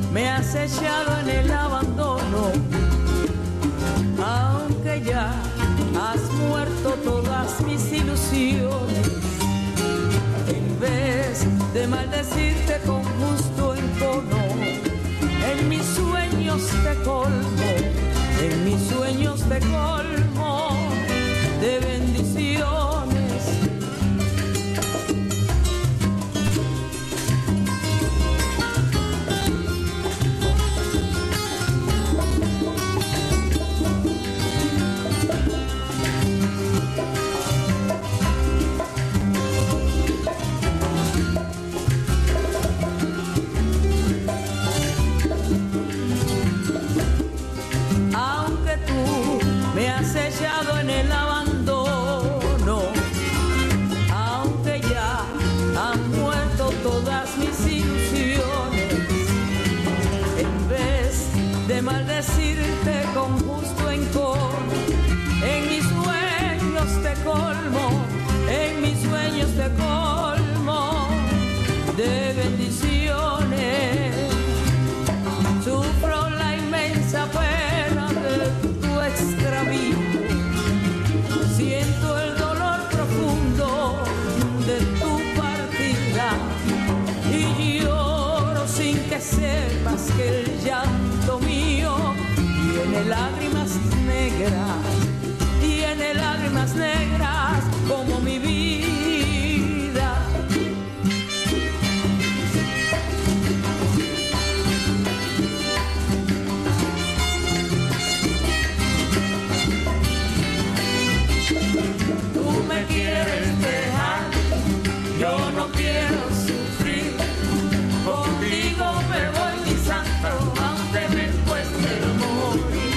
me has echado en el abandono, aunque ya has muerto todas mis ilusiones. En vez de maldecirte con justo encono, en mis sueños te colmo, en mis sueños te colmo de bendiciones. Sellado en el abandono, aunque ya han muerto todas mis ilusiones. En vez de maldecirte con justo encono, en mis sueños te colmo, en mis sueños te colmo de bendiciones. Sufro la inmensa pena de tu extravío, siento el dolor profundo de tu partida y lloro sin que sepas que el llanto mío tiene lágrimas negras como mi vida. Me quieres dejar, yo no quiero sufrir. Contigo me voy, mi santo, aunque me cueste morir.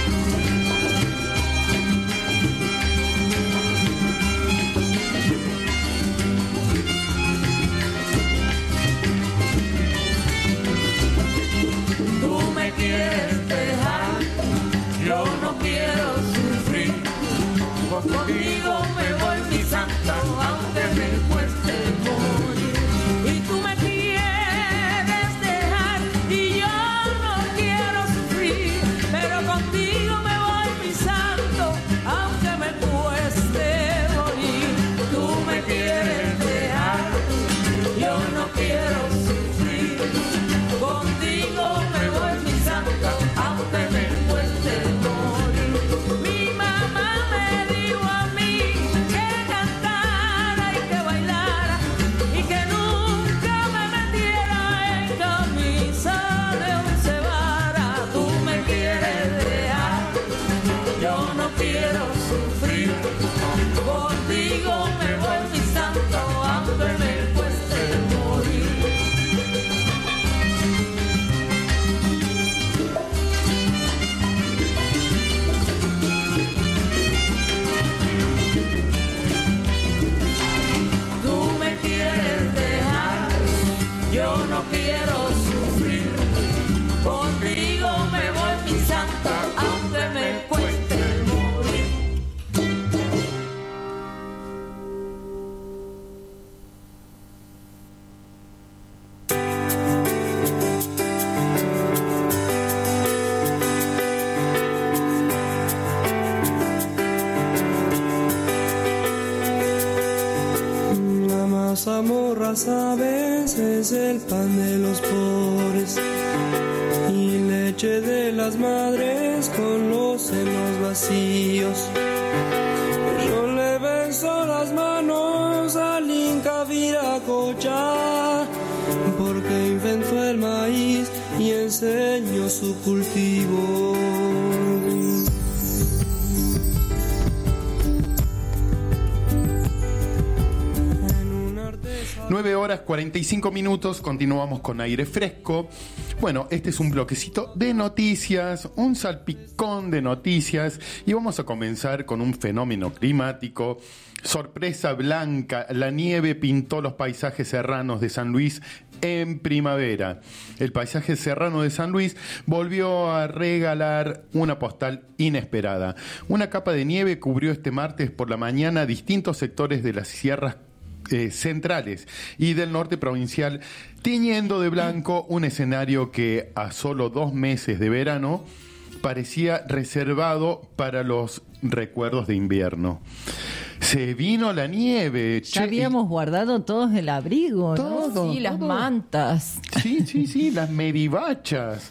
Tú me quieres dejar, yo no quiero sufrir. Contigo me voy, mi santo, aunque me cueste morir. Y tú me quieres dejar y yo no quiero sufrir, pero contigo me voy, mi santo, aunque me cueste morir. Tú me quieres dejar, yo no quiero sufrir, contigo me voy, mi santo, aunque me cueste morir. Mi mamá me dijo a mí que cantara y que bailara y que nunca me metiera en camisa de once varas. Tú me quieres dejar, yo no quiero sufrir, contigo me voy, mi santo, aunque me cueste morir. Yo no quiero sufrir, contigo me voy, mi santo, aunque me cueste morir. La mazamorra, sabes, es el pan de los pobres y leche de las madres con los senos vacíos. Yo le beso las manos al Inca Viracocha, porque inventó el maíz y enseñó su cultivo. 9 horas 45 minutos, continuamos con aire fresco. Bueno, este es un bloquecito de noticias, un salpicón de noticias, y vamos a comenzar con un fenómeno climático. Sorpresa blanca, la nieve pintó los paisajes serranos de San Luis en primavera. El paisaje serrano de San Luis volvió a regalar una postal inesperada. Una capa de nieve cubrió este martes por la mañana distintos sectores de las sierras centrales y del norte provincial, tiñendo de blanco un escenario que a solo 2 meses de verano parecía reservado para los recuerdos de invierno. Se vino la nieve. Ya habíamos guardado todos el abrigo, ¿no? Todo, Sí, las todo. mantas. Sí, las medivachas.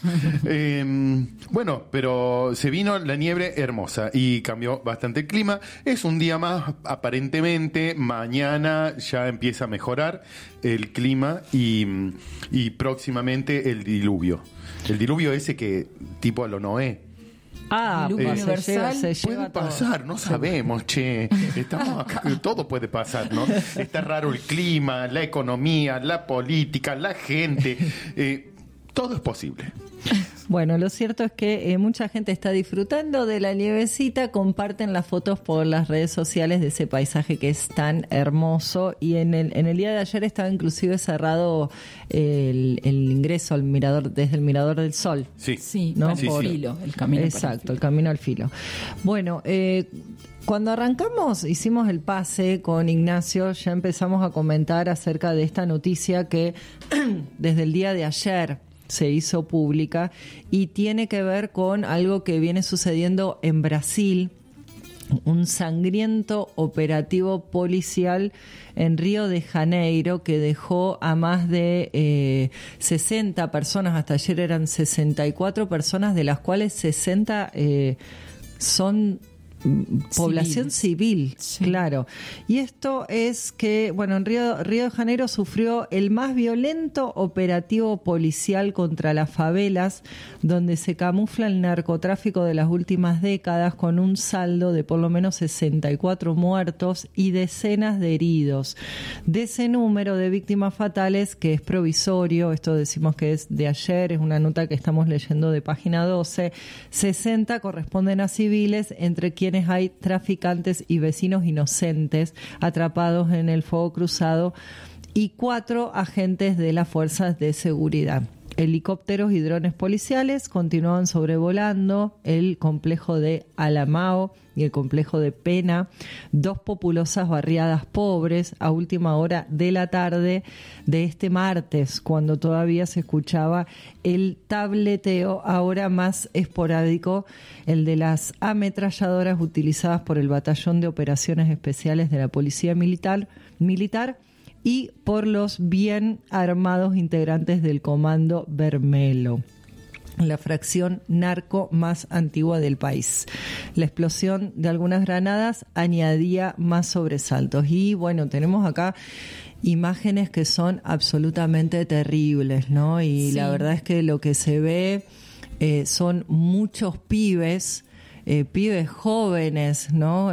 Bueno, pero se vino la nieve hermosa y cambió bastante el clima. Es un día más, aparentemente. Mañana ya empieza a mejorar el clima y próximamente el diluvio. El diluvio ese que tipo a lo Noé. Diluvio universal. Puede pasar, no sabemos, estamos acá, todo puede pasar, ¿no? Está raro el clima, la economía, la política, la gente, todo es posible. Bueno, lo cierto es que mucha gente está disfrutando de la nievecita, comparten las fotos por las redes sociales de ese paisaje que es tan hermoso, y en el día de ayer estaba inclusive cerrado el ingreso al mirador, desde el Mirador del Sol. Sí, ¿no? para el filo, el camino. Exacto, el camino al filo. Bueno, cuando arrancamos, hicimos el pase con Ignacio, ya empezamos a comentar acerca de esta noticia que desde el día de ayer se hizo pública y tiene que ver con algo que viene sucediendo en Brasil, un sangriento operativo policial en Río de Janeiro que dejó a más de 60 personas, hasta ayer eran 64 personas, de las cuales 60 son población civil, sí. Claro. Y esto es que, bueno, en Río de Janeiro sufrió el más violento operativo policial contra las favelas, donde se camufla el narcotráfico de las últimas décadas, con un saldo de por lo menos 64 muertos y decenas de heridos. De ese número de víctimas fatales, que es provisorio, esto decimos que es de ayer, es una nota que estamos leyendo de página 12, 60 corresponden a civiles, entre quienes hay traficantes y vecinos inocentes atrapados en el fuego cruzado, y 4 agentes de las fuerzas de seguridad. Helicópteros y drones policiales continuaban sobrevolando el complejo de Alamao y el complejo de Pena, 2 populosas barriadas pobres, a última hora de la tarde de este martes, cuando todavía se escuchaba el tableteo, ahora más esporádico, el de las ametralladoras utilizadas por el Batallón de Operaciones Especiales de la Policía Militar y por los bien armados integrantes del Comando Vermelho, la fracción narco más antigua del país. La explosión de algunas granadas añadía más sobresaltos. Y bueno, tenemos acá imágenes que son absolutamente terribles, ¿no? Y sí, la verdad es que lo que se ve son muchos pibes jóvenes, ¿no?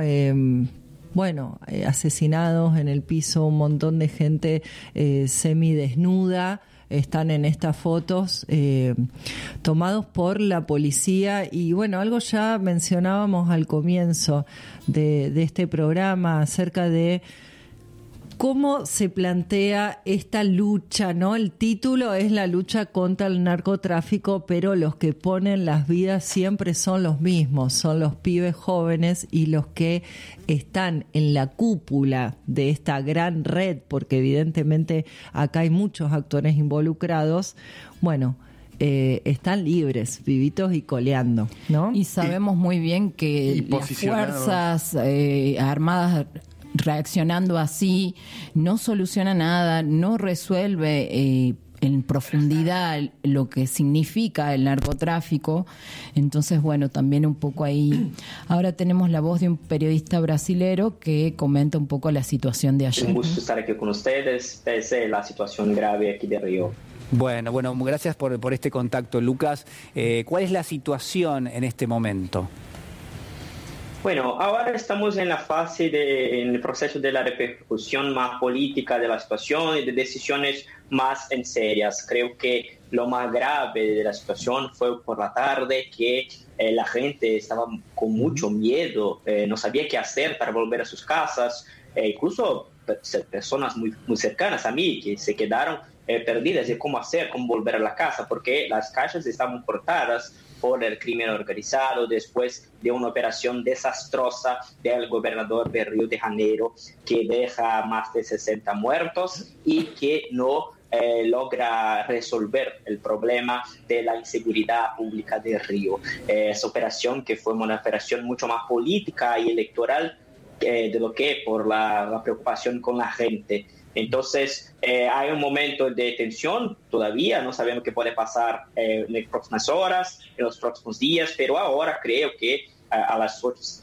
Asesinados en el piso, un montón de gente semidesnuda. Están en estas fotos tomados por la policía. Y bueno, algo ya mencionábamos al comienzo de este programa acerca de cómo se plantea esta lucha, ¿no? El título es la lucha contra el narcotráfico, pero los que ponen las vidas siempre son los mismos, son los pibes jóvenes y los que están en la cúpula de esta gran red, porque evidentemente acá hay muchos actores involucrados. Bueno, están libres, vivitos y coleando, ¿no? Y sabemos muy bien que las fuerzas armadas reaccionando así no soluciona nada, no resuelve en profundidad lo que significa el narcotráfico. Entonces, bueno, también un poco ahí. Ahora tenemos la voz de un periodista brasilero que comenta un poco la situación de ayer. Un gusto estar aquí con ustedes, pese a la situación grave aquí de Río. Bueno, gracias por este contacto, Lucas. ¿Cuál es la situación en este momento? Bueno, ahora estamos en la fase, en el proceso de la repercusión más política de la situación y de decisiones más en serias. Creo que lo más grave de la situación fue por la tarde, que la gente estaba con mucho miedo, no sabía qué hacer para volver a sus casas, incluso personas muy cercanas a mí que se quedaron perdidas de cómo volver a la casa, porque las calles estaban cortadas por el crimen organizado después de una operación desastrosa del gobernador de Río de Janeiro, que deja más de 60 muertos y que no logra resolver el problema de la inseguridad pública de Río. Esa operación, que fue una operación mucho más política y electoral de lo que por la preocupación con la gente. Entonces, hay un momento de tensión todavía, no sabemos qué puede pasar en las próximas horas, en los próximos días, pero ahora creo que a las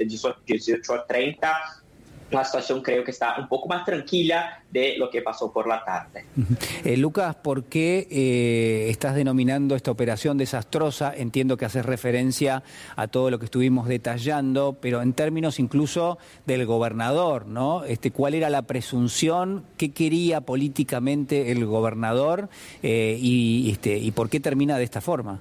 18:30 la situación creo que está un poco más tranquila de lo que pasó por la tarde. Lucas, ¿por qué estás denominando esta operación desastrosa? Entiendo que haces referencia a todo lo que estuvimos detallando, pero en términos incluso del gobernador, ¿no? ¿Cuál era la presunción? ¿Qué quería políticamente el gobernador? ¿Y por qué termina de esta forma?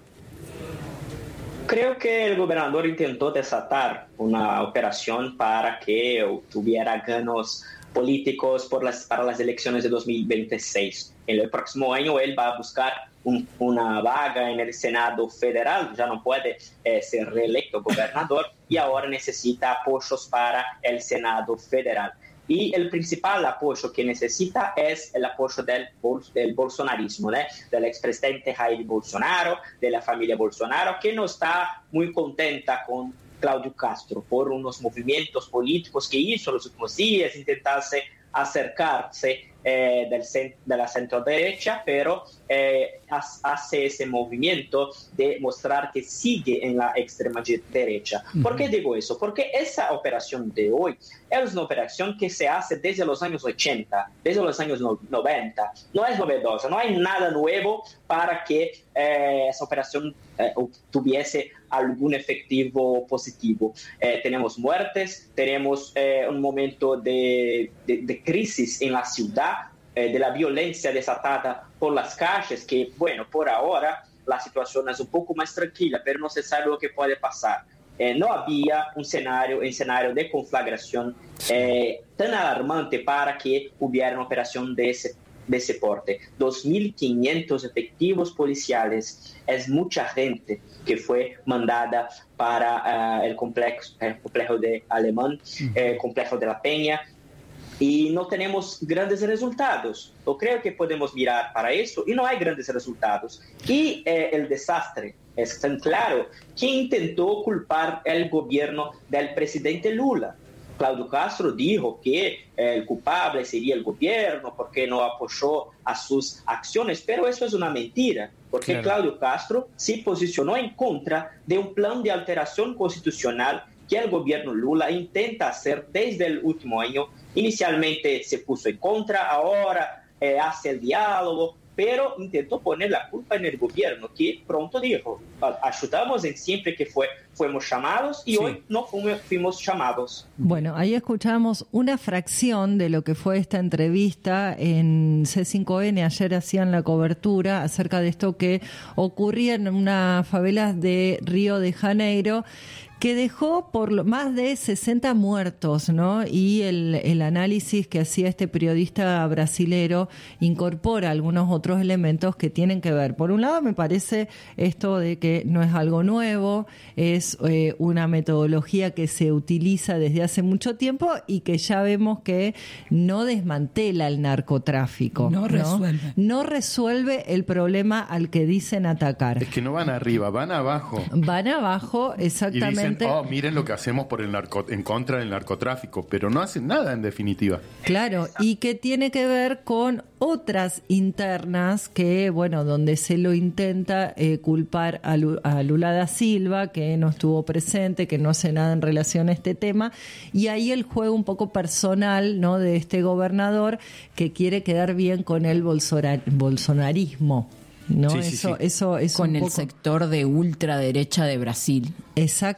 Creo que el gobernador intentó desatar una operación para que tuviera ganos políticos para las elecciones de 2026. En el próximo año él va a buscar una vaga en el Senado federal, ya no puede ser reelecto gobernador y ahora necesita apoyos para el Senado federal. Y el principal apoyo que necesita es el apoyo del bolsonarismo, ¿no? Del expresidente Jair Bolsonaro, de la familia Bolsonaro, que no está muy contenta con Claudio Castro por unos movimientos políticos que hizo los últimos días, intentarse acercarse de la centro-derecha, pero hace ese movimiento de mostrar que sigue en la extrema derecha. ¿Por qué digo eso? Porque esa operación de hoy es una operación que se hace desde los años 80, desde los años 90. No es novedosa, no hay nada nuevo para que esa operación tuviese algún efectivo positivo. Tenemos muertes, tenemos un momento de crisis en la ciudad, de la violencia desatada por las calles, que, bueno, por ahora la situación es un poco más tranquila, pero no se sabe lo que puede pasar. No había un escenario de conflagración tan alarmante para que hubiera una operación de ese porte. 2.500 efectivos policiales, es mucha gente que fue mandada para el complejo de Alemán, el complejo de La Peña, y no tenemos grandes resultados. Yo creo que podemos mirar para eso y no hay grandes resultados. Y el desastre es tan claro que intentó culpar el gobierno del presidente Lula. Claudio Castro dijo que el culpable sería el gobierno porque no apoyó a sus acciones, pero eso es una mentira, porque claro, Claudio Castro se posicionó en contra de un plan de alteración constitucional que el gobierno Lula intenta hacer desde el último año. Inicialmente se puso en contra, ahora hace el diálogo, pero intentó poner la culpa en el gobierno, que pronto dijo, ayudamos en siempre que fuimos llamados y sí, hoy no fuimos llamados. Bueno, ahí escuchamos una fracción de lo que fue esta entrevista en C5N. Ayer hacían la cobertura acerca de esto que ocurría en una favela de Río de Janeiro, que dejó por más de 60 muertos, ¿no? Y el análisis que hacía este periodista brasilero incorpora algunos otros elementos que tienen que ver. Por un lado, me parece esto de que no es algo nuevo, es una metodología que se utiliza desde hace mucho tiempo y que ya vemos que no desmantela el narcotráfico. No resuelve el problema al que dicen atacar. Es que no van arriba, van abajo. Van abajo, exactamente. Y dicen, miren lo que hacemos por en contra del narcotráfico, pero no hacen nada en definitiva. Claro, y que tiene que ver con otras internas que, bueno, donde se lo intenta culpar a Lula da Silva, que no estuvo presente, que no hace nada en relación a este tema, y ahí el juego un poco personal, ¿no?, de este gobernador que quiere quedar bien con el bolsonarismo. ¿No? Sí. Eso es con el sector de ultraderecha de Brasil.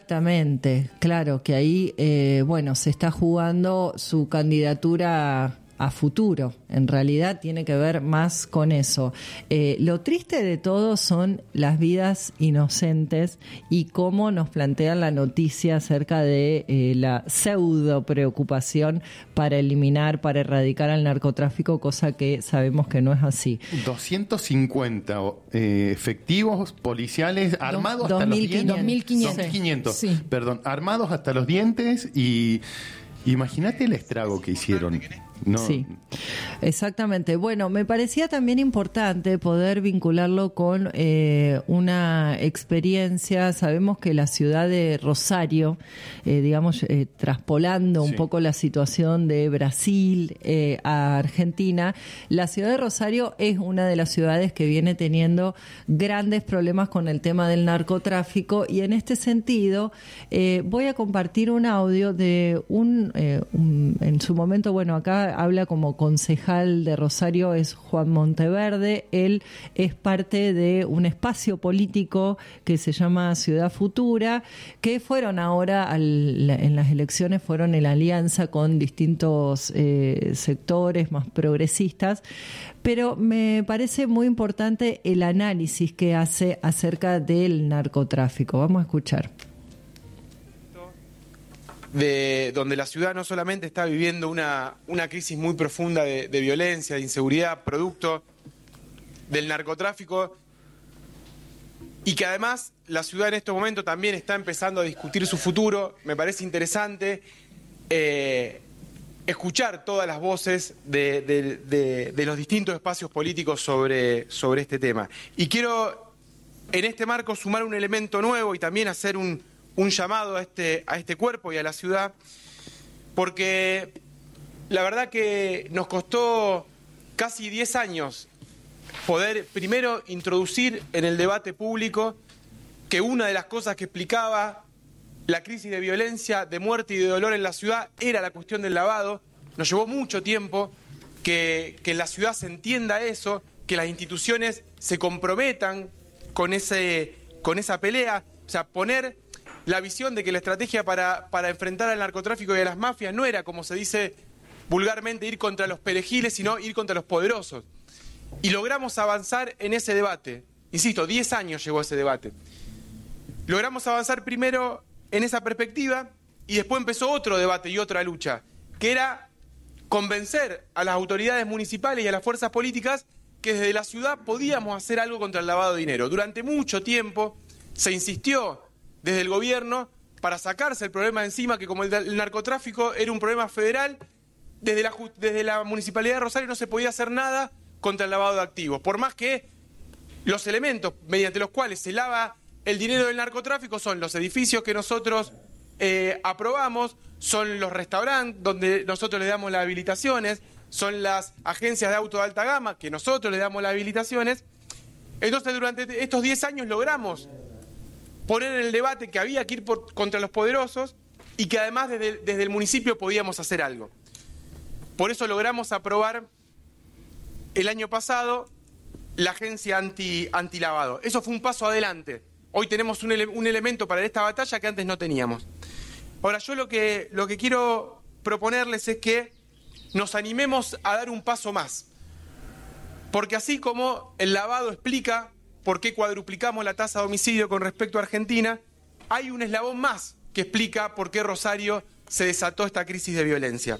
Exactamente, claro, que ahí se está jugando su candidatura a futuro. En realidad tiene que ver más con eso. Lo triste de todo son las vidas inocentes y cómo nos plantean la noticia acerca de la pseudo preocupación para eliminar, para erradicar al narcotráfico, cosa que sabemos que no es así. 250 efectivos policiales armados hasta los dientes. 2.500. Sí. Perdón, armados hasta los dientes, y imagínate el estrago que hicieron. No. Sí, exactamente. Bueno, me parecía también importante poder vincularlo con una experiencia. Sabemos que la ciudad de Rosario, traspolando un poco la situación de Brasil a Argentina, la ciudad de Rosario es una de las ciudades que viene teniendo grandes problemas con el tema del narcotráfico, y en este sentido voy a compartir un audio de en su momento, bueno, acá habla como concejal de Rosario, es Juan Monteverde. Él es parte de un espacio político que se llama Ciudad Futura, que fueron ahora en las elecciones, fueron en alianza con distintos sectores más progresistas, pero me parece muy importante el análisis que hace acerca del narcotráfico. Vamos a escuchar. De donde la ciudad no solamente está viviendo una crisis muy profunda de violencia, de inseguridad, producto del narcotráfico, y que además la ciudad en este momento también está empezando a discutir su futuro. Me parece interesante escuchar todas las voces de los distintos espacios políticos sobre este tema. Y quiero en este marco sumar un elemento nuevo y también hacer un llamado a este cuerpo y a la ciudad, porque la verdad que nos costó casi 10 años poder primero introducir en el debate público que una de las cosas que explicaba la crisis de violencia, de muerte y de dolor en la ciudad era la cuestión del lavado. Nos llevó mucho tiempo que en la ciudad se entienda eso, que las instituciones se comprometan con esa pelea, o sea, poner la visión de que la estrategia para enfrentar al narcotráfico y a las mafias no era, como se dice vulgarmente, ir contra los perejiles, sino ir contra los poderosos. Y logramos avanzar en ese debate. Insisto, 10 años llevó ese debate. Logramos avanzar primero en esa perspectiva y después empezó otro debate y otra lucha, que era convencer a las autoridades municipales y a las fuerzas políticas que desde la ciudad podíamos hacer algo contra el lavado de dinero. Durante mucho tiempo se insistió desde el gobierno para sacarse el problema de encima, que como el narcotráfico era un problema federal, desde la Municipalidad de Rosario no se podía hacer nada contra el lavado de activos, por más que los elementos mediante los cuales se lava el dinero del narcotráfico son los edificios que nosotros aprobamos, son los restaurantes donde nosotros le damos las habilitaciones, son las agencias de auto de alta gama que nosotros le damos las habilitaciones. Entonces durante estos 10 años logramos poner en el debate que había que ir contra los poderosos y que además desde el municipio podíamos hacer algo. Por eso logramos aprobar el año pasado la agencia antilavado. Eso fue un paso adelante. Hoy tenemos un elemento para esta batalla que antes no teníamos. Ahora, yo lo que quiero proponerles es que nos animemos a dar un paso más. Porque así como el lavado explica por qué cuadruplicamos la tasa de homicidio con respecto a Argentina, hay un eslabón más que explica por qué Rosario se desató esta crisis de violencia.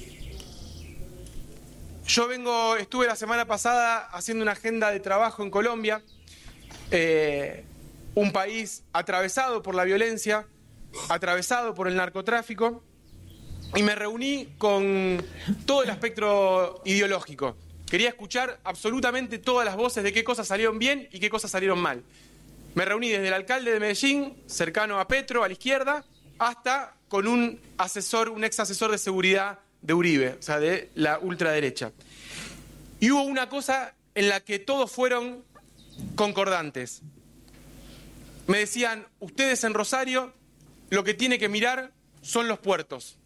Estuve la semana pasada haciendo una agenda de trabajo en Colombia, un país atravesado por la violencia, atravesado por el narcotráfico, y me reuní con todo el espectro ideológico. Quería escuchar absolutamente todas las voces de qué cosas salieron bien y qué cosas salieron mal. Me reuní desde el alcalde de Medellín, cercano a Petro, a la izquierda, hasta con un ex asesor de seguridad de Uribe, o sea, de la ultraderecha. Y hubo una cosa en la que todos fueron concordantes. Me decían, ustedes en Rosario lo que tienen que mirar son los puertos.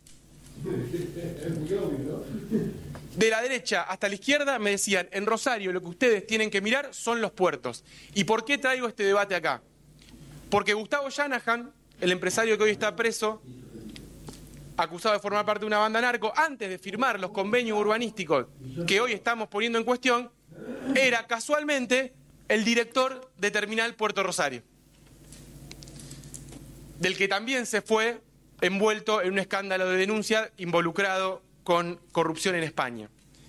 De la derecha hasta la izquierda me decían, en Rosario lo que ustedes tienen que mirar son los puertos. ¿Y por qué traigo este debate acá? Porque Gustavo Shanahan, el empresario que hoy está preso, acusado de formar parte de una banda narco, antes de firmar los convenios urbanísticos que hoy estamos poniendo en cuestión, era casualmente el director de Terminal Puerto Rosario, del que también se fue envuelto en un escándalo de denuncia involucrado con corrupción en España.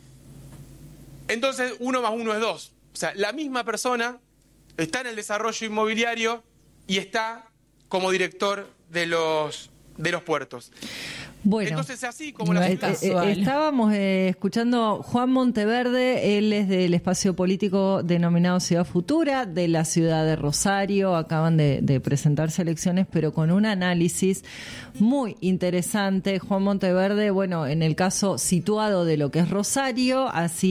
Entonces, 1 más 1 es 2. O sea, la misma persona está en el desarrollo inmobiliario y está como director de los puertos. Bueno, entonces, así como la estábamos escuchando Juan Monteverde. Él es del espacio político denominado Ciudad Futura, de la ciudad de Rosario. Acaban de presentarse elecciones, pero con un análisis muy interesante. Juan Monteverde, bueno, en el caso situado de lo que es Rosario,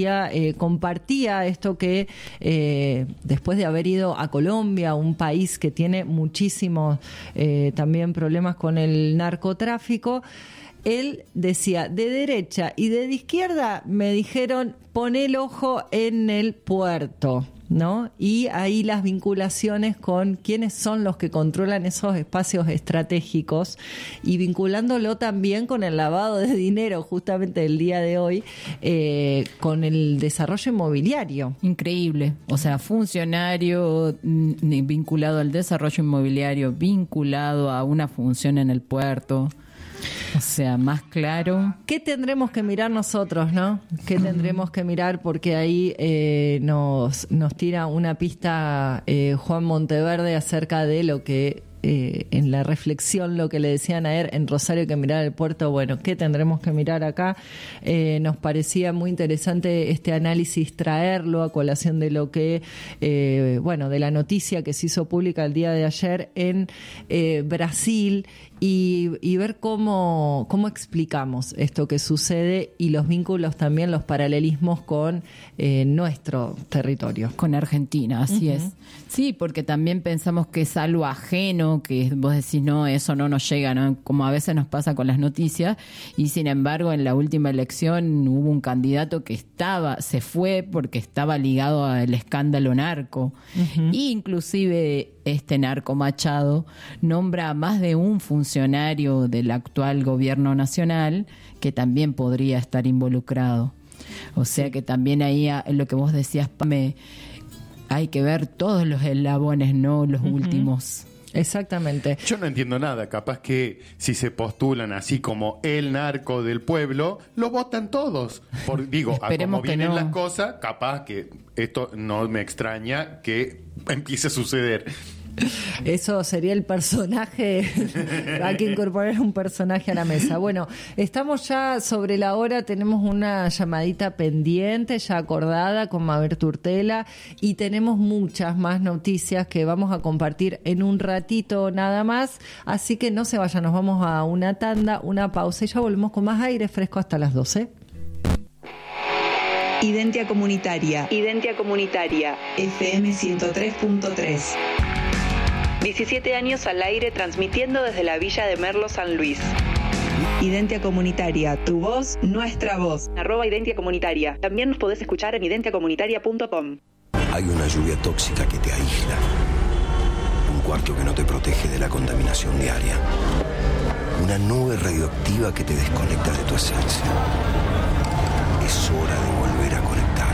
compartía esto que después de haber ido a Colombia, un país que tiene muchísimos también problemas con el narcotráfico, él decía, de derecha y de izquierda me dijeron, pon el ojo en el puerto, ¿no? Y ahí las vinculaciones con quiénes son los que controlan esos espacios estratégicos y vinculándolo también con el lavado de dinero, justamente el día de hoy, con el desarrollo inmobiliario. Increíble. O sea, funcionario vinculado al desarrollo inmobiliario, vinculado a una función en el puerto. O sea, más claro. ¿Qué tendremos que mirar nosotros, no? ¿Qué tendremos que mirar? Porque ahí nos tira una pista Juan Monteverde acerca de lo que en la reflexión, lo que le decían a él en Rosario, que mirar el puerto. Bueno, ¿qué tendremos que mirar acá? Nos parecía muy interesante este análisis, traerlo a colación de lo que, de la noticia que se hizo pública el día de ayer en Brasil, y ver cómo explicamos esto que sucede y los vínculos también, los paralelismos con nuestro territorio. Con Argentina, así es. Sí, porque también pensamos que es algo ajeno, que vos decís, no, eso no nos llega, ¿no? Como a veces nos pasa con las noticias, y sin embargo en la última elección hubo un candidato que se fue porque estaba ligado al escándalo narco. Y inclusive este narco Machado nombra a más de un funcionario del actual gobierno nacional que también podría estar involucrado. O sea que también ahí, lo que vos decías, Pame, hay que ver todos los eslabones, no los últimos. Exactamente. Yo no entiendo nada. Capaz que si se postulan así como el narco del pueblo, lo votan todos. A como vienen las cosas, capaz que esto no me extraña que empiece a suceder. Eso sería el personaje. Hay que incorporar un personaje a la mesa. Bueno, estamos ya sobre la hora. Tenemos una llamadita pendiente ya acordada con Mabel Turtela, y tenemos muchas más noticias que vamos a compartir en un ratito nada más. Así que no se vayan, nos vamos a una tanda, una pausa, y ya volvemos con más aire fresco hasta las 12. Identia Comunitaria. Identia Comunitaria. FM 103.3. 17 años al aire, transmitiendo desde la Villa de Merlo, San Luis. Identia Comunitaria, tu voz, nuestra voz. @Identia Comunitaria. También nos podés escuchar en identiacomunitaria.com. Hay una lluvia tóxica que te aísla. Un cuarto que no te protege de la contaminación diaria. Una nube radioactiva que te desconecta de tu esencia. Es hora de volver a conectar.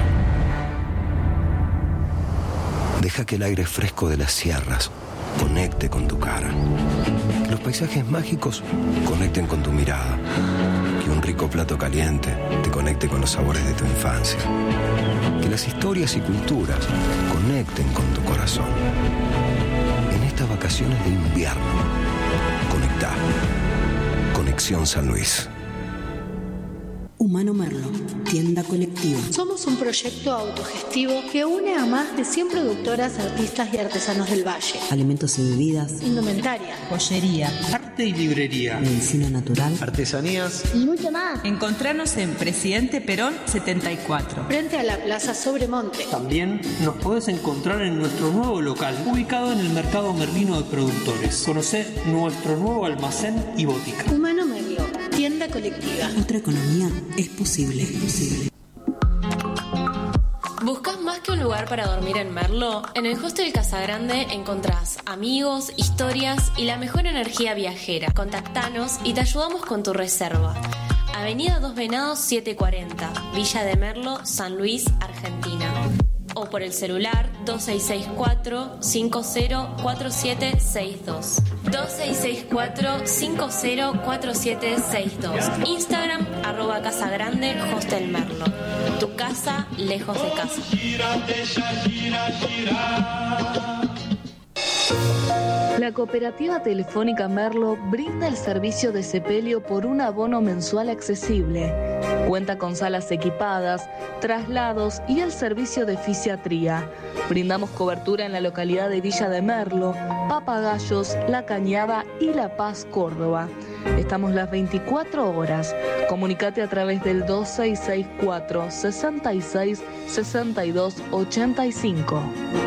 Deja que el aire fresco de las sierras conecte con tu cara. Que los paisajes mágicos conecten con tu mirada. Que un rico plato caliente te conecte con los sabores de tu infancia. Que las historias y culturas conecten con tu corazón. En estas vacaciones de invierno, conectá. Conexión San Luis. Humano Merlo, tienda colectiva. Somos un proyecto autogestivo que une a más de 100 productoras, artistas y artesanos del Valle. Alimentos y bebidas, indumentaria, joyería, arte y librería, medicina natural, artesanías y mucho más. Encontrarnos en Presidente Perón 74, frente a la Plaza Sobremonte. También nos podés encontrar en nuestro nuevo local, ubicado en el Mercado Merlino de Productores. Conocé nuestro nuevo almacén y botica. Humano Merlo, tienda colectiva. Otra economía es posible. ¿Buscas más que un lugar lugar para dormir en Merlo? En el Hostel Casagrande encontrás amigos, historias y la mejor energía viajera. Contactanos y te ayudamos con tu reserva. Avenida Dos Venados 740, Villa de Merlo, San Luis, Argentina. O por el celular 2664-504762. 2664-504762. Instagram @Casagrande Hostel Merlo. Tu casa lejos de casa. La Cooperativa Telefónica Merlo brinda el servicio de sepelio por un abono mensual accesible. Cuenta con salas equipadas, traslados y el servicio de fisiatría. Brindamos cobertura en la localidad de Villa de Merlo, Papagayos, La Cañada y La Paz, Córdoba. Estamos las 24 horas. Comunicate a través del 2664 66 62 85.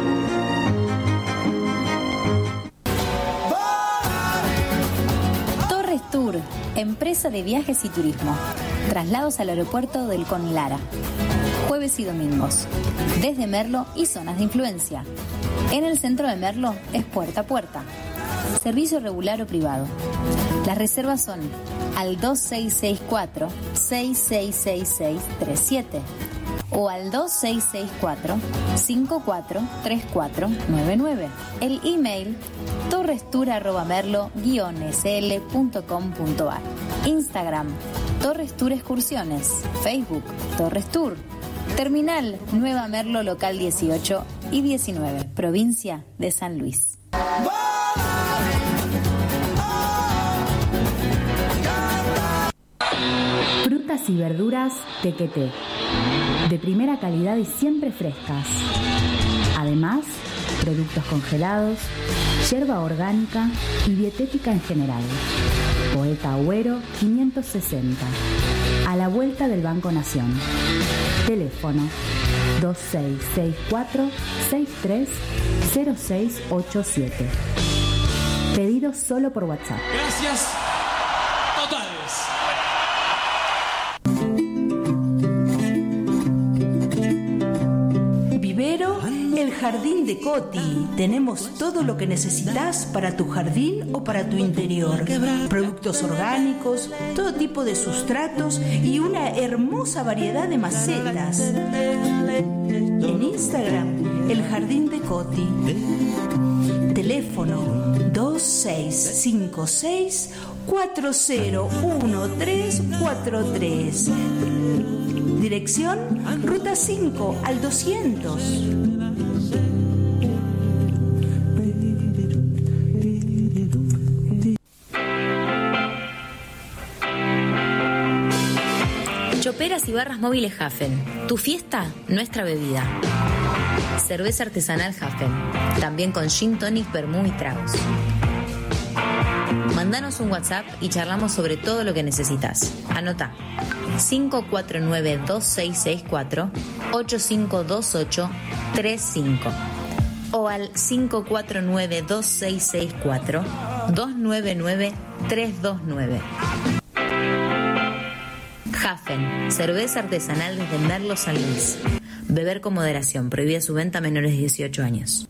Tour, empresa de viajes y turismo. Traslados al aeropuerto del Conlara. Jueves y domingos. Desde Merlo y zonas de influencia. En el centro de Merlo es puerta a puerta. Servicio regular o privado. Las reservas son al 2664-666637 o al 2664-543499. El email torrestour@merlo-sl.com.ar. Instagram Torres Tour Excursiones. Facebook Torres Tour. Terminal Nueva Merlo local 18 y 19, provincia de San Luis. Frutas y verduras Tequeté, de primera calidad y siempre frescas. Además, productos congelados, yerba orgánica y dietética en general. Poeta Agüero 560, a la vuelta del Banco Nación. Teléfono 2664-630687. Pedido solo por WhatsApp. Gracias totales. Vivero El Jardín de Coti. Tenemos todo lo que necesitas para tu jardín o para tu interior. Productos orgánicos, todo tipo de sustratos y una hermosa variedad de macetas. En Instagram, El Jardín de Coti. Teléfono 2656-401343. Dirección Ruta 5 al 200. Choperas y barras móviles Hafen. Tu fiesta, nuestra bebida. Cerveza artesanal Hafen. También con gin tonic, vermú y tragos. Mandanos un WhatsApp y charlamos sobre todo lo que necesitas. Anota 549-2664-852835 o al 549-2664-299-329. Hafen, cerveza artesanal desde Merlo, San Luis. Beber con moderación, prohibida su venta a menores de 18 años.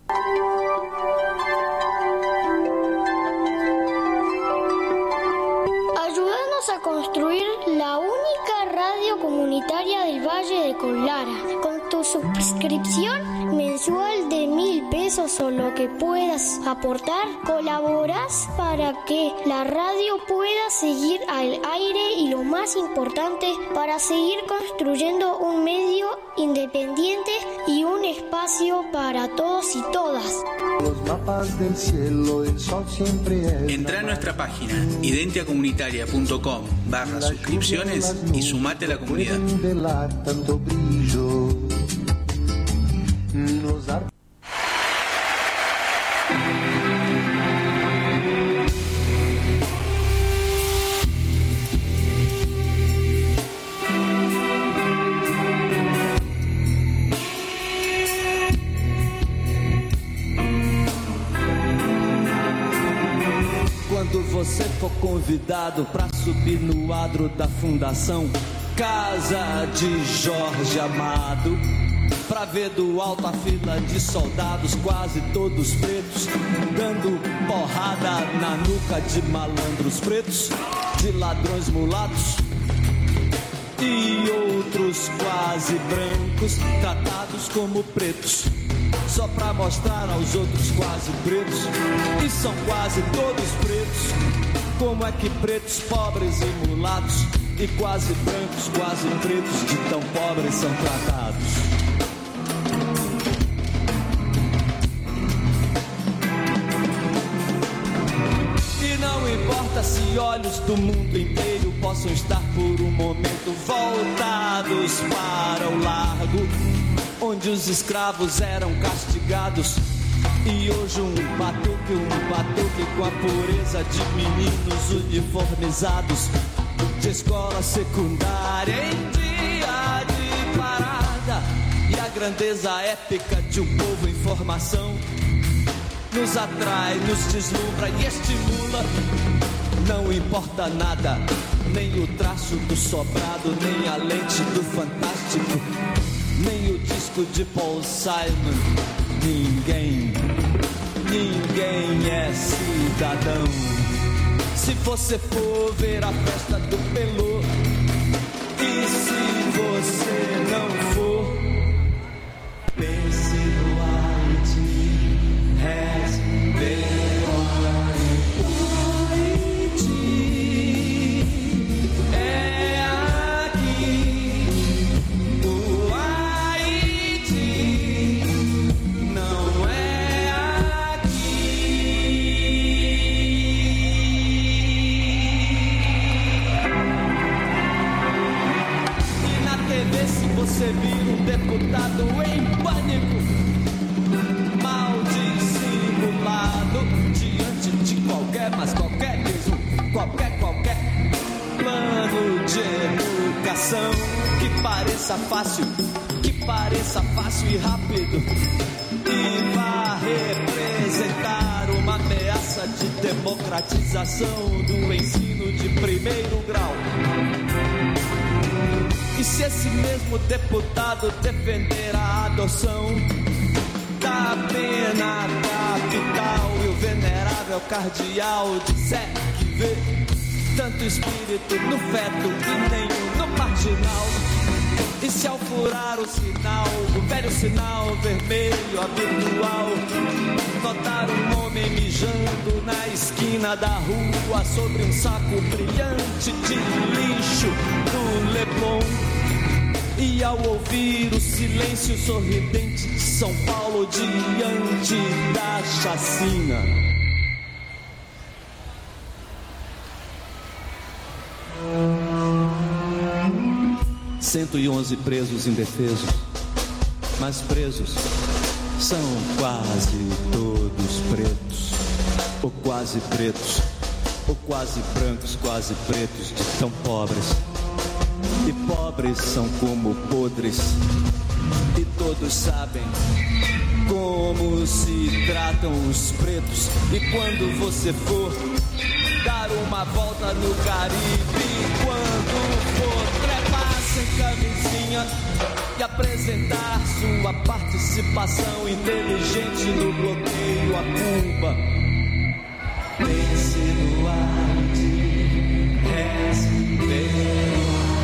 Ayúdanos a construir la única radio comunitaria del Valle de Conlara. Con tu suscripción mensual de 1.000 pesos o lo que puedas aportar, colaboras para que la radio pueda seguir al aire y, lo más importante, para seguir construyendo un medio independiente y un espacio para todos y todas. Entra a nuestra página identiacomunitaria.com/suscripciones y sumate a la comunidad. Quando você for convidado para subir no adro da Fundação Casa de Jorge Amado, para pra ver do alto a fila de soldados, quase todos pretos, dando porrada na nuca de malandros pretos, de ladrões mulatos e outros quase brancos, tratados como pretos, só pra mostrar aos outros quase pretos, e são quase todos pretos. Como é que pretos, pobres e mulatos, e quase brancos, quase pretos, de tão pobres são tratados? E não importa se olhos do mundo inteiro possam estar por um momento voltados para o largo, onde os escravos eram castigados, e hoje um batuque com a pureza de meninos uniformizados de escola secundária em dia de parada, e a grandeza épica de um povo em formação nos atrai, nos deslumbra e estimula. Não importa nada, nem o traço do sobrado, nem a lente do fantástico, nem o disco de Paul Simon. Ninguém é cidadão. Se você for ver a festa do Pelô, e se você não for, pense no Haiti, respeite. Você vira um deputado em pânico, mal dissimulado, diante de qualquer, mas qualquer mesmo, qualquer plano de educação que pareça fácil e rápido, e vá representar uma ameaça de democratização do ensino de primeiro grau. E se esse mesmo deputado defender a adoção da pena capital, e o venerável cardeal disser que vê tanto espírito no feto e nenhum no marginal, e se ao furar o sinal, o velho sinal vermelho habitual, notar um homem mijando na esquina da rua sobre um saco brilhante de lixo do Leblon, e ao ouvir o silêncio sorridente de São Paulo diante da chacina, 111 presos indefesos, mas presos são quase todos pretos, ou quase pretos, ou quase brancos, quase pretos, de tão pobres. E pobres são como podres, e todos sabem como se tratam os pretos. E quando você for dar uma volta no Caribe, quando for trepar sem camisinha e apresentar sua participação inteligente no bloqueio a Cuba, pense no ar de respeito.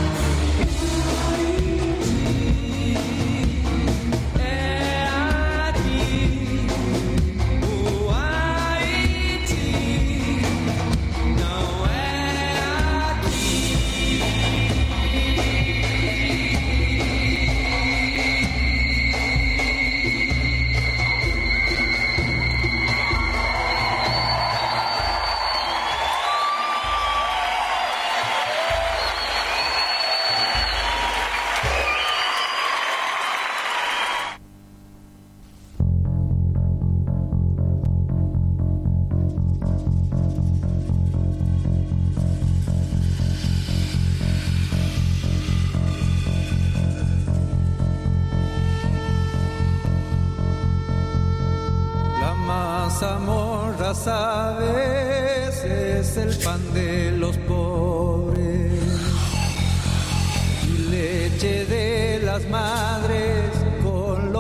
Zamorra, sabes, es el pan de los pobres y leche de las madres con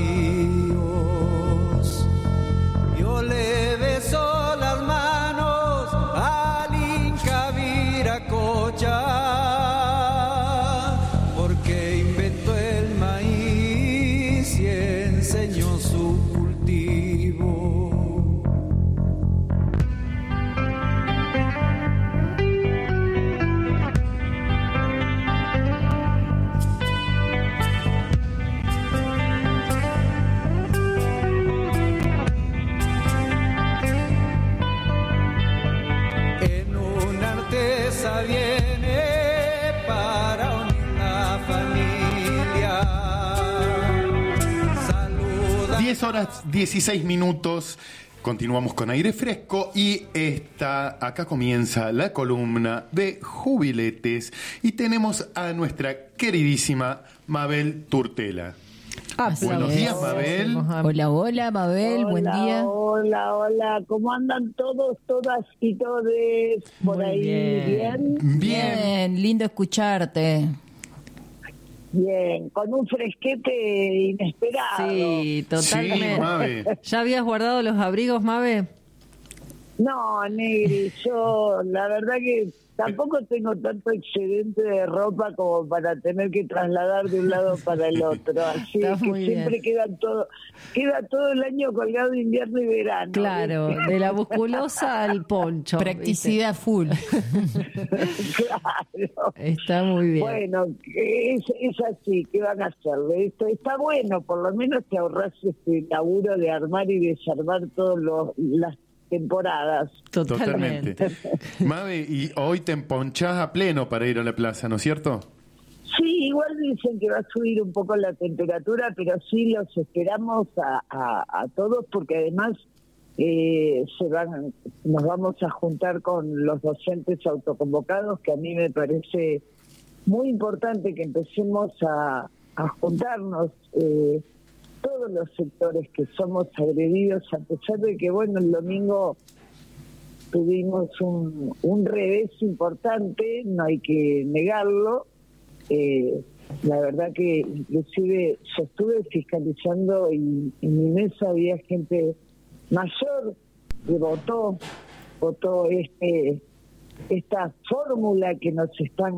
vacíos. Yo le beso las manos al Inca Viracocha, porque inventó el maíz y enseñó su cultivo. Viene para unir la familia. Saluda. 10 horas 16 minutos. Continuamos con aire fresco y acá comienza la columna de jubiletes y tenemos a nuestra queridísima Mabel Turtela. Buenos días, Mabel. Hola, hola, Mabel, buen día. Hola, hola. ¿Cómo andan todos, todas y todes por Muy ahí? bien. Bien, lindo escucharte. Bien, con un fresquete inesperado. Sí, totalmente. Sí, Mabe. ¿Ya habías guardado los abrigos, Mabe? No, Negri, yo la verdad que tampoco tengo tanto excedente de ropa como para tener que trasladar de un lado para el otro. Así Está que muy siempre bien. queda todo el año colgado invierno y verano. Claro, de la musculosa al poncho. Practicidad full. Claro. Está muy bien. Bueno, es así, ¿qué van a hacerle? Esto está bueno, por lo menos te ahorras este laburo de armar y desarmar todas las temporadas. Totalmente. Mabe, y hoy te emponchás a pleno para ir a la plaza, ¿no es cierto? Sí, igual dicen que va a subir un poco la temperatura, pero sí los esperamos a todos porque además nos vamos a juntar con los docentes autoconvocados, que a mí me parece muy importante que empecemos a juntarnos todos los sectores que somos agredidos, a pesar de que, bueno, el domingo tuvimos un revés importante, no hay que negarlo. La verdad que inclusive yo estuve fiscalizando y en mi mesa había gente mayor que votó esta fórmula que nos están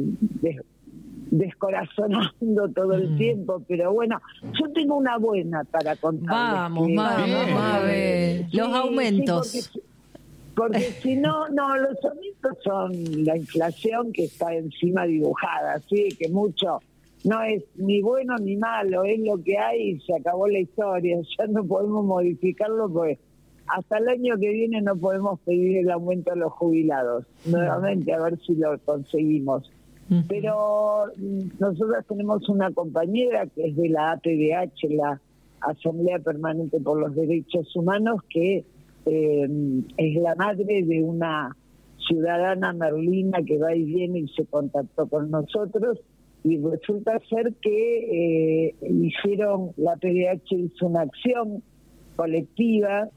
descorazonando todo el tiempo, pero bueno, yo tengo una buena para contarles. Vamos, Mabe. Los aumentos. Sí, porque si no, los aumentos son la inflación que está encima dibujada, así que mucho no es ni bueno ni malo, es lo que hay y se acabó la historia, ya no podemos modificarlo porque hasta el año que viene no podemos pedir el aumento a los jubilados, nuevamente a ver si lo conseguimos. Pero nosotros tenemos una compañera que es de la APDH, la Asamblea Permanente por los Derechos Humanos, que es la madre de una ciudadana merlina que va y viene y se contactó con nosotros y resulta ser que la APDH hizo una acción colectiva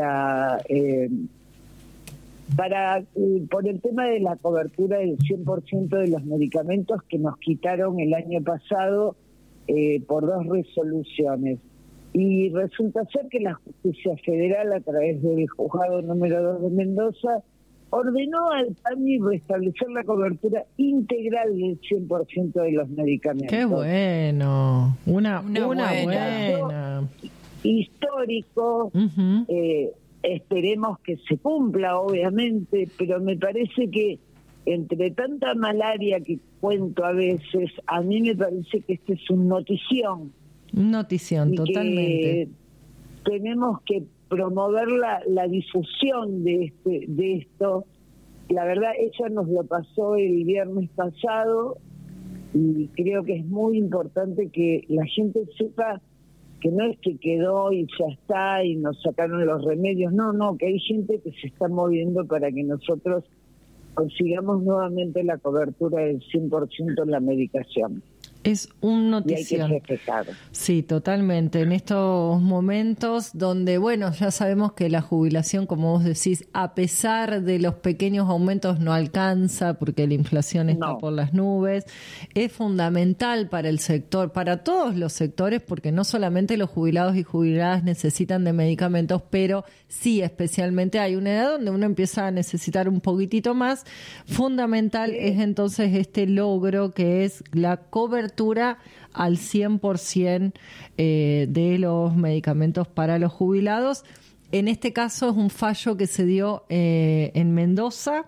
por el tema de la cobertura del 100% de los medicamentos que nos quitaron el año pasado por 2 resoluciones. Y resulta ser que la Justicia Federal, a través del Juzgado número 2 de Mendoza, ordenó al PAMI restablecer la cobertura integral del 100% de los medicamentos. ¡Qué bueno! Una buena. Histórico. Esperemos que se cumpla, obviamente, pero me parece que entre tanta malaria que cuento a veces, a mí me parece que este es un notición. Un notición, totalmente. Tenemos que promover la difusión de esto. La verdad, ella nos lo pasó el viernes pasado y creo que es muy importante que la gente sepa que no es que quedó y ya está y nos sacaron los remedios, no, que hay gente que se está moviendo para que nosotros consigamos nuevamente la cobertura del 100% en la medicación. Es un notición. Y hay que respetar. Sí, totalmente. En estos momentos donde, bueno, ya sabemos que la jubilación, como vos decís, a pesar de los pequeños aumentos no alcanza porque la inflación está por las nubes. Es fundamental para el sector, para todos los sectores, porque no solamente los jubilados y jubiladas necesitan de medicamentos, pero sí, especialmente hay una edad donde uno empieza a necesitar un poquitito más. Fundamental es entonces este logro que es la cobertura al 100% de los medicamentos para los jubilados. En este caso es un fallo que se dio en Mendoza.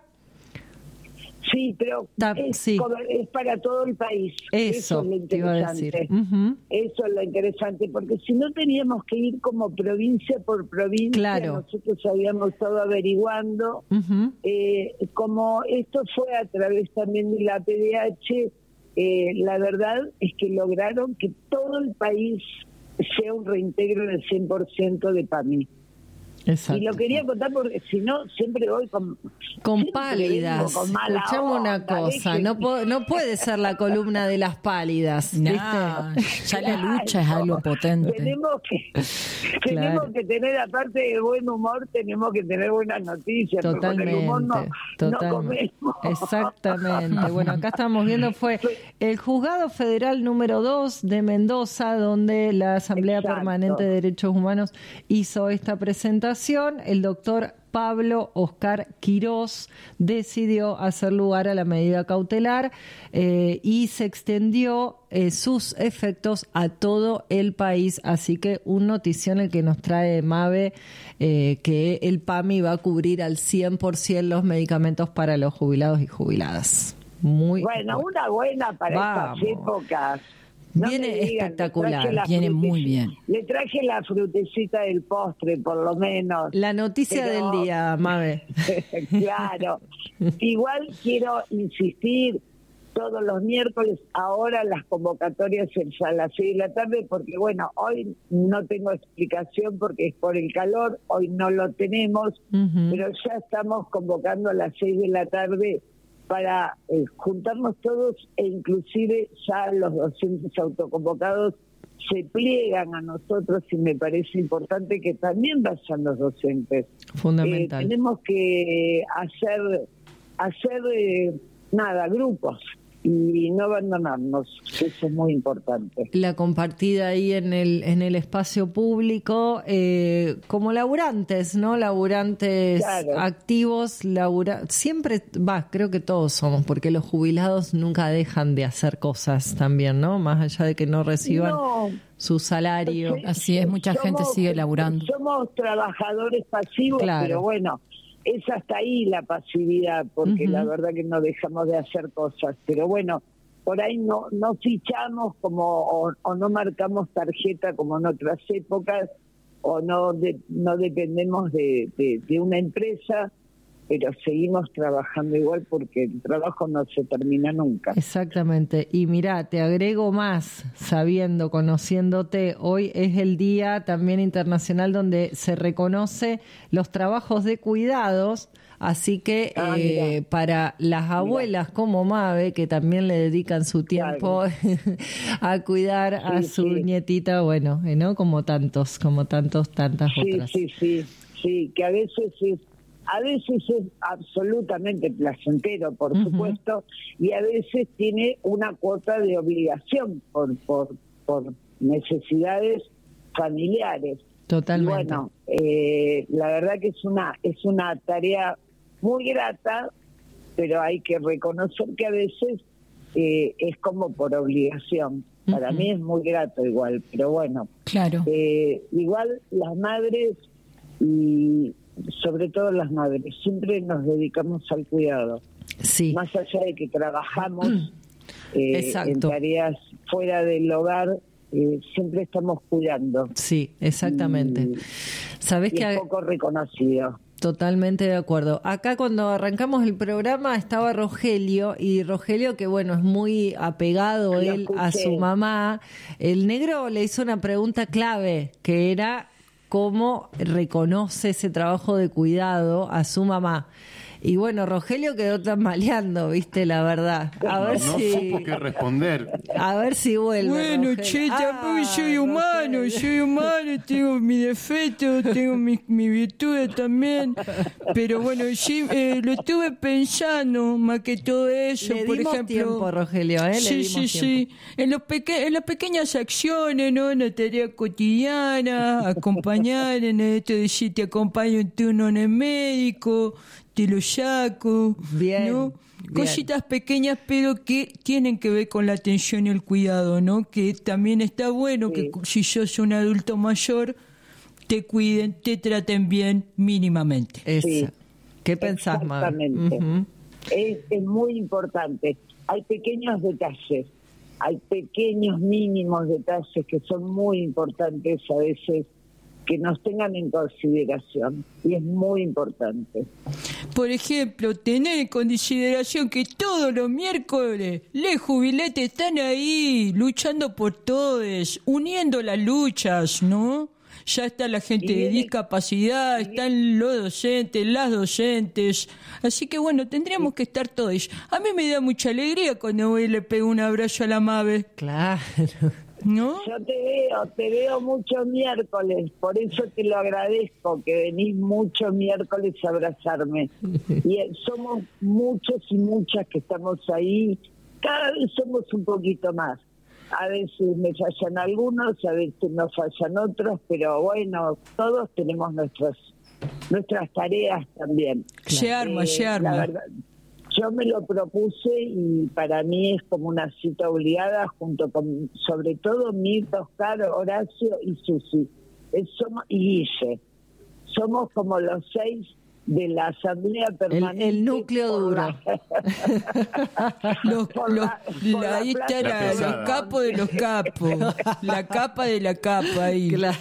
Sí, pero es para todo el país. Eso es lo te iba a decir. Uh-huh. Eso es lo interesante, porque si no teníamos que ir como provincia por provincia. Claro. Nosotros habíamos estado averiguando. Uh-huh. Como esto fue a través también de la PDH, la verdad es que lograron que todo el país sea un reintegro del 100% de PAMI. Exacto. Y lo quería contar porque si no, siempre voy con pálidas. Escuchamos una cosa, no puede ser la columna de las pálidas. No, ¿viste? Ya la lucha es algo potente. Tenemos que tener, aparte de buen humor, tenemos que tener buenas noticias. Totalmente. Con el humor no comemos. Exactamente. Bueno, acá estamos viendo, fue el Juzgado Federal número 2 de Mendoza, donde la Asamblea Permanente de Derechos Humanos hizo esta presentación. El doctor Pablo Oscar Quirós decidió hacer lugar a la medida cautelar y se extendió sus efectos a todo el país. Así que un notición el que nos trae Mabe, que el PAMI va a cubrir al 100% los medicamentos para los jubilados y jubiladas. Una buena para estas épocas. Viene espectacular, viene muy bien. Le traje la frutecita del postre, por lo menos. La noticia del día, Mabe. Claro. Igual quiero insistir, todos los miércoles, ahora las convocatorias a las 6 de la tarde, porque bueno, hoy no tengo explicación porque es por el calor, hoy no lo tenemos, pero ya estamos convocando a las 6 de la tarde para juntarnos todos, e inclusive ya los docentes autoconvocados se pliegan a nosotros, y me parece importante que también vayan los docentes. Fundamental. Tenemos que hacer grupos y no abandonarnos, eso es muy importante. La compartida ahí en el espacio público, como laburantes, ¿no? Laburantes activos, siempre, creo que todos somos, porque los jubilados nunca dejan de hacer cosas también, ¿no? Más allá de que no reciban su salario. Así es, mucha gente sigue laburando. Somos trabajadores pasivos, pero bueno, es hasta ahí la pasividad, porque la verdad que no dejamos de hacer cosas, pero bueno, por ahí no fichamos o no marcamos tarjeta como en otras épocas, o no dependemos de una empresa, pero seguimos trabajando igual porque el trabajo no se termina nunca. Exactamente. Y mirá, te agrego más, conociéndote, hoy es el día también internacional donde se reconoce los trabajos de cuidados, así que para las abuelas como Mabe, que también le dedican su tiempo a cuidar a su nietita, bueno, ¿no? Como tantas otras. Sí, que a veces es absolutamente placentero, por supuesto, y a veces tiene una cuota de obligación por necesidades familiares. Totalmente. Y bueno, la verdad que es una tarea muy grata, pero hay que reconocer que a veces es como por obligación. Para mí es muy grato igual, pero bueno. Claro. Igual las madres, y sobre todo las madres, siempre nos dedicamos al cuidado. Sí. Más allá de que trabajamos en tareas fuera del hogar, siempre estamos cuidando. Sí, exactamente. ¿Sabés que poco reconocido? Totalmente de acuerdo. Acá cuando arrancamos el programa estaba Rogelio, y Rogelio, que bueno, es muy apegado él a su mamá. El negro le hizo una pregunta clave, que era cómo reconoce ese trabajo de cuidado a su mamá. Y bueno, Rogelio quedó tambaleando, viste, la verdad. A ver no si... supo qué responder. A ver si vuelve. Bueno, Rogelio. che, tampoco soy humano, tengo mi defecto, tengo mi virtudes también. Pero bueno, sí, lo estuve pensando más que todo eso. Le por dimos ejemplo, tiempo, Rogelio, ¿eh? Sí. En las pequeñas acciones, ¿no? En la tarea cotidiana, acompañar, en esto de si te acompaño en turno en el médico, te lo saco, bien, ¿no? bien. Cositas pequeñas, pero que tienen que ver con la atención y el cuidado, ¿no? Que también está bueno que si sos un adulto mayor, te cuiden, te traten bien mínimamente. Sí. ¿Qué pensás, Mar? Exactamente. Es muy importante. Hay pequeños detalles, hay pequeños mínimos detalles que son muy importantes a veces que nos tengan en consideración, y es muy importante. Por ejemplo, tener en consideración que todos los miércoles les jubiletes están ahí luchando por todos, uniendo las luchas, ¿no? Ya está la gente de discapacidad, están los docentes, las docentes, así que bueno, tendríamos que estar todos. A mí me da mucha alegría cuando voy y le pego un abrazo a la Mabe. Claro. ¿No? Yo te veo muchos miércoles, por eso te lo agradezco, que venís muchos miércoles a abrazarme. Y somos muchos y muchas que estamos ahí, cada vez somos un poquito más. A veces me fallan algunos, a veces nos fallan otros, pero bueno, todos tenemos nuestras tareas también. Se arma. La verdad, yo me lo propuse y para mí es como una cita obligada, junto con, sobre todo, Mirta, Oscar, Horacio y Susi. Y Guille. Somos como los 6 de la asamblea permanente. El núcleo duro. Los capos de los capos. La capa de la capa ahí. Claro.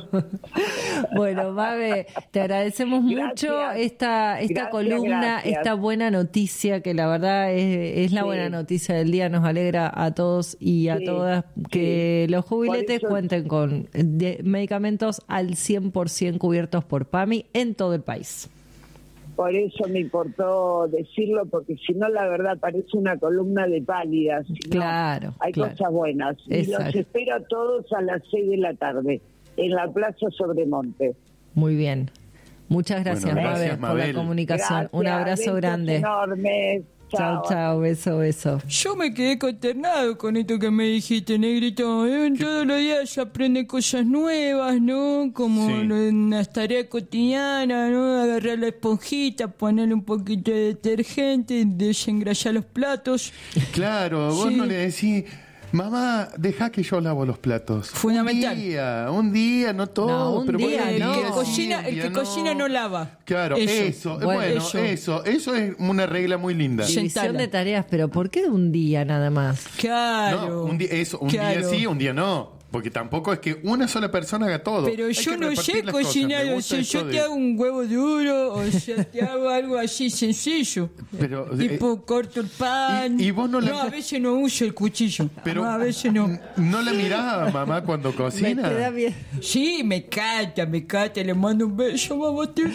Bueno, Mabe, te agradecemos mucho esta columna, esta buena noticia, que la verdad es la buena noticia del día. Nos alegra a todos y a todas que los jubiletes cuenten con medicamentos al 100% cubiertos por PAMI en todo el país. Por eso me importó decirlo, porque si no, la verdad, parece una columna de pálidas. Claro. Hay cosas buenas. Exacto. Y los espero a todos a las 6 de la tarde, en la Plaza Sobremonte. Muy bien. Muchas gracias, Mabel, por la comunicación. Gracias, un abrazo grande. Enorme. Chao, beso. Yo me quedé consternado con esto que me dijiste, Negrito. Todos los días se aprenden cosas nuevas, ¿no? Como en las tareas cotidianas, ¿no? Agarrar la esponjita, ponerle un poquito de detergente, desengrasar los platos. Claro, vos no le decís... Mamá, deja que yo lavo los platos. Fundamental. Un día, no todo. No, pero el que cocina no lava. Claro, eso es una regla muy linda. División de tareas, pero ¿por qué un día nada más? Claro. No, un día sí, un día no. Porque tampoco es que una sola persona haga todo. Pero yo no sé cocinar, o sea, yo te hago un huevo duro, o sea, te hago algo así sencillo. Pero, tipo, corto el pan. Y vos no, a veces no uso el cuchillo. Pero a veces no. ¿No la mirás, mamá, cuando cocina? Me queda bien. Sí, me canta, le mando un beso, mamá, te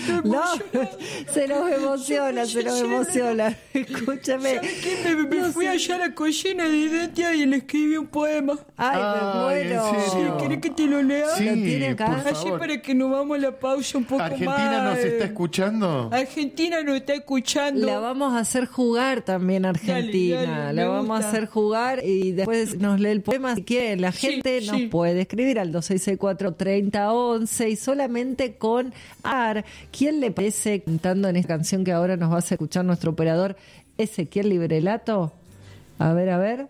se nos emociona. Escúchame. ¿Sabes qué? Me fui allá a la cocina de Identia y le escribí un poema. Ay, me muero. Sí, ¿querés que te lo lea? Sí, ¿Lo tiene acá? Así para que nos vamos a la pausa un poco más. ¿Argentina nos está escuchando? Argentina nos está escuchando. La vamos a hacer jugar también, Argentina. Dale, la vamos a hacer jugar y después nos lee el poema. Si quieren, la gente nos puede escribir al 2664-3011 y solamente con ¿quién le parece cantando en esta canción que ahora nos va a hacer escuchar nuestro operador Ezequiel Librelato? A ver.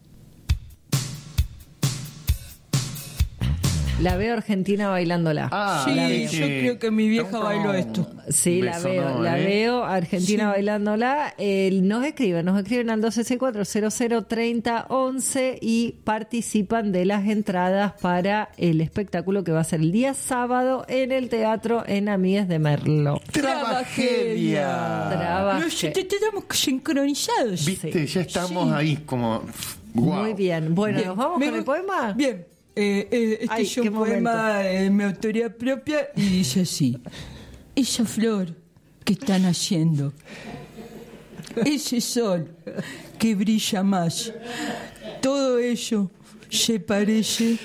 La veo Argentina bailándola. Yo creo que mi vieja bailó esto. Sí, la veo Argentina bailándola. Nos escriben al 264-003011 y participan de las entradas para el espectáculo que va a ser el día sábado en el teatro en Amigues de Merlo. ¡Tragedia! Estamos sincronizados. Viste, ya estamos ahí como... Wow. Muy bien. Bueno, ¿nos vamos con el poema? Bien. Este es un poema de mi autoría propia y dice así: esa flor que están haciendo. Ese sol que brilla más, todo ello se parece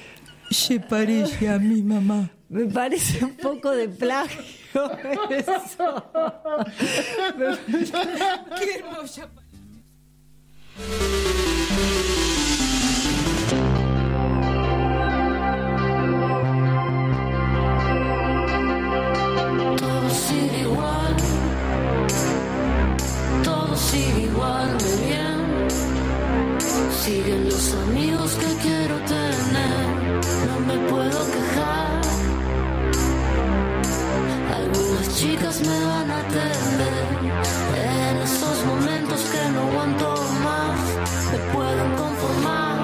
a mi mamá. Me parece un poco de plagio eso. Qué hermosa. Todo sigue igual, todo sigue igual de bien. Siguen los amigos que quiero tener, no me puedo quejar. Algunas chicas me van a atender en esos momentos que no aguanto más, me pueden conformar.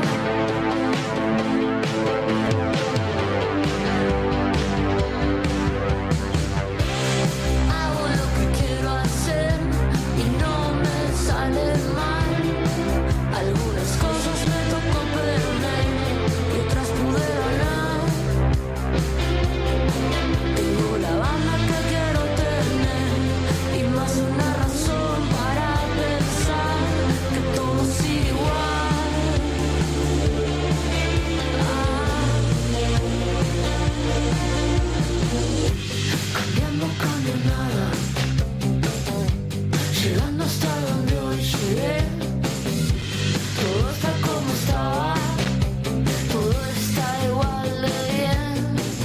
Hago lo que quiero hacer y no me sale mal. Algunas cosas me tocó perder y otras pude ganar. Tengo la banda que quiero tener y más de una razón para pensar que todo sigue igual. Cambiando, cambio nada, llegando hasta donde hoy llegué. Todo está como estaba, todo está igual de bien.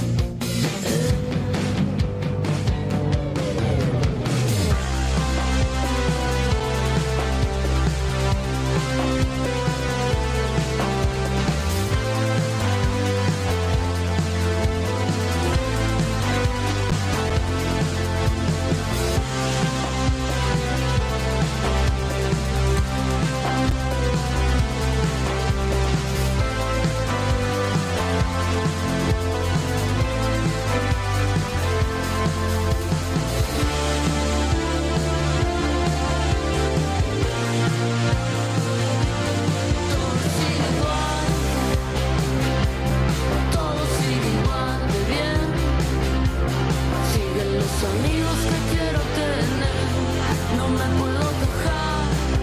Todo sigue igual de bien. Siguen los amigos que quiero tener, no me puedo quejar.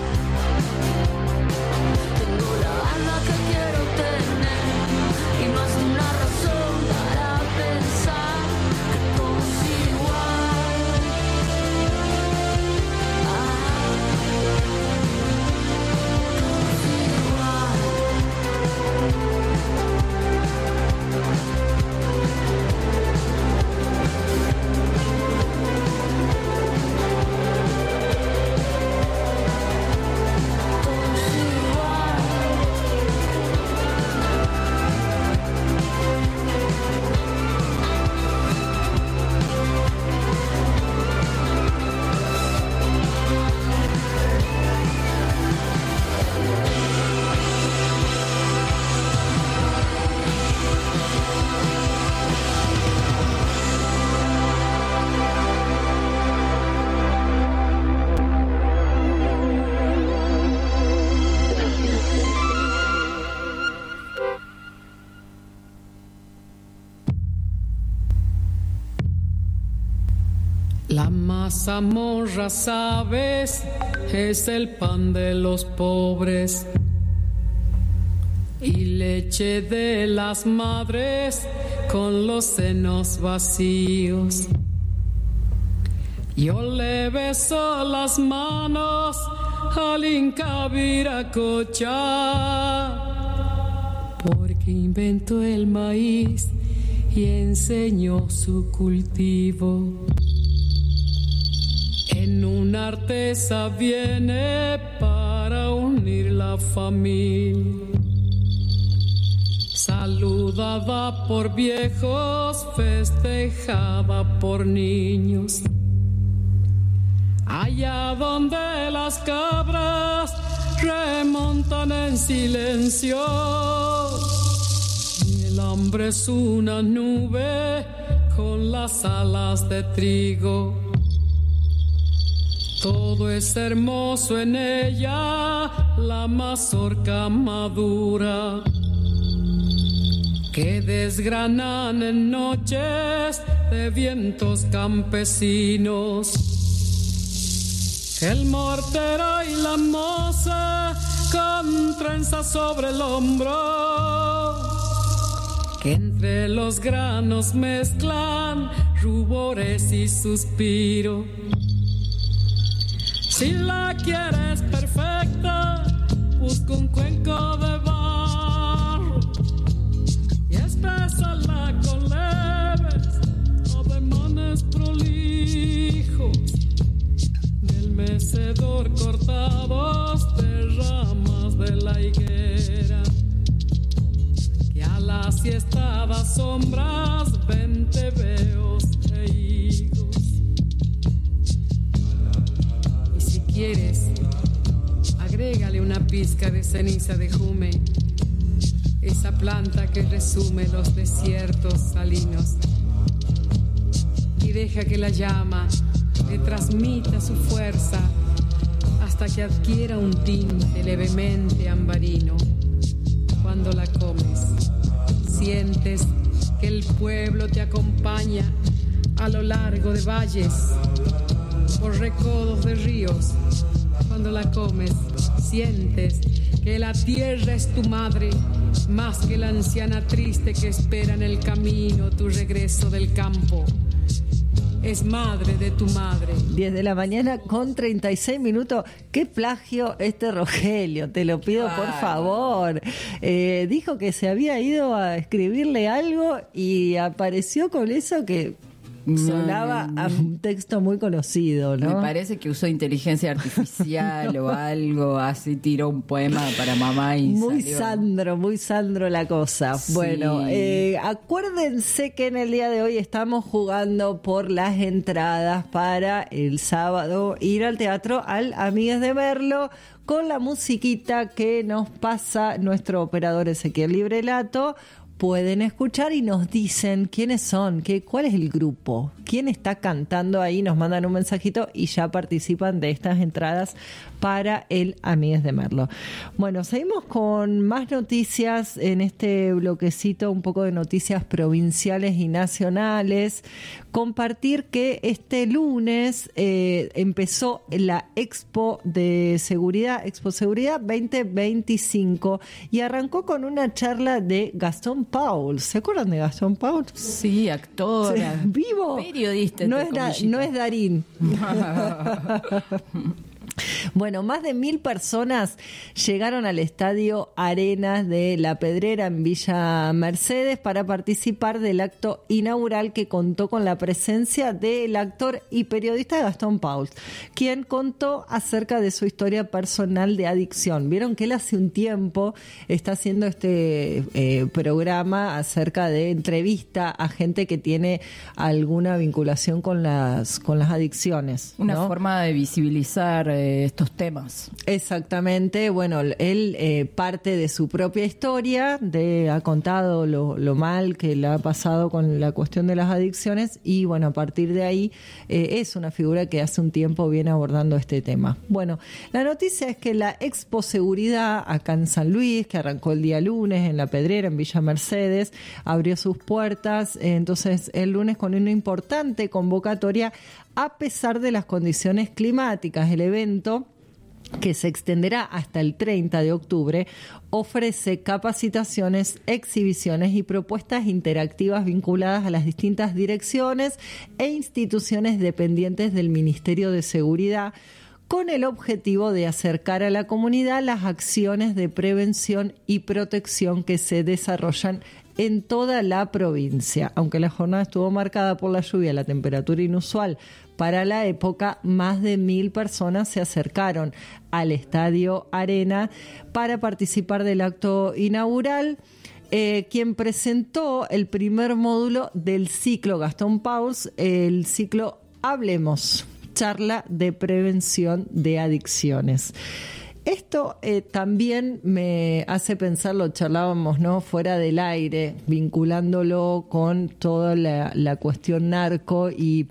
Tengo la banda que quiero tener y más de una razón para pensar que todo sigue igual. Todo sigue igual. La mazamorra, sabes, es el pan de los pobres y leche de las madres con los senos vacíos. Yo le beso las manos al Inca Viracocha porque inventó el maíz y enseñó su cultivo. En una artesa viene para unir la familia, saludada por viejos, festejada por niños. Allá donde las cabras remontan en silencio y el hambre es una nube con las alas de trigo. Todo es hermoso en ella, la mazorca madura, que desgranan en noches de vientos campesinos. el mortero y la moza con trenzas sobre el hombro, que entre los granos mezclan rubores y suspiro. Si la quieres perfecta, busca un cuenco de barro y espésala con leves ademanes prolijos del mecedor cortados de ramas de la higuera, que a las siestadas sombras ven tebeos e higos. Y si quieres, agrégale una pizca de ceniza de jume, esa planta que resume los desiertos salinos, y deja que la llama le transmita su fuerza hasta que adquiera un tinte levemente ambarino. Cuando la comes, sientes que el pueblo te acompaña a lo largo de valles, por recodos de ríos. Cuando la comes, sientes que la tierra es tu madre, más que la anciana triste que espera en el camino tu regreso del campo. Es madre de tu madre. 10 de la mañana con 36 minutos. Qué plagio Rogelio, te lo pido por favor. Dijo que se había ido a escribirle algo y apareció con eso que sonaba a un texto muy conocido, ¿no? Me parece que usó inteligencia artificial o algo, así tiró un poema para mamá y muy salió. Muy Sandro la cosa. Sí. Bueno, acuérdense que en el día de hoy estamos jugando por las entradas para el sábado ir al teatro al Amigues de Merlo, con la musiquita que nos pasa nuestro operador Ezequiel Librelato. Pueden escuchar y nos dicen quiénes son, cuál es el grupo, quién está cantando ahí, nos mandan un mensajito y ya participan de estas entradas para el Amigues de Merlo. Bueno, seguimos con más noticias en este bloquecito, un poco de noticias provinciales y nacionales. Compartir que este lunes empezó la Expo Seguridad 2025 y arrancó con una charla de Gastón Pauls. ¿Se acuerdan de Gastón Pauls? Sí, actor, vivo, periodista. No es Darín. Bueno, más de 1.000 personas llegaron al Estadio Arenas de La Pedrera en Villa Mercedes para participar del acto inaugural, que contó con la presencia del actor y periodista Gastón Pauls, quien contó acerca de su historia personal de adicción. Vieron que él hace un tiempo está haciendo este programa acerca de entrevista a gente que tiene alguna vinculación con las adicciones, ¿no? Una forma de visibilizar estos temas. Exactamente. Bueno, él parte de su propia historia, ha contado lo mal que le ha pasado con la cuestión de las adicciones y bueno, a partir de ahí es una figura que hace un tiempo viene abordando este tema. Bueno, la noticia es que la Expo Seguridad acá en San Luis, que arrancó el día lunes en La Pedrera, en Villa Mercedes, abrió sus puertas entonces el lunes con una importante convocatoria a pesar de las condiciones climáticas. El evento, que se extenderá hasta el 30 de octubre, ofrece capacitaciones, exhibiciones y propuestas interactivas vinculadas a las distintas direcciones e instituciones dependientes del Ministerio de Seguridad, con el objetivo de acercar a la comunidad las acciones de prevención y protección que se desarrollan en toda la provincia. Aunque la jornada estuvo marcada por la lluvia y la temperatura inusual para la época, más de 1.000 personas se acercaron al Estadio Arena para participar del acto inaugural. Quien presentó el primer módulo del ciclo Gastón Pauls, el ciclo Hablemos, charla de prevención de adicciones. Esto también me hace pensar, lo charlábamos, ¿no?, fuera del aire, vinculándolo con toda la cuestión narco y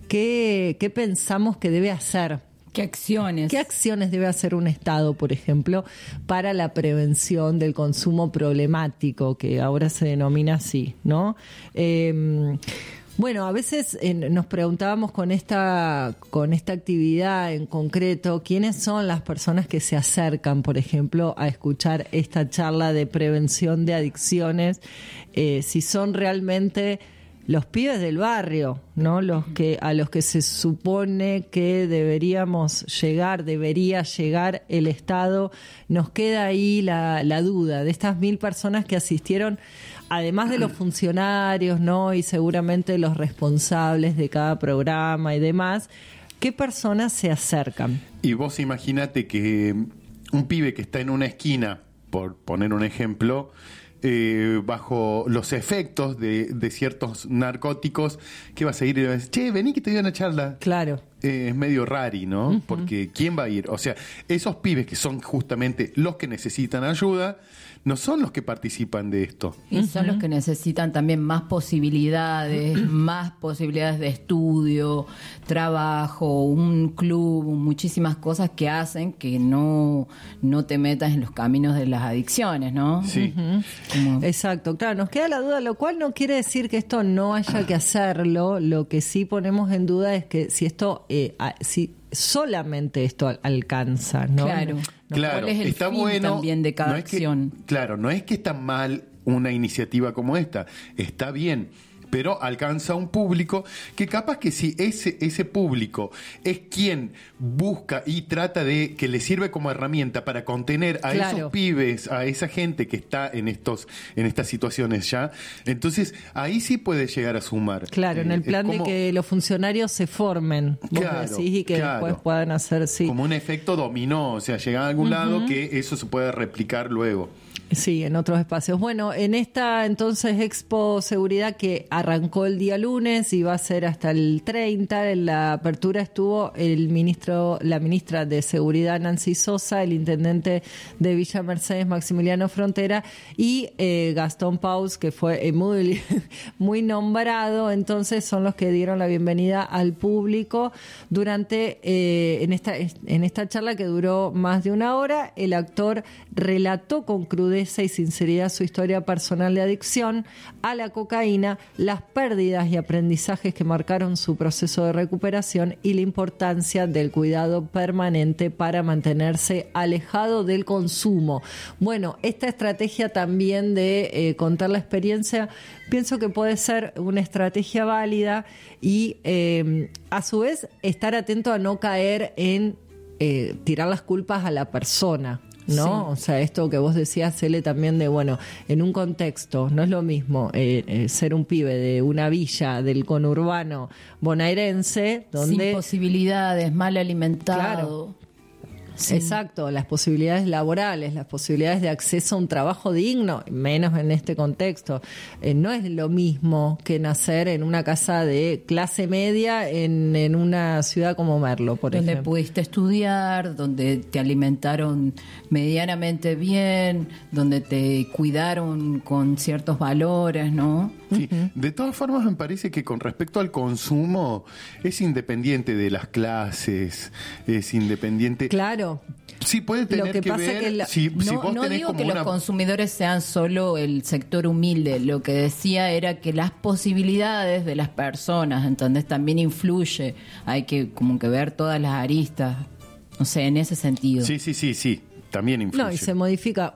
qué pensamos que debe hacer. ¿Qué acciones debe hacer un Estado, por ejemplo, para la prevención del consumo problemático, que ahora se denomina así, ¿no? Bueno, a veces nos preguntábamos con esta actividad en concreto, ¿quiénes son las personas que se acercan, por ejemplo, a escuchar esta charla de prevención de adicciones? Si son realmente los pibes del barrio, ¿no? A los que se supone que debería llegar el Estado. Nos queda ahí la duda de estas 1.000 personas que asistieron, además de los funcionarios, ¿no? Y seguramente los responsables de cada programa y demás. ¿Qué personas se acercan? Y vos imaginate que un pibe que está en una esquina, por poner un ejemplo, bajo los efectos de ciertos narcóticos, que vas a ir y vas a decir, che, vení que te doy una charla. Claro. Es medio rari, ¿no? Uh-huh. Porque ¿quién va a ir? O sea, esos pibes que son justamente los que necesitan ayuda, no son los que participan de esto. Y son los que necesitan también más posibilidades de estudio, trabajo, un club, muchísimas cosas que hacen que no te metas en los caminos de las adicciones, ¿no? Sí. Exacto, claro, nos queda la duda, lo cual no quiere decir que esto no haya que hacerlo. Lo que sí ponemos en duda es que si esto, si solamente esto alcanza, ¿no? Claro. Claro, ¿cuál es el está fin bueno también de cada acción? No es que está mal una iniciativa como esta, está bien, pero alcanza un público que capaz que si ese público es quien busca y trata de que le sirve como herramienta para contener a esos pibes, a esa gente que está en estas situaciones ya, entonces ahí sí puede llegar a sumar. Claro, en el plan de que los funcionarios se formen, vos decís, y que después puedan hacer, como un efecto dominó, o sea, llegar a algún lado que eso se puede replicar luego. Sí, en otros espacios. Bueno, en esta entonces Expo Seguridad que arrancó el día lunes y va a ser hasta el 30, en la apertura estuvo la ministra de Seguridad Nancy Sosa, el intendente de Villa Mercedes Maximiliano Frontera y Gastón Paus, que fue muy nombrado. Entonces son los que dieron la bienvenida al público durante en esta charla que duró más de una hora. El actor relató con crudeza y sinceridad su historia personal de adicción a la cocaína, las pérdidas y aprendizajes que marcaron su proceso de recuperación y la importancia del cuidado permanente para mantenerse alejado del consumo. Bueno, esta estrategia también de contar la experiencia, pienso que puede ser una estrategia válida y a su vez estar atento a no caer en tirar las culpas a la persona, ¿no? Sí. O sea, esto que vos decías, Cele, también de, bueno, en un contexto, no es lo mismo ser un pibe de una villa del conurbano bonaerense, donde... sin posibilidades, mal alimentado. Claro. Sí. Exacto, las posibilidades laborales, las posibilidades de acceso a un trabajo digno, menos en este contexto. No es lo mismo que nacer en una casa de clase media en una ciudad como Merlo, por ejemplo. Donde pudiste estudiar, donde te alimentaron medianamente bien, donde te cuidaron con ciertos valores, ¿no? Sí. De todas formas, me parece que con respecto al consumo es independiente de las clases, es independiente... Claro. Sí, puede tener que ver... si vos no tenés digo como que los consumidores sean solo el sector humilde. Lo que decía era que las posibilidades de las personas, ¿entendés? También influye. Hay que como que ver todas las aristas. No sé, en ese sentido. Sí. También influye. No, y se modifica.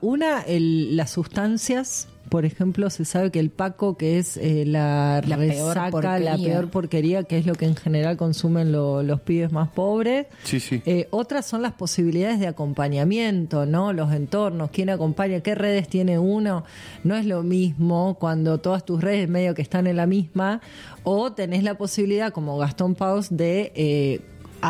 las sustancias... Por ejemplo, se sabe que el Paco, que es la resaca, la peor porquería, que es lo que en general consumen los pibes más pobres. Sí. Otras son las posibilidades de acompañamiento, ¿no? Los entornos, quién acompaña, qué redes tiene uno. No es lo mismo cuando todas tus redes medio que están en la misma, o tenés la posibilidad, como Gastón Paus, de...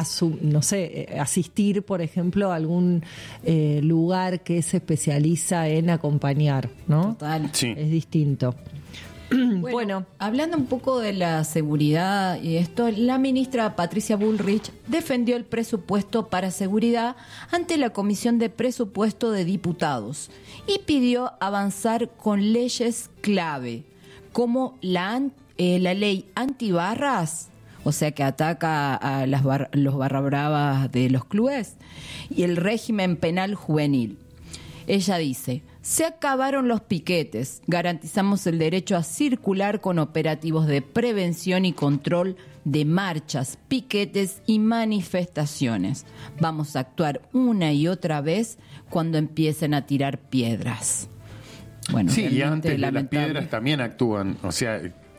asistir, por ejemplo, a algún lugar que se especializa en acompañar, ¿no? Total. Sí. Es distinto. Bueno, hablando un poco de la seguridad y esto, la ministra Patricia Bullrich defendió el presupuesto para seguridad ante la Comisión de Presupuesto de Diputados y pidió avanzar con leyes clave, como la ley antibarras, o sea, que ataca a los barra bravas de los clubes, y el régimen penal juvenil. Ella dice, Se acabaron los piquetes. Garantizamos el derecho a circular con operativos de prevención y control de marchas, piquetes y manifestaciones. Vamos a actuar una y otra vez cuando empiecen a tirar piedras. Bueno, sí, y antes de las piedras también actúan. O sea,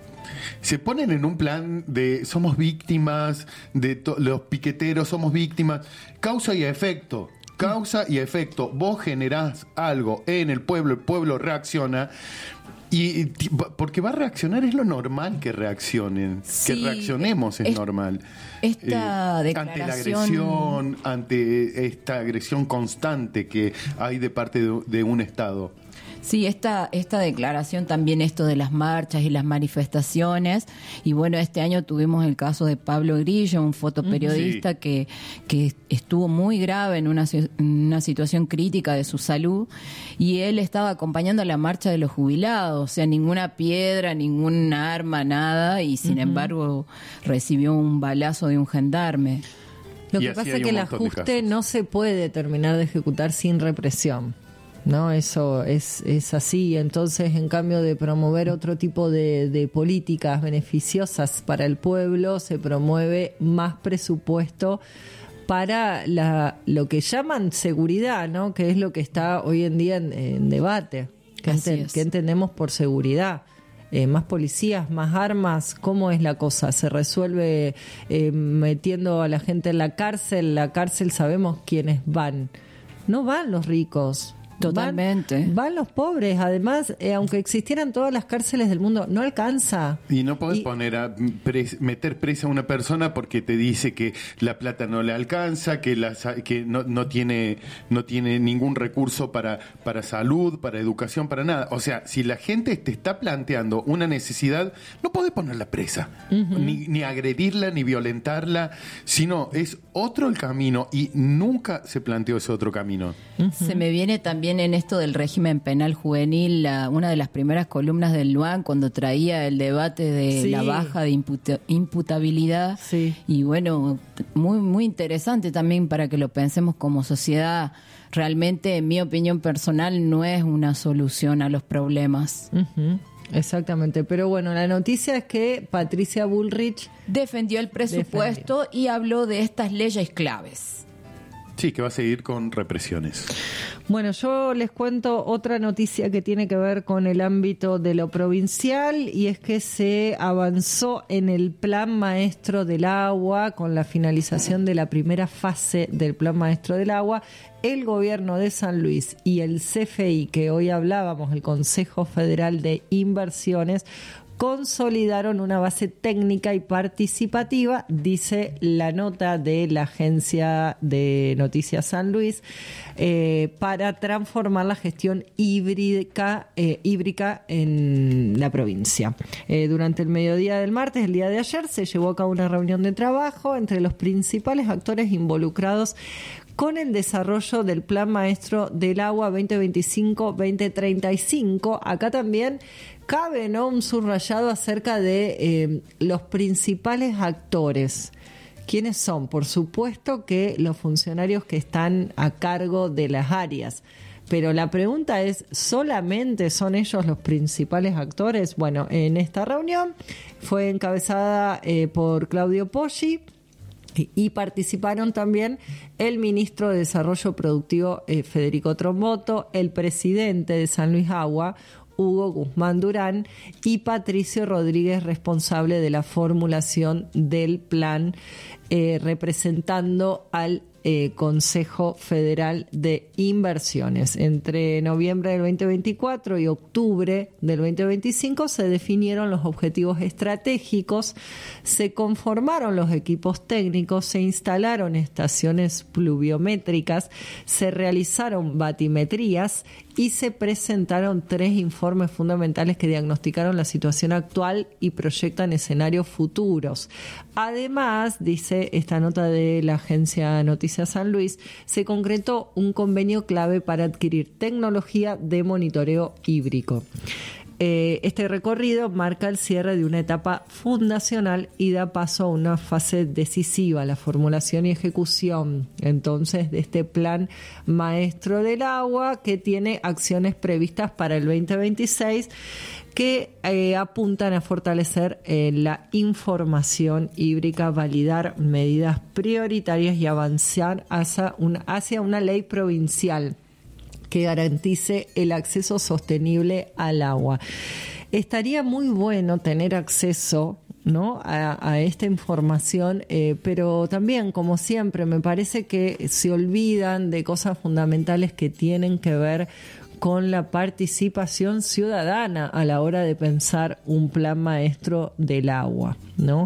se ponen en un plan de somos víctimas, los piqueteros somos víctimas. Causa y efecto. Causa y efecto. Vos generás algo en el pueblo reacciona. Y porque va a reaccionar, es lo normal que reaccionen, sí, que reaccionemos es normal. Esta declaración... Ante la agresión, ante esta agresión constante que hay de parte de un Estado. Sí, esta declaración también, esto de las marchas y las manifestaciones, y bueno, este año tuvimos el caso de Pablo Grillo, un fotoperiodista sí, que estuvo muy grave en una situación crítica de su salud, y él estaba acompañando a la marcha de los jubilados, o sea, ninguna piedra, ningún arma, nada, y sin embargo recibió un balazo de un gendarme. Lo que pasa es que el ajuste no se puede terminar de ejecutar sin represión. No, eso es así. Entonces, en cambio de promover otro tipo de políticas beneficiosas para el pueblo, se promueve más presupuesto para lo que llaman seguridad, ¿no? Que es lo que está hoy en día en debate. ¿Qué entendemos por seguridad? Más policías, más armas, ¿cómo es la cosa? ¿Se resuelve metiendo a la gente en la cárcel? La cárcel sabemos quiénes van. No van los ricos. Totalmente. Van los pobres. Además, aunque existieran todas las cárceles del mundo, no alcanza. Y no podés meter presa a una persona porque te dice que la plata no le alcanza, que no tiene ningún recurso para salud, para educación, para nada. O sea, si la gente te está planteando una necesidad, no podés ponerla presa, ni agredirla, ni violentarla, sino es otro el camino, y nunca se planteó ese otro camino. Se me viene también en esto del régimen penal juvenil una de las primeras columnas del Luan, cuando traía el debate de la baja de imputabilidad. Sí. Y bueno, muy, muy interesante también para que lo pensemos como sociedad. Realmente, en mi opinión personal, no es una solución a los problemas. Exactamente, pero bueno, la noticia es que Patricia Bullrich defendió el presupuesto y habló de estas leyes claves. Sí, que va a seguir con represiones. Bueno, yo les cuento otra noticia que tiene que ver con el ámbito de lo provincial, y es que se avanzó en el Plan Maestro del Agua con la finalización de la primera fase del Plan Maestro del Agua. El gobierno de San Luis y el CFI, que hoy hablábamos, el Consejo Federal de Inversiones, consolidaron una base técnica y participativa, dice la nota de la agencia de Noticias San Luis, para transformar la gestión hídrica en la provincia. Durante el mediodía del martes, el día de ayer, se llevó a cabo una reunión de trabajo entre los principales actores involucrados con el desarrollo del Plan Maestro del Agua 2025-2035. Acá también cabe, ¿no?, un subrayado acerca de los principales actores. ¿Quiénes son? Por supuesto que los funcionarios que están a cargo de las áreas. Pero la pregunta es, ¿solamente son ellos los principales actores? Bueno, en esta reunión fue encabezada por Claudio Poggi, y participaron también el ministro de Desarrollo Productivo Federico Tromboto, el presidente de San Luis Agua, Hugo Guzmán Durán, y Patricio Rodríguez, responsable de la formulación del plan, representando al Consejo Federal de Inversiones. Entre noviembre del 2024 y octubre del 2025 se definieron los objetivos estratégicos, se conformaron los equipos técnicos, se instalaron estaciones pluviométricas, se realizaron batimetrías y se presentaron 3 informes fundamentales que diagnosticaron la situación actual y proyectan escenarios futuros. Además, dice esta nota de la agencia Noticias San Luis, se concretó un convenio clave para adquirir tecnología de monitoreo hídrico. Este recorrido marca el cierre de una etapa fundacional y da paso a una fase decisiva, la formulación y ejecución entonces de este plan maestro del agua, que tiene acciones previstas para el 2026 que apuntan a fortalecer la información hídrica, validar medidas prioritarias y avanzar hacia una ley provincial que garantice el acceso sostenible al agua. Estaría muy bueno tener acceso, ¿no?, a esta información, pero también, como siempre, me parece que se olvidan de cosas fundamentales que tienen que ver con la participación ciudadana a la hora de pensar un plan maestro del agua, ¿no?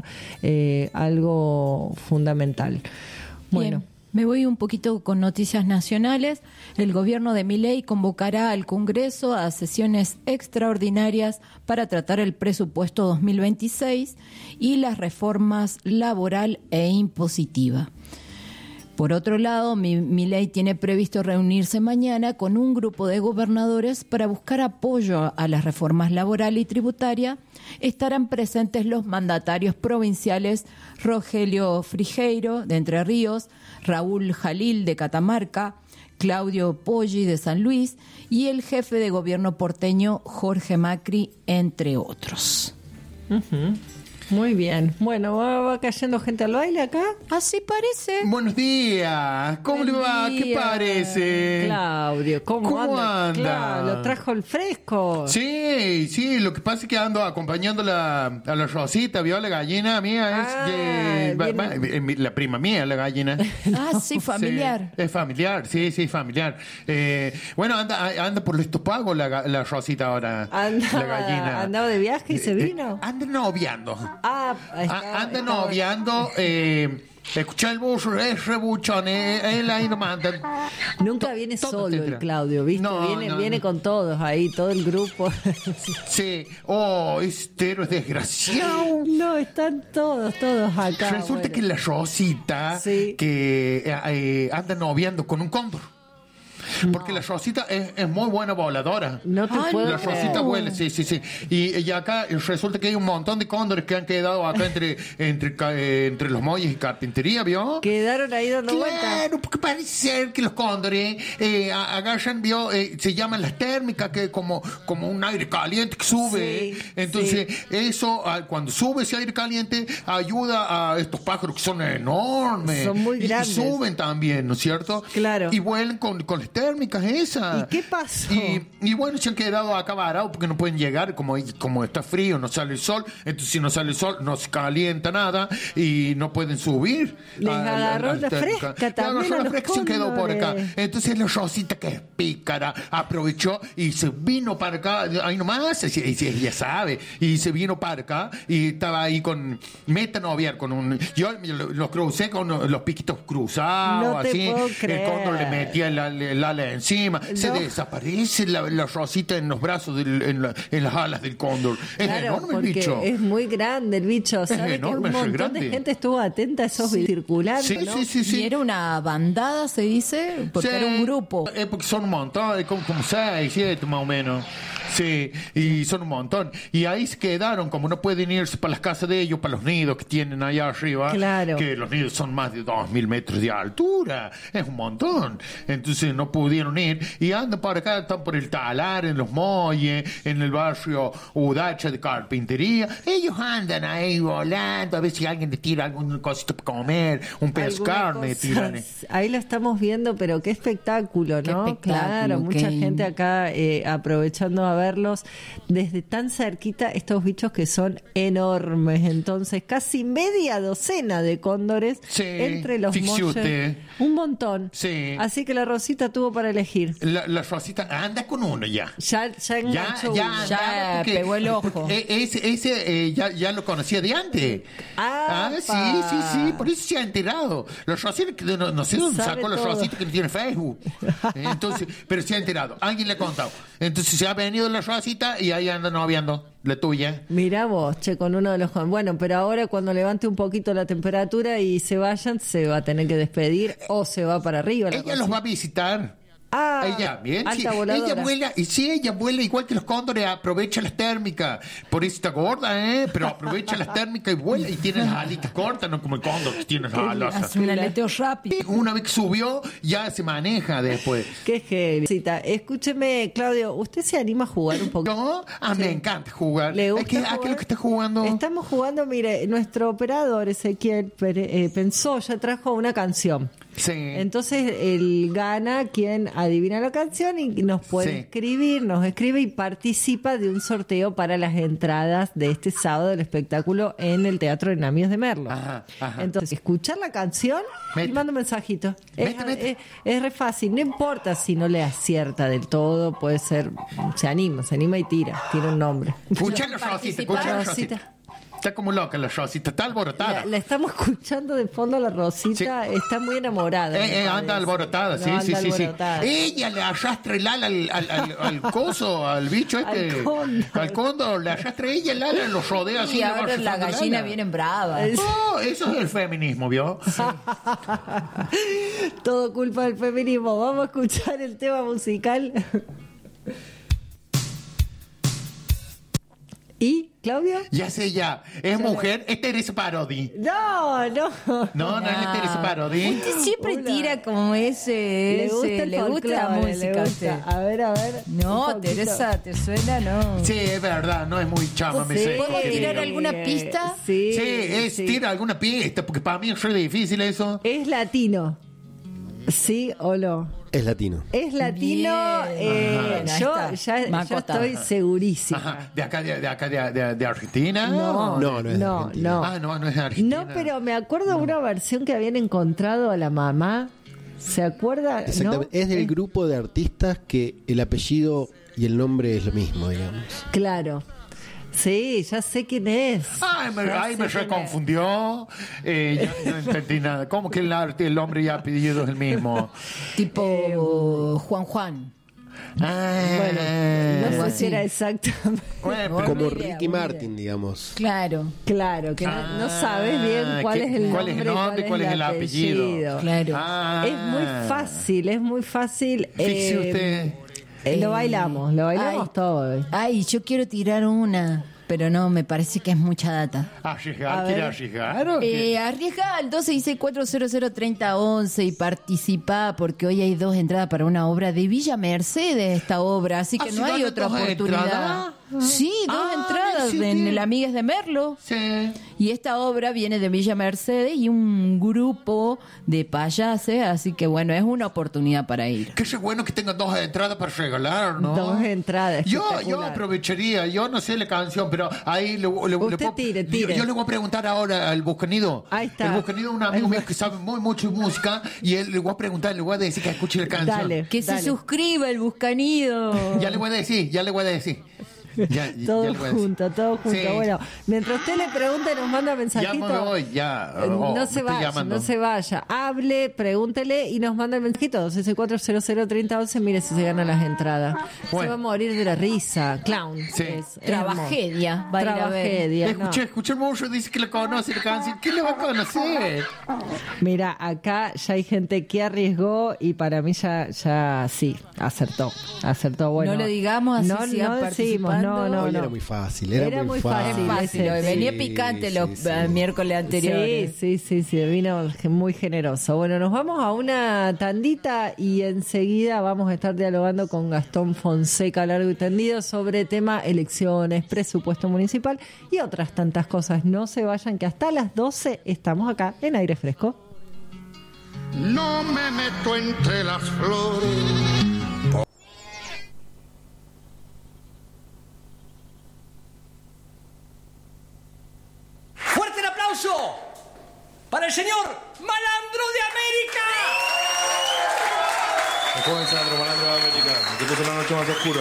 Algo fundamental. Bueno. Bien. Me voy un poquito con noticias nacionales. El gobierno de Milei convocará al Congreso a sesiones extraordinarias para tratar el presupuesto 2026 y las reformas laboral e impositiva. Por otro lado, Milei tiene previsto reunirse mañana con un grupo de gobernadores para buscar apoyo a las reformas laboral y tributaria. Estarán presentes los mandatarios provinciales Rogelio Frigeiro, de Entre Ríos, Raúl Jalil, de Catamarca, Claudio Poggi, de San Luis, y el jefe de gobierno porteño, Jorge Macri, entre otros. Muy bien. Bueno, ¿va cayendo gente al baile acá? Así parece. Buenos días. ¿Cómo le va? ¿Qué parece? Claudio, ¿cómo anda? Claro, lo trajo el fresco. Sí, lo que pasa es que ando acompañando a la Rosita, ¿vio? La gallina mía es la prima mía, la gallina. Ah, sí, familiar. Sí, es familiar, sí, familiar. Bueno, anda por los Topagos la Rosita ahora, la gallina. ¿Andaba de viaje y se vino? Anda noviando. Anda no noviando. Escucha el burro, es rebuchón, él ahí no manda. Nunca viene solo el Claudio, ¿viste? Viene con todos ahí, todo el grupo. Sí, este es desgraciado. No, están todos acá. Resulta que la Rosita, que anda noviando con un cóndor. Porque la Rosita es muy buena voladora. No te puedo La Rosita vuela, sí. Y acá resulta que hay un montón de cóndores que han quedado acá entre los muelles y carpintería, ¿vio? Quedaron ahí dando vueltas. Claro, porque parece ser que los cóndores agarran, ¿vio? Se llaman las térmicas, que como un aire caliente que sube. Sí, entonces, eso, cuando sube ese aire caliente, ayuda a estos pájaros que son enormes. Son muy grandes. Y suben también, ¿no es cierto? Claro. Y vuelan con las térmicas esas. ¿Y qué pasó? Y bueno, se han quedado acá varados porque no pueden llegar, como está frío, no sale el sol, entonces si no sale el sol no se calienta nada y no pueden subir. Les agarró la fresca también. La fresca se quedó por acá. Entonces la Rosita, que es pícara, aprovechó y se vino para acá, ahí nomás, ya sabe, y se vino para acá y estaba ahí con metanoviar con un... Yo los crucé con los piquitos cruzados, no te así, puedo creer. el cóndor le metía el ala encima, se desaparece la Rosita en los brazos, en las alas del cóndor. Es enorme el bicho. Es muy grande el bicho. ¿Sabe enorme, que un montón de gente estuvo atenta a esos circulando? Sí. Y era una bandada, se dice, porque era un grupo. Porque son un montón, como 6, 7 más o menos. Sí, y son un montón. Y ahí se quedaron, como no pueden irse para las casas de ellos, para los nidos que tienen allá arriba. Claro. Que los nidos son más de 2.000 metros de altura. Es un montón. Entonces no pudieron ir. Y andan por acá, están por el Talar, en los Molles, en el barrio Udacha de Carpintería. Ellos andan ahí volando, a ver si alguien les tira algún cosito para comer, un pedazo de carne. Tiran. Ahí lo estamos viendo, pero qué espectáculo, ¿no? Qué espectáculo, claro, mucha gente acá aprovechando a verlos desde tan cerquita, estos bichos que son enormes. Entonces, casi media docena de cóndores entre los molles. Un montón. Sí. Así que la Rosita tuvo para elegir. La Rosita anda con uno ya. Ya enganchó uno. Ya pegó el ojo. Ese ya lo conocía de antes. Sí, por eso se ha enterado. La Rosita, no sé dónde sacó la Rosita que no tiene Facebook. Entonces, pero se ha enterado. Alguien le ha contado. Entonces se ha venido la Rosita y ahí anda noviando la tuya. Mirá vos, con uno de los jóvenes. Bueno, pero ahora cuando levante un poquito la temperatura y se vayan, se va a tener que despedir o se va para arriba. Ella los va a visitar. Ella, bien, sí. alta voladora. Ella vuela, y sí, ella vuela igual que los cóndores, aprovecha las térmicas. Por eso está gorda, pero aprovecha las térmicas y vuela. Y tiene las alitas cortas, no como el cóndor que tiene las alas. Hace un aleteo rápido. Una vez que subió, ya se maneja después. Qué genial. Escúcheme, Claudio, ¿usted se anima a jugar un poquito? ¿No? Me encanta jugar. ¿Le gusta ¿Qué es lo que está jugando? Estamos jugando, mire, nuestro operador Ezequiel pensó, ya trajo una canción. Sí. Entonces él gana quien adivina la canción y nos puede escribir, nos escribe y participa de un sorteo para las entradas de este sábado del espectáculo en el Teatro de Amigos de Merlo. Ajá. Entonces, escuchar la canción y manda un mensajito. Es re fácil, no importa si no le acierta del todo, puede ser, se anima y tira un nombre. Escuchalo, Rosita. Está como loca la Rosita, está alborotada. La estamos escuchando de fondo, la Rosita está muy enamorada. Anda alborotada, sí. Ella le arrastra el ala al coso, al bicho este. Al cóndor, le arrastra ella el ala, lo rodea así. Y ahora la gallina viene brava. Oh, eso es el feminismo, ¿vio? Sí. Todo culpa del feminismo. Vamos a escuchar el tema musical. ¿Y, Claudio? Ya sé, es mujer, es Teresa Parodi. No es Teresa Parodi. Usted siempre tira como ese. Le gusta la música a usted. A ver. No, Teresa, ¿te suena? No. Sí, es verdad, no es muy chama. ¿Puedo tirar alguna pista? Sí, tira alguna pista, porque para mí es re difícil eso. Es latino. ¿Sí o no? Es latino. Yo ya estoy segurísima. Ajá. ¿De acá de Argentina? No es de Argentina. No es de Argentina. No, pero me acuerdo de una versión que habían encontrado a la mamá. ¿Se acuerda? Exactamente. ¿No? Es del grupo de artistas que el apellido y el nombre es lo mismo, digamos. Claro. Sí, ya sé quién es. Me reconfundió. Ya no entendí nada. ¿Cómo que el hombre y apellido es el mismo? Tipo Juan. No sé si era exactamente. Como Ricky Martin, digamos. Claro, que no sabes bien cuál es el nombre, cuál es el apellido. Claro. Es muy fácil. Fíjese usted. Lo bailamos todo. Ay, yo quiero tirar una, pero no, me parece que es mucha data. ¿Quiere arriesgar o qué? Arriesga al 1264003011 y participa, porque hoy hay 2 entradas para una obra de Villa Mercedes, esta obra, así que no hay otra oportunidad. Sí, 2 entradas en el Amigas de Merlo. Sí. Y esta obra viene de Villa Mercedes y un grupo de payases, así que bueno, es una oportunidad para ir. Qué bueno que tengan 2 entradas para regalar, ¿no? 2 entradas. Yo aprovecharía, yo no sé la canción, pero ahí tire. Yo le voy a preguntar ahora al Buscanido. Ahí está. El Buscanido es un amigo mío que sabe mucho de música, y él le voy a preguntar, le voy a decir que escuche la canción. Se suscriba el Buscanido. Ya le voy a decir. Todo junto. Sí. Bueno, mientras usted le pregunte, nos manda mensajito. Ya me voy, no se vaya. Hable, pregúntele y nos manda el mensajito. 264003011. Mire si se ganan las entradas. Se va a morir de la risa. Clown. Sí. Tragedia. Tragedia. Escuché el morro, dice que lo conoce la canción. ¿Qué le va a conocer? Mira, acá ya hay gente que arriesgó y para mí ya sí, acertó. Bueno, no lo digamos así, no decimos. No. Era muy fácil. Venía picante los miércoles anteriores. Sí, vino muy generoso. Bueno, nos vamos a una tandita y enseguida vamos a estar dialogando con Gastón Fonseca largo y tendido sobre tema elecciones, presupuesto municipal y otras tantas cosas. No se vayan, que hasta las 12 estamos acá en Aire Fresco. No me meto entre las flores. ¡Fuerte el aplauso para el señor Malandro de América! ¿Cómo es Sandro, Malandro de América? Que es la noche más oscura.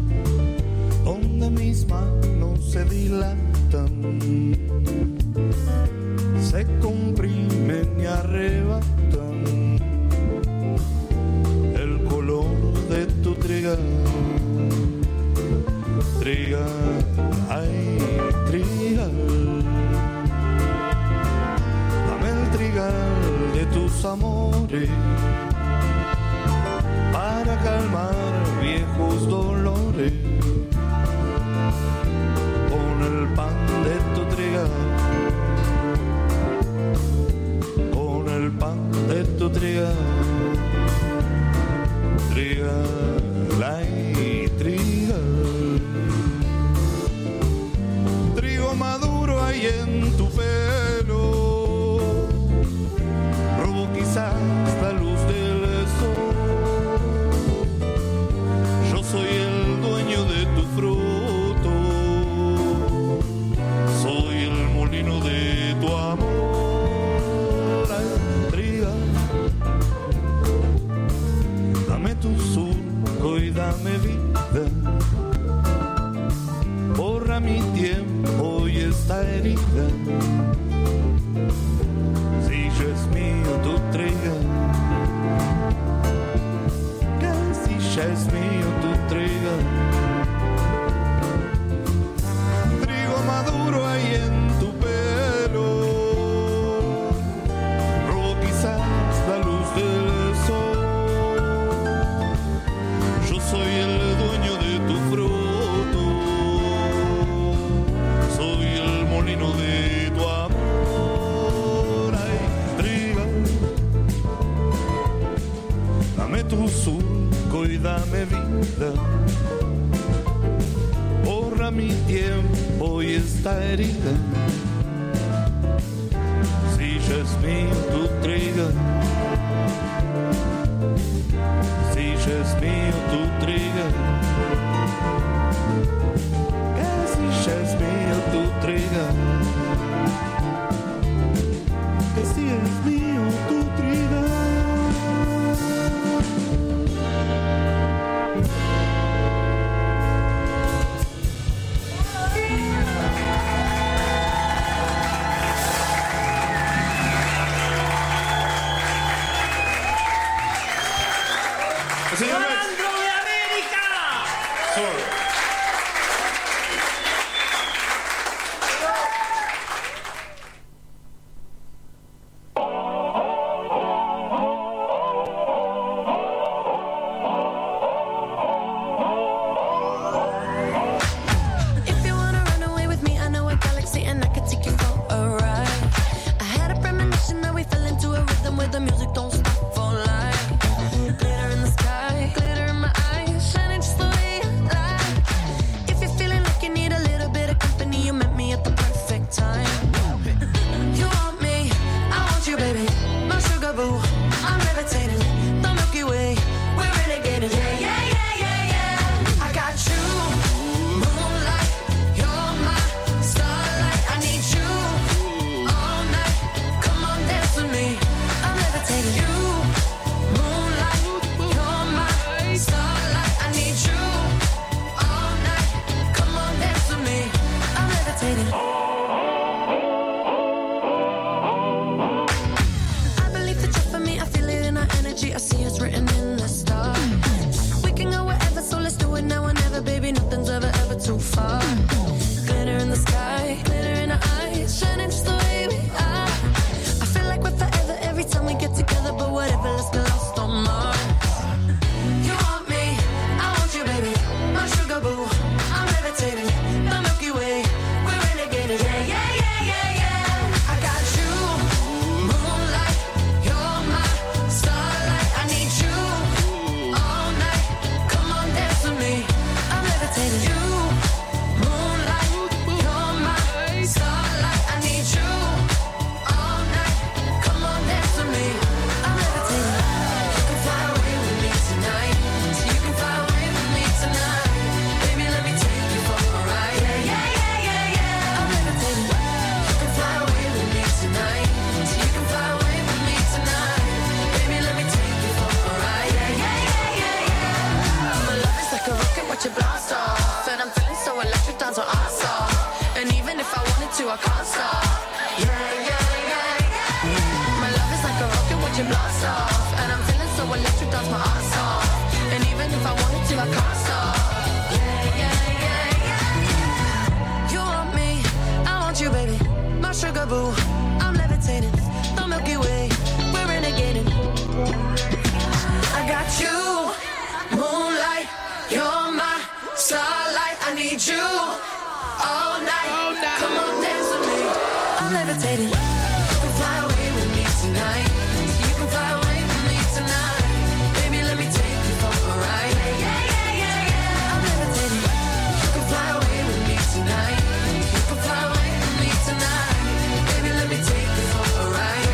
Donde mis manos se dilatan trigal, ay, trigal. Dame el trigal de tus amores para calmar viejos dolores. Con el pan de tu trigal, con el pan de tu trigal, trigal, ay, trigal. Trigo maduro hay en tu pelo, robo quizás la luz del sol. Yo soy el dueño de tu fruto, soy el molino de tu amor. Ay, trigal, dame tu surco y dame vida, borra mi tiempo y esta herida. Si ya es mío tu trigal, que si ya es mío tu trigal. Trigo maduro hay en tu pelo, robo quizás la luz del sol. Yo soy el dueño de tu fruto, soy el molino de tu amor. Ay, trigal, dame tu surco y dame vida, borra mi tiempo y esta herida. Si ya es mío tu trigal, si ya es mío tu trigal, que si ya es mío tu trigal, que si es mío tu trigal. Señores, ¡Malandro de América! boo. I'm levitating, the Milky Way, we're renegading. I got you, moonlight, you're my starlight. I need you all night. Come on, dance with me. I'm levitating. You can fly away with me tonight. You can fly away with me tonight. Baby, let me take you for a ride. I'm levitating. You can fly away with me tonight. You can fly away with me tonight. Baby, let me take you for a ride.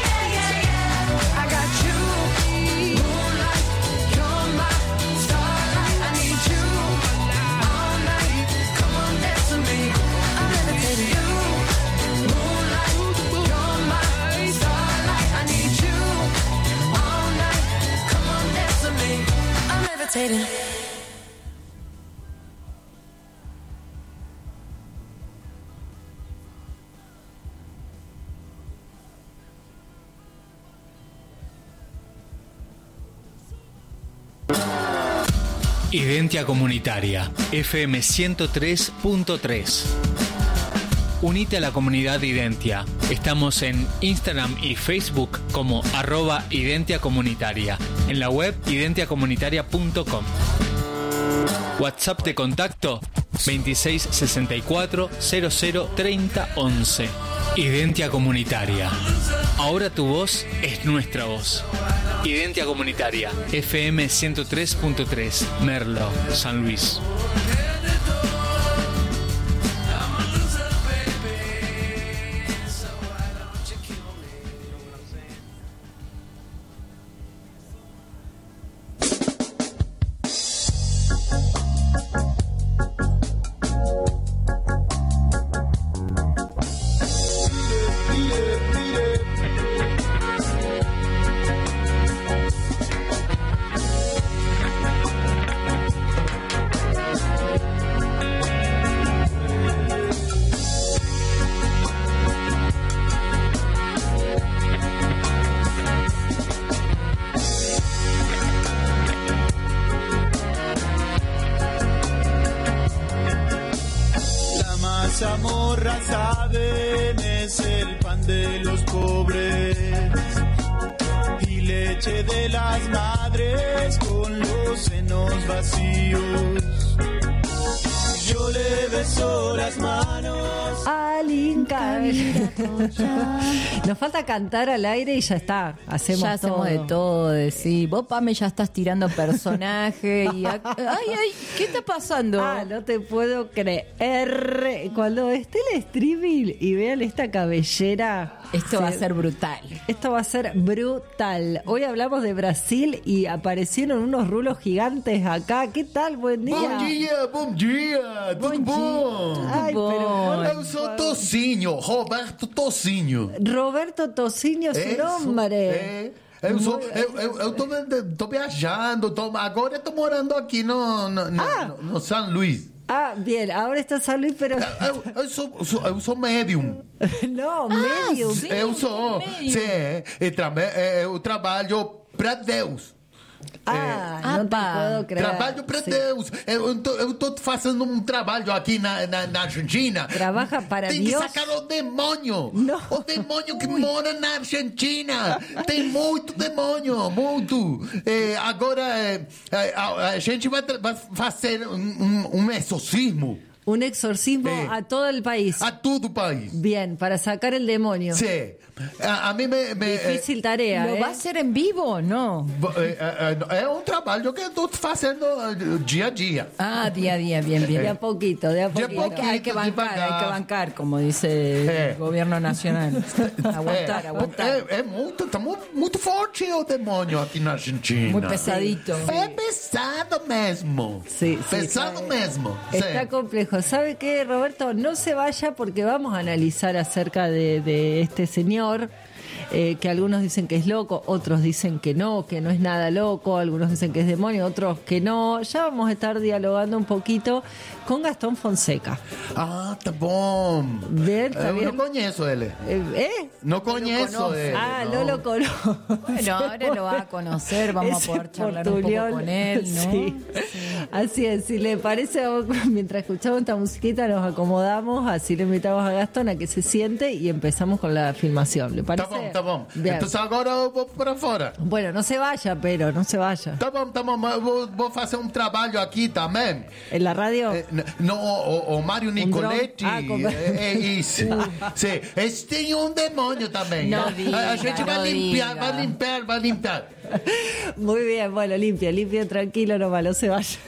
I got you, moonlight, you're my starlight. I need you all night. Come on, dance with me. I'm levitating. You, moonlight, you're my starlight. I need you all night. Come on, dance with me. I'm levitating. Identia Comunitaria, FM 103.3. Unite a la comunidad de Identia. Estamos en Instagram y Facebook como @Identia Comunitaria. En la web identiacomunitaria.com. WhatsApp de contacto 2664 00 30 11. Identia Comunitaria. Ahora tu voz es nuestra voz. Identia Comunitaria, FM 103.3, Merlo, San Luis. Mazamorra, saben, es el pan de los pobres y leche de las madres con los senos vacíos. Yo le beso las manos al Inca. Nos falta cantar al aire y ya está. Hacemos ya hacemos todo. de todo, sí. Vos, Pame, ya estás tirando personaje y ay, ¿qué está pasando? No te puedo creer. Cuando esté el streaming y vean esta cabellera, esto va a ser brutal. Esto va a ser brutal. Hoy hablamos de Brasil y aparecieron unos rulos gigantes acá. ¿Qué tal? Buen día. Bom dia, bom dia. Tudo bom? Ai, pero eu sou Tocinho, Roberto Tocinho. Roberto Tocinho, su nombre. Eu tô viajando, agora eu tô morando aqui no San Luis. Ah, bien, ahora está San Luis, pero... Eu sou médium. Não, médium. Sim, eu sou. Sim, eu trabalho para Deus. Não te puedo creer. Trabalho para Deus. Eu tô fazendo um trabalho aqui na Argentina. Trabalha para Tem Deus? que sacar o demônio. Não. O demônio que mora na Argentina. Tem muito demônio, muito. Agora a gente vai fazer um exorcismo. Un exorcismo a todo el país. A todo el país. Bien, para sacar el demonio. Sí. A mí me difícil tarea. ¿Lo va a hacer en vivo o no? É um trabalho que eu estou fazendo dia a dia. Ah, día a día, bien, bien. De a poquito. Hay que bancar, como dice el gobierno nacional. Aguantar. Está muito forte o demônio aqui na Argentina. Muy pesadito. É pesado mesmo. Sí, pesado mesmo. Está complejo. ¿Sabe qué, Roberto? No se vaya porque vamos a analizar acerca de este señor. que algunos dicen que es loco, otros dicen que no es nada loco, algunos dicen que es demonio, otros que no. Ya vamos a estar dialogando un poquito con Gastón Fonseca. Ah, tá bom. Bien, está bien. Não conheço ele. No conheço ele. Ah, no lo conozco. Bueno, ahora lo va a conocer, vamos a Ese poder charlar un poco portuñol. con él, ¿no? Sí. Así es, si le parece, mientras escuchamos esta musiquita nos acomodamos, así le invitamos a Gastón a que se siente y empezamos con la filmación. ¿Le parece? Tá bom. Bien. Entonces agora eu vou para fora. Bueno, no se vaya, pero no se vaya. Tá bom. Vou fazer um trabalho aqui também. ¿En la radio? No, o Mário Nicoletti. É isso. Sim. Esse tem um demônio também. Não né? diga, a gente vai não limpar, diga. vai limpar. Muy bien, bueno, limpia tranquilo nomás, no se vaya.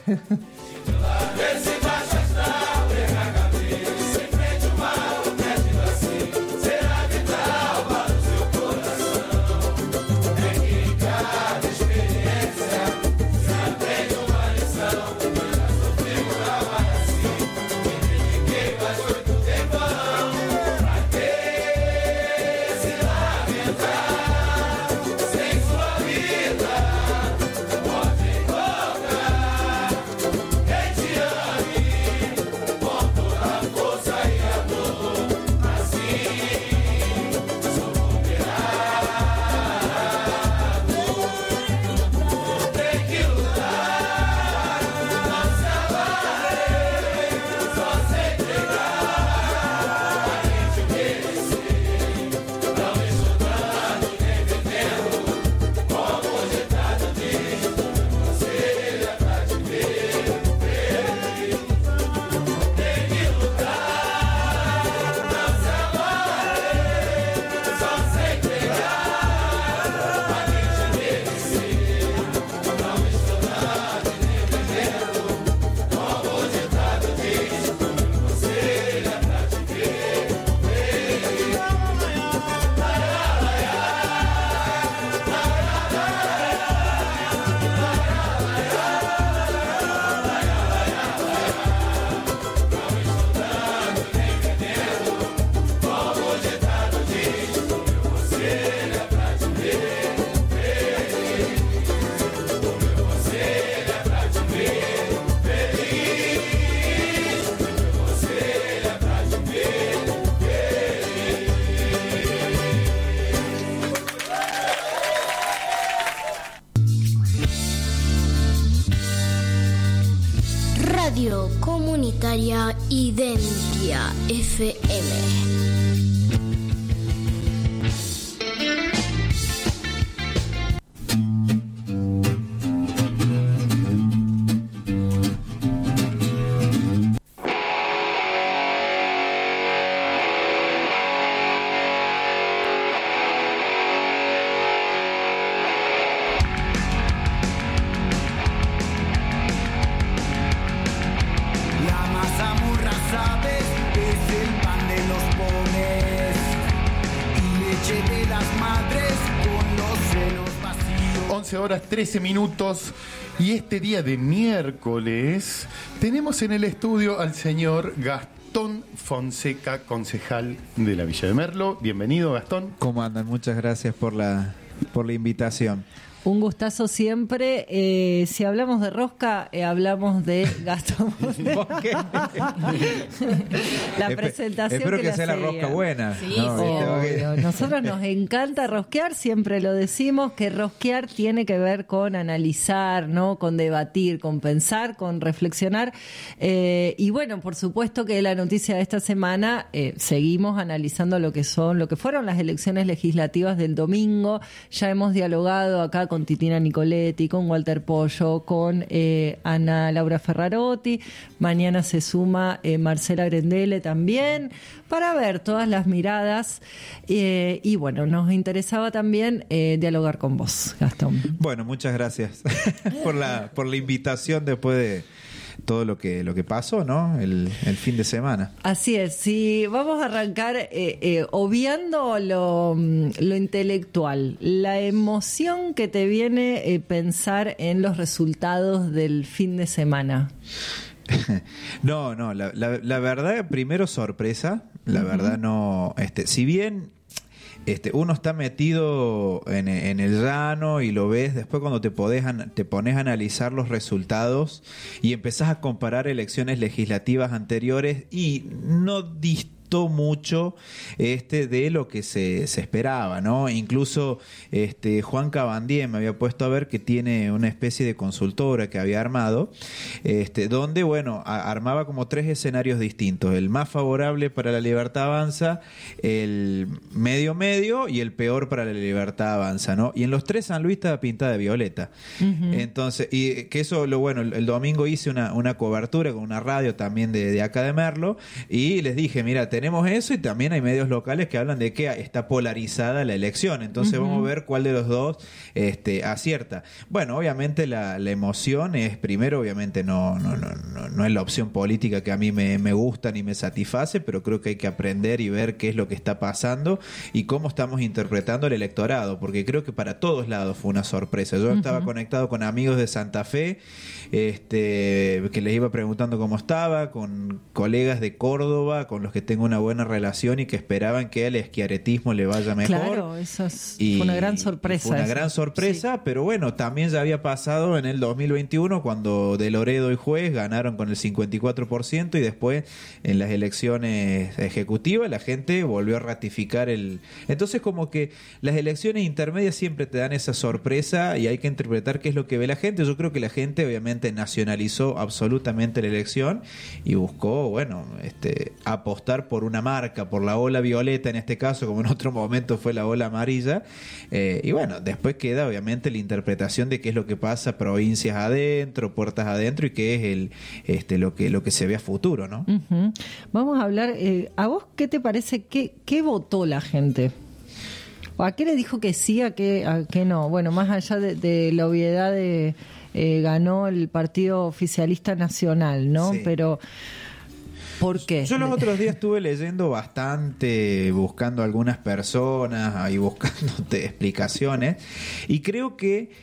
Radio Comunitaria Identia FM. 11 horas 13 minutos y este día de miércoles tenemos en el estudio al señor Gastón Fonseca, concejal de la Villa de Merlo. Bienvenido, Gastón. ¿Cómo andan? Muchas gracias por la invitación. Un gustazo siempre. Si hablamos de rosca, hablamos de Gastón. La presentación. Espero que sea la seguía. rosca buena. Sí, obvio. Nosotros nos encanta rosquear, siempre lo decimos, que rosquear tiene que ver con analizar, ¿no? Con debatir, con pensar, con reflexionar. Y bueno, por supuesto que la noticia de esta semana, seguimos analizando lo que fueron las elecciones legislativas del domingo. Ya hemos dialogado acá con Titina Nicoletti, con Walter Pollo, con Ana Laura Ferrarotti. Mañana se suma Marcela Grendele también, para ver todas las miradas. Y bueno, nos interesaba también dialogar con vos, Gastón. Bueno, muchas gracias por la invitación después de todo lo que pasó, ¿no? El fin de semana. Así es. Si vamos a arrancar obviando lo intelectual, la emoción que te viene pensar en los resultados del fin de semana. No, la verdad, primero sorpresa. La verdad no, si bien uno está metido en el llano y lo ves, después cuando te pones a analizar los resultados y empezás a comparar elecciones legislativas anteriores y no distó mucho de lo que se esperaba, ¿no? Incluso Juan Cabandier me había puesto a ver que tiene una especie de consultora que había armado, donde, bueno, armaba como 3 escenarios distintos: el más favorable para La Libertad Avanza, el medio y el peor para La Libertad Avanza, ¿no? Y en los 3 San Luis estaba pintada de violeta. Entonces, y que eso, el domingo hice una cobertura con una radio también de acá de Merlo, y les dije, mira, tenemos eso, y también hay medios locales que hablan de que está polarizada la elección, entonces vamos a ver cuál de los dos acierta. Bueno, obviamente la emoción es, primero, obviamente no es la opción política que a mí me gusta ni me satisface, pero creo que hay que aprender y ver qué es lo que está pasando y cómo estamos interpretando el electorado, porque creo que para todos lados fue una sorpresa. Yo estaba conectado con amigos de Santa Fe, que les iba preguntando cómo estaba, con colegas de Córdoba con los que tengo una buena relación y que esperaban que al esquiaretismo le vaya mejor. Claro, eso fue una gran sorpresa. Fue una gran sorpresa, sí. Pero bueno, también ya había pasado en el 2021 cuando De Loredo y Juez ganaron con el 54% y después en las elecciones ejecutivas la gente volvió a ratificar Entonces, como que las elecciones intermedias siempre te dan esa sorpresa y hay que interpretar qué es lo que ve la gente. Yo creo que la gente obviamente nacionalizó absolutamente la elección y buscó, bueno, apostar por una marca, por la ola violeta en este caso, como en otro momento fue la ola amarilla, y bueno, después queda obviamente la interpretación de qué es lo que pasa provincias adentro, puertas adentro, y qué es lo que se ve a futuro, ¿no? Vamos a hablar, ¿a vos qué te parece? ¿Qué votó la gente? ¿A qué le dijo que sí, a qué no? Bueno, más allá de la obviedad de ganó el Partido Oficialista Nacional, ¿no? Sí. Pero ¿por qué? Yo los otros días estuve leyendo bastante, buscando algunas personas y buscándote explicaciones, y creo que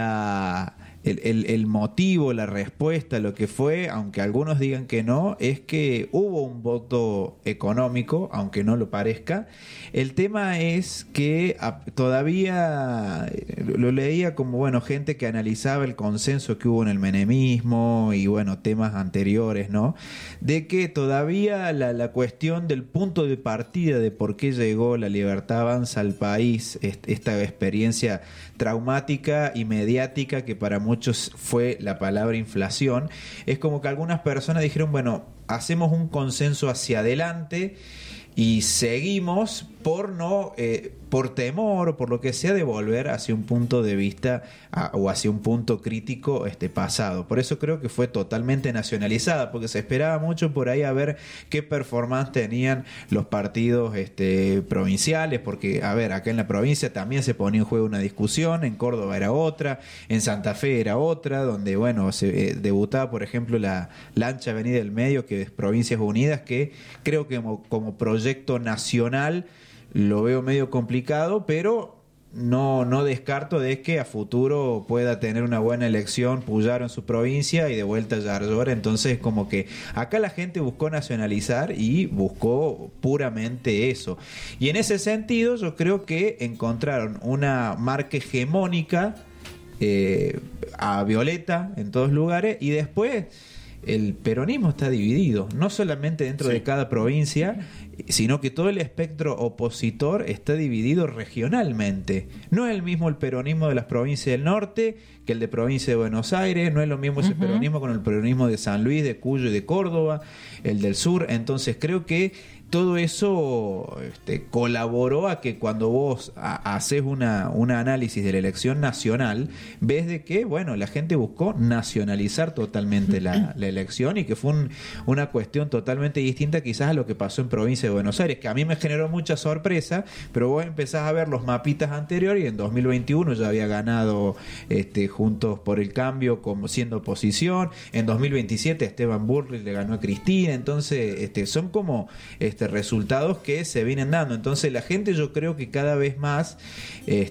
el motivo, la respuesta, lo que fue, aunque algunos digan que no, es que hubo un voto económico, aunque no lo parezca. El tema es que todavía lo leía como, bueno, gente que analizaba el consenso que hubo en el menemismo y, bueno, temas anteriores, ¿no? De que todavía la cuestión del punto de partida de por qué llegó La Libertad Avanza al país, esta experiencia traumática y mediática que para muchos fue la palabra inflación, es como que algunas personas dijeron, bueno, hacemos un consenso hacia adelante y seguimos por temor o por lo que sea de volver hacia un punto de vista o hacia un punto crítico pasado. Por eso creo que fue totalmente nacionalizada, porque se esperaba mucho por ahí a ver qué performance tenían los partidos provinciales, porque a ver, acá en la provincia también se ponía en juego una discusión, en Córdoba era otra, en Santa Fe era otra, donde bueno, se debutaba por ejemplo la Ancha Avenida del Medio, que es Provincias Unidas, que creo que como proyecto nacional lo veo medio complicado, pero no descarto de que a futuro pueda tener una buena elección Puyaro en su provincia y de vuelta Yarlora. Entonces, como que acá la gente buscó nacionalizar y buscó puramente eso. Y en ese sentido yo creo que encontraron una marca hegemónica a Violeta en todos lugares, y después el peronismo está dividido, no solamente dentro de cada provincia, sino que todo el espectro opositor está dividido regionalmente. No es el mismo el peronismo de las provincias del norte que el de provincia de Buenos Aires, no es lo mismo ese peronismo con el peronismo de San Luis, de Cuyo y de Córdoba, el del sur. Entonces creo que todo eso colaboró a que cuando vos haces un análisis de la elección nacional, ves de que, bueno, la gente buscó nacionalizar totalmente la elección, y que fue una cuestión totalmente distinta quizás a lo que pasó en provincia de Buenos Aires, que a mí me generó mucha sorpresa, pero vos empezás a ver los mapitas anteriores y en 2021 ya había ganado Juntos por el Cambio como siendo oposición, en 2027 Esteban Bullrich le ganó a Cristina. Entonces son como resultados que se vienen dando. Entonces la gente, yo creo que cada vez más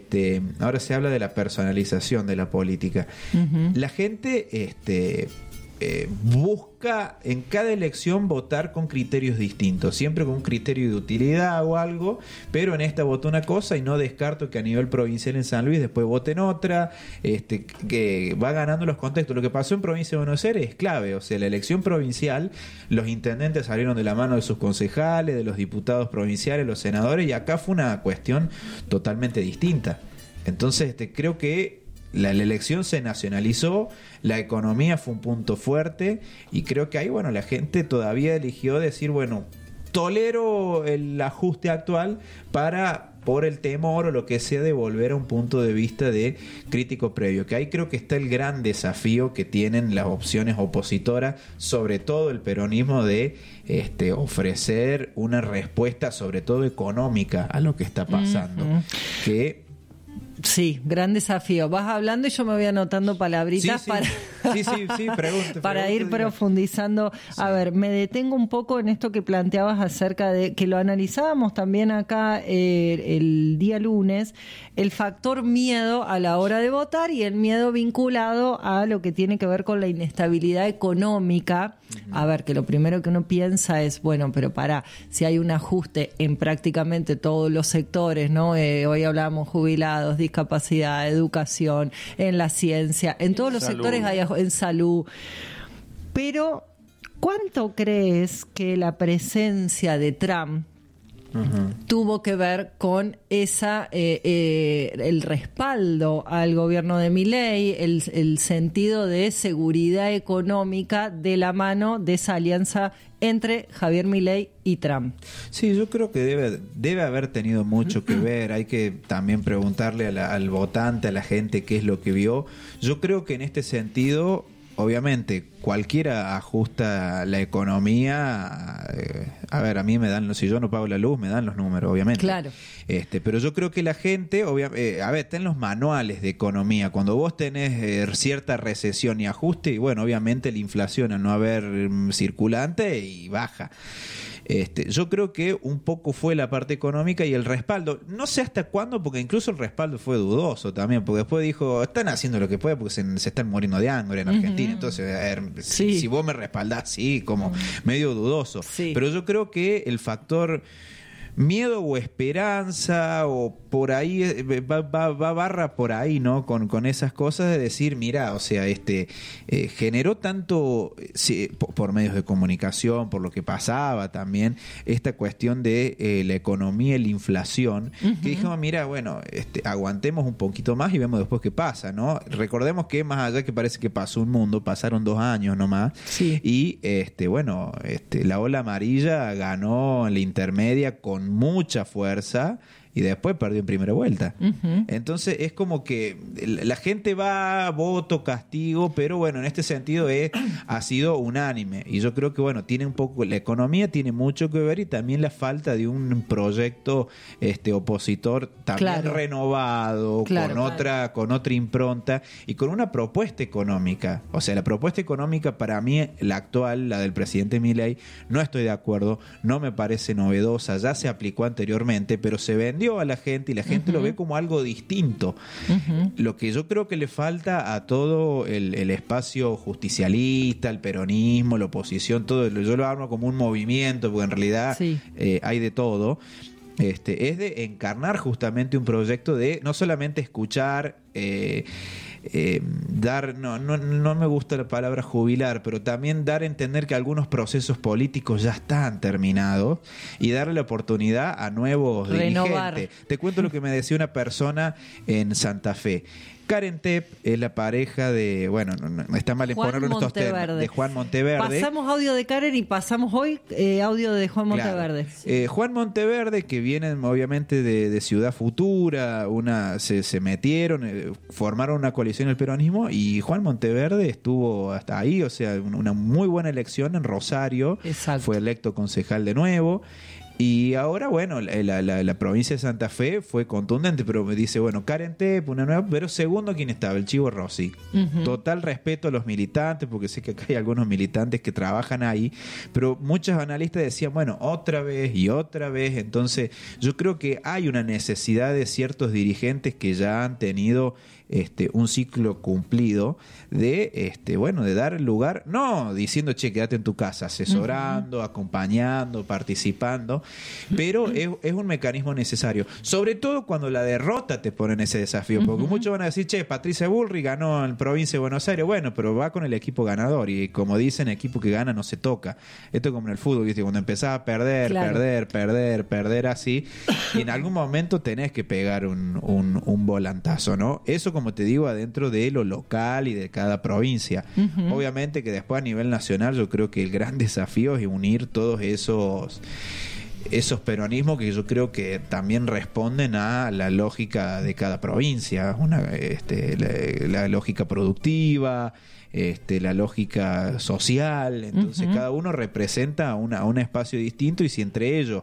ahora se habla de la personalización de la política. La gente busca en cada elección votar con criterios distintos, siempre con un criterio de utilidad o algo, pero en esta votó una cosa y no descarto que a nivel provincial en San Luis después voten otra, que va ganando los contextos. Lo que pasó en Provincia de Buenos Aires es clave, o sea, la elección provincial, los intendentes salieron de la mano de sus concejales, de los diputados provinciales, los senadores, y acá fue una cuestión totalmente distinta. Entonces, creo que la elección se nacionalizó, la economía fue un punto fuerte y creo que ahí, bueno, la gente todavía eligió decir, bueno, tolero el ajuste actual por el temor o lo que sea de volver a un punto de vista de crítico previo, que ahí creo que está el gran desafío que tienen las opciones opositoras, sobre todo el peronismo, de ofrecer una respuesta sobre todo económica a lo que está pasando, que sí, gran desafío. Vas hablando y yo me voy anotando palabritas para para ir profundizando. A ver, me detengo un poco en esto que planteabas acerca de que lo analizábamos también acá el día lunes, el factor miedo a la hora de votar y el miedo vinculado a lo que tiene que ver con la inestabilidad económica. A ver, que lo primero que uno piensa es, bueno, pero si hay un ajuste en prácticamente todos los sectores, ¿no? Hoy hablábamos jubilados, discapacidad, educación, en la ciencia, en todos los sectores hay en salud. Pero, ¿cuánto crees que la presencia de Trump tuvo que ver con el respaldo al gobierno de Milei, el sentido de seguridad económica de la mano de esa alianza entre Javier Milei y Trump? Sí, yo creo que debe haber tenido mucho que ver. Hay que también preguntarle al votante, a la gente, qué es lo que vio. Yo creo que en este sentido, obviamente, cualquiera ajusta la economía. A ver, a mí me dan, si yo no pago la luz, me dan los números, obviamente. Claro. Pero yo creo que la gente, a ver, está en los manuales de economía. Cuando vos tenés cierta recesión y ajuste, y bueno, obviamente la inflación, al no haber circulante, y baja. Yo creo que un poco fue la parte económica y el respaldo. No sé hasta cuándo, porque incluso el respaldo fue dudoso también, porque después dijo, están haciendo lo que pueden porque se están muriendo de hambre en Argentina. Entonces, a ver, si vos me respaldás, sí, como medio dudoso. Sí. Pero yo creo que el factor miedo o esperanza, o por ahí va barra por ahí, ¿no? Con esas cosas de decir, mira, o sea, generó tanto por medios de comunicación, por lo que pasaba también, esta cuestión de la economía y la inflación, que dijimos, mira, bueno, aguantemos un poquito más y vemos después qué pasa, ¿no? Recordemos que más allá que parece que pasó un mundo, pasaron 2 años nomás, y bueno, la ola amarilla ganó en la intermedia con mucha fuerza y después perdió en primera vuelta. Entonces es como que la gente va voto, castigo, pero bueno, en este sentido ha sido unánime, y yo creo que bueno, tiene un poco, la economía tiene mucho que ver, y también la falta de un proyecto opositor también renovado, con otra impronta y con una propuesta económica. O sea, la propuesta económica para mí, la actual, la del presidente Milei, no estoy de acuerdo, no me parece novedosa, ya se aplicó anteriormente, pero se vendió a la gente y la gente lo ve como algo distinto. Lo que yo creo que le falta a todo el espacio justicialista, el peronismo, la oposición, todo, yo lo hablo como un movimiento, porque en realidad hay de todo, es de encarnar justamente un proyecto de no solamente escuchar, dar, no me gusta la palabra jubilar, pero también dar a entender que algunos procesos políticos ya están terminados y darle la oportunidad a nuevos dirigentes. Te cuento lo que me decía una persona en Santa Fe. Karen Tepp es la pareja de, bueno, no está mal en ponerlo en estos términos, de Juan Monteverde. Pasamos audio de Karen y pasamos hoy audio de Juan Monteverde. Juan Monteverde, que vienen obviamente de Ciudad Futura, se metieron, formaron una coalición del peronismo, y Juan Monteverde estuvo hasta ahí, o sea, una muy buena elección en Rosario. Exacto. Fue electo concejal de nuevo. Y ahora, bueno, la provincia de Santa Fe fue contundente, pero me dice, bueno, Karen Tepp, una nueva, pero segundo, ¿quién estaba? El Chivo Rossi. Total respeto a los militantes, porque sé que acá hay algunos militantes que trabajan ahí, pero muchos analistas decían, bueno, otra vez y otra vez. Entonces, yo creo que hay una necesidad de ciertos dirigentes que ya han tenido un ciclo cumplido de de dar lugar, no diciendo che, quédate en tu casa, asesorando, acompañando, participando, pero es un mecanismo necesario, sobre todo cuando la derrota te pone en ese desafío, porque muchos van a decir, che, Patricia Bullrich ganó en provincia de Buenos Aires, bueno, pero va con el equipo ganador, y como dicen, equipo que gana no se toca. Esto es como en el fútbol, ¿viste? Cuando empezás a perder, claro, perder así, y en algún momento tenés que pegar un volantazo, ¿no? Eso, como te digo, adentro de lo local y de cada provincia. Obviamente que después a nivel nacional yo creo que el gran desafío es unir todos esos peronismos que yo creo que también responden a la lógica de cada provincia, la lógica productiva, la lógica social. Entonces cada uno representa un espacio distinto, y si entre ellos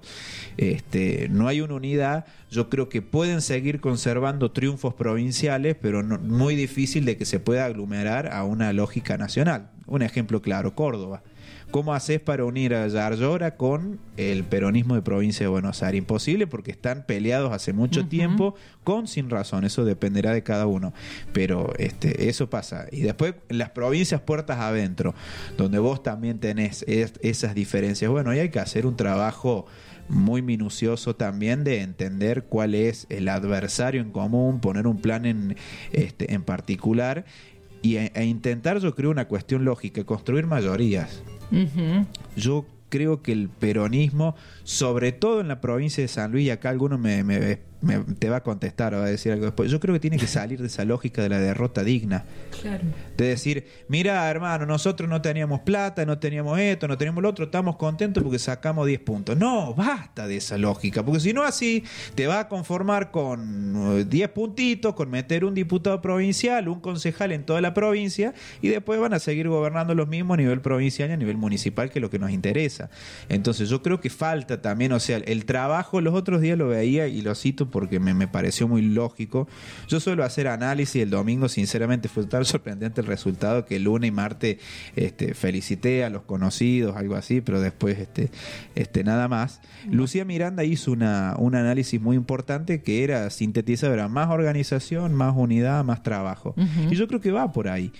no hay una unidad, yo creo que pueden seguir conservando triunfos provinciales, pero muy difícil de que se pueda aglomerar a una lógica nacional. Un ejemplo claro, Córdoba. ¿Cómo haces para unir a Yarlora con el peronismo de provincia de Buenos Aires? Imposible, porque están peleados hace mucho tiempo, sin razón. Eso dependerá de cada uno. Pero eso pasa. Y después, en las provincias puertas adentro, donde vos también tenés esas diferencias, bueno, ahí hay que hacer un trabajo muy minucioso también de entender cuál es el adversario en común, poner un plan en particular, e intentar, yo creo, una cuestión lógica, construir mayorías. Yo creo que el peronismo, sobre todo en la provincia de San Luis, y acá alguno te va a contestar o va a decir algo después, yo creo que tiene que salir de esa lógica de la derrota digna. Claro. De decir, mira, hermano, nosotros no teníamos plata, no teníamos esto, no teníamos lo otro, estamos contentos porque sacamos 10 puntos. No, basta de esa lógica, porque si no, así te vas a conformar con 10 puntitos, con meter un diputado provincial, un concejal en toda la provincia, y después van a seguir gobernando los mismos a nivel provincial y a nivel municipal, que es lo que nos interesa. Entonces yo creo que falta también, o sea, el trabajo. Los otros días lo veía y lo cito porque me pareció muy lógico. Yo suelo hacer análisis el domingo, sinceramente fue tan sorprendente el resultado que el lunes y martes felicité a los conocidos, algo así, pero después nada más. Lucía Miranda hizo un análisis muy importante que era sintetizar, era más organización, más unidad, más trabajo. Y yo creo que va por ahí,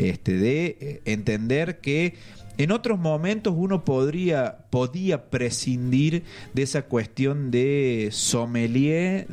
de entender que en otros momentos uno podía prescindir de esa cuestión de sommelier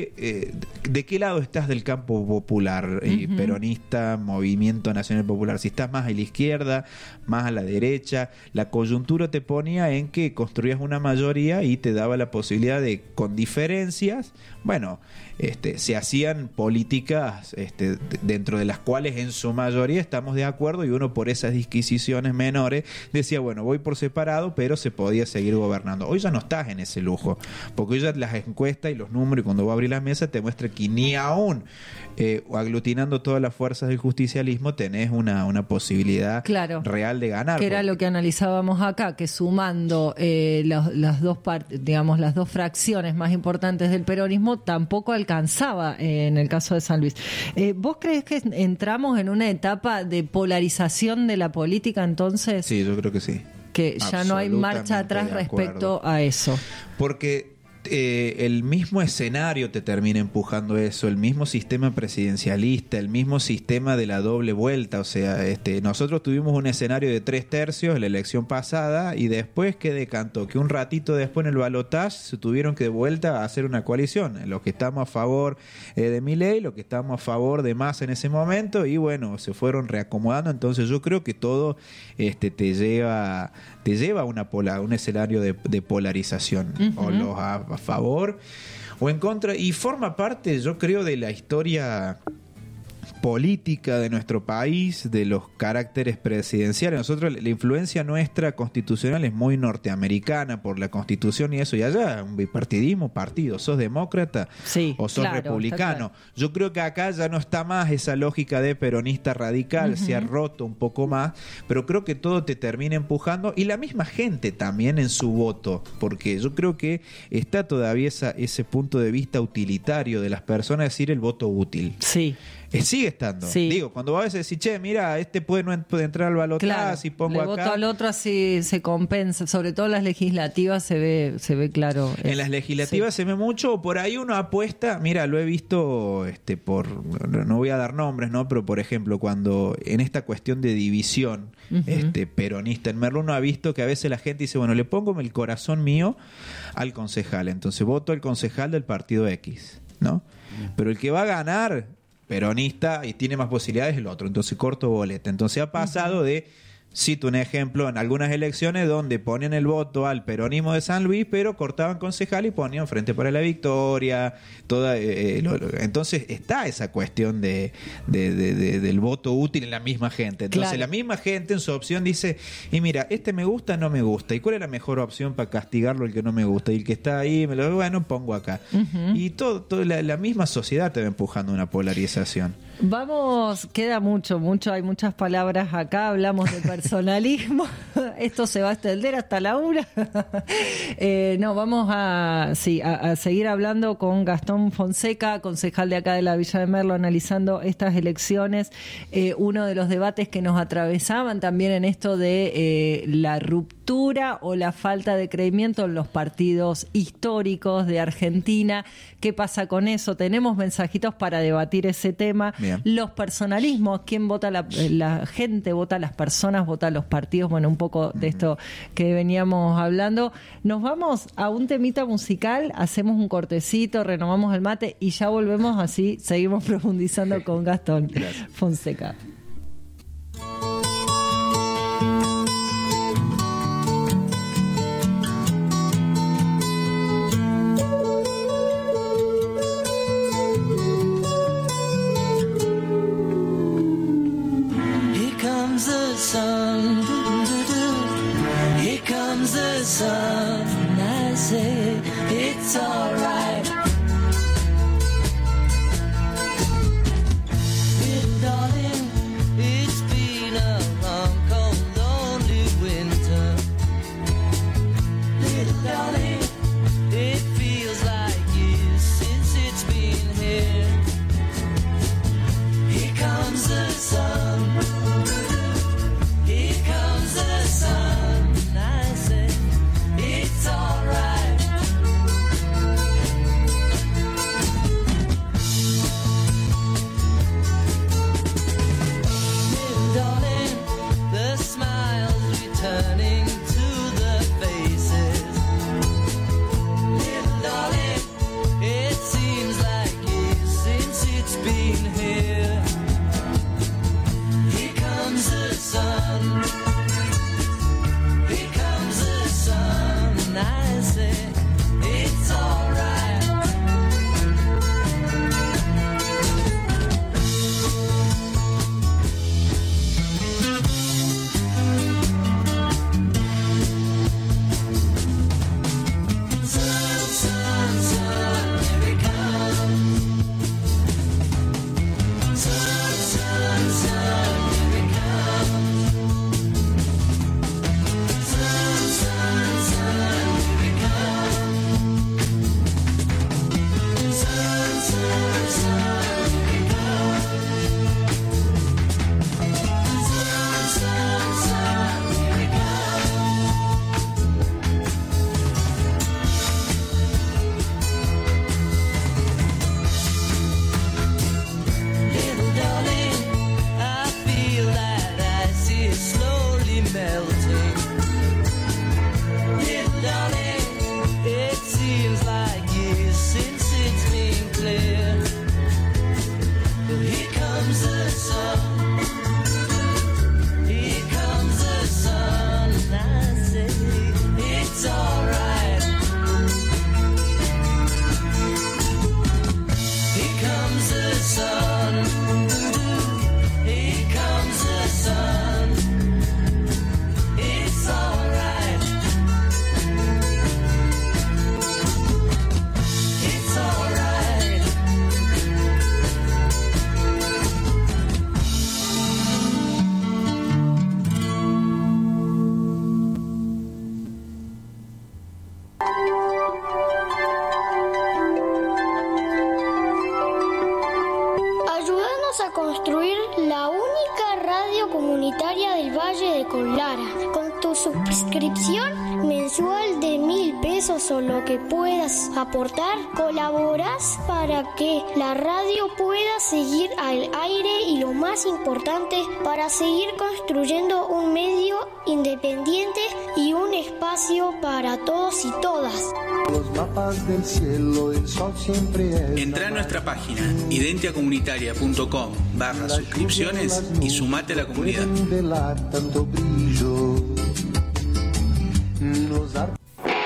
de qué lado estás del campo popular, peronista, Movimiento Nacional Popular. Si estás más a la izquierda, más a la derecha, la coyuntura te ponía en que construías una mayoría y te daba la posibilidad de, con diferencias, bueno, se hacían políticas dentro de las cuales en su mayoría estamos de acuerdo, y uno por esas disquisiciones menores decía, bueno, voy por separado, pero se podía seguir gobernando. Hoy ya no estás en ese lujo, porque hoy ya las encuestas y los números, y cuando va a abrir la mesa te muestra que ni aún aglutinando todas las fuerzas del justicialismo tenés una posibilidad real de ganar. Que era lo que analizábamos acá, que sumando las dos fracciones más importantes del peronismo tampoco alcanzaba en el caso de San Luis. ¿Vos crees que entramos en una etapa de polarización de la política entonces? Sí, yo creo que sí. Que ya no hay marcha atrás respecto a eso. Porque el mismo escenario te termina empujando eso, el mismo sistema presidencialista, el mismo sistema de la doble vuelta. O sea, nosotros tuvimos un escenario de 3/3 en la elección pasada, y después que decantó que un ratito después en el balotaje se tuvieron que de vuelta a hacer una coalición, los que estamos a favor de Milei, los que estamos a favor de Massa en ese momento, y bueno, se fueron reacomodando. Entonces yo creo que todo te lleva a un escenario de polarización, o los a favor o en contra, y forma parte, yo creo, de la historia política de nuestro país, de los caracteres presidenciales. Nosotros, la influencia nuestra constitucional es muy norteamericana por la Constitución y eso, y allá un bipartidismo, partido, sos demócrata o sos republicano. Claro. Yo creo que acá ya no está más esa lógica de peronista radical, se ha roto un poco más, pero creo que todo te termina empujando, y la misma gente también en su voto, porque yo creo que está todavía ese punto de vista utilitario de las personas, es decir, el voto útil. Sí. Sigue estando. Sí. Digo, cuando vos a veces decís, che, mira, puede entrar al balotaje y pongo acá. Le voto al otro, así se compensa. Sobre todo en las legislativas se ve claro. En las legislativas se ve mucho. Por ahí uno apuesta, mira, lo he visto no voy a dar nombres, ¿no? Pero por ejemplo, cuando en esta cuestión de división peronista en Merlo, uno ha visto que a veces la gente dice, bueno, le pongo el corazón mío al concejal. Entonces voto al concejal del partido X, ¿no? Pero el que va a ganar peronista y tiene más posibilidades el otro, entonces corto boleta. Entonces ha pasado de, cito un ejemplo, en algunas elecciones donde ponían el voto al peronismo de San Luis, pero cortaban concejal y ponían Frente para la Victoria, entonces está esa cuestión del voto útil en la misma gente. Entonces la misma gente en su opción dice, y mira, me gusta, no me gusta, ¿y cuál es la mejor opción para castigarlo el que no me gusta? Y el que está ahí, pongo acá. Y la misma sociedad te va empujando una polarización. Vamos, queda mucho, hay muchas palabras acá, hablamos de personalismo, esto se va a extender hasta la 1. Vamos a seguir hablando con Gastón Fonseca, concejal de acá de la Villa de Merlo, analizando estas elecciones. Uno de los debates que nos atravesaban también en esto de la ruptura o la falta de creimiento en los partidos históricos de Argentina. ¿Qué pasa con eso? Tenemos mensajitos para debatir ese tema. Bien. Los personalismos, ¿quién vota? La gente vota, las personas vota, los partidos. Bueno, un poco de esto que veníamos hablando. Nos vamos a un temita musical, hacemos un cortecito, renovamos el mate y ya volvemos, así seguimos profundizando con Gastón Fonseca. Sun, here comes the sun, and I say it's alright. Little darling, it's been a long, cold, lonely winter. Little darling, it feels like years since it's been here. Here comes the sun. Sun, I say it's alright. suscripción mensual de 1.000 pesos o lo que puedas aportar, colaborás para que la radio pueda seguir al aire y lo más importante, para seguir construyendo un medio independiente y un espacio para todos y todas. Los mapas del cielo, el sol siempre es. Entrá a nuestra página identiacomunitaria.com/suscripciones y sumate a la comunidad. Tanto brillo, nos ar-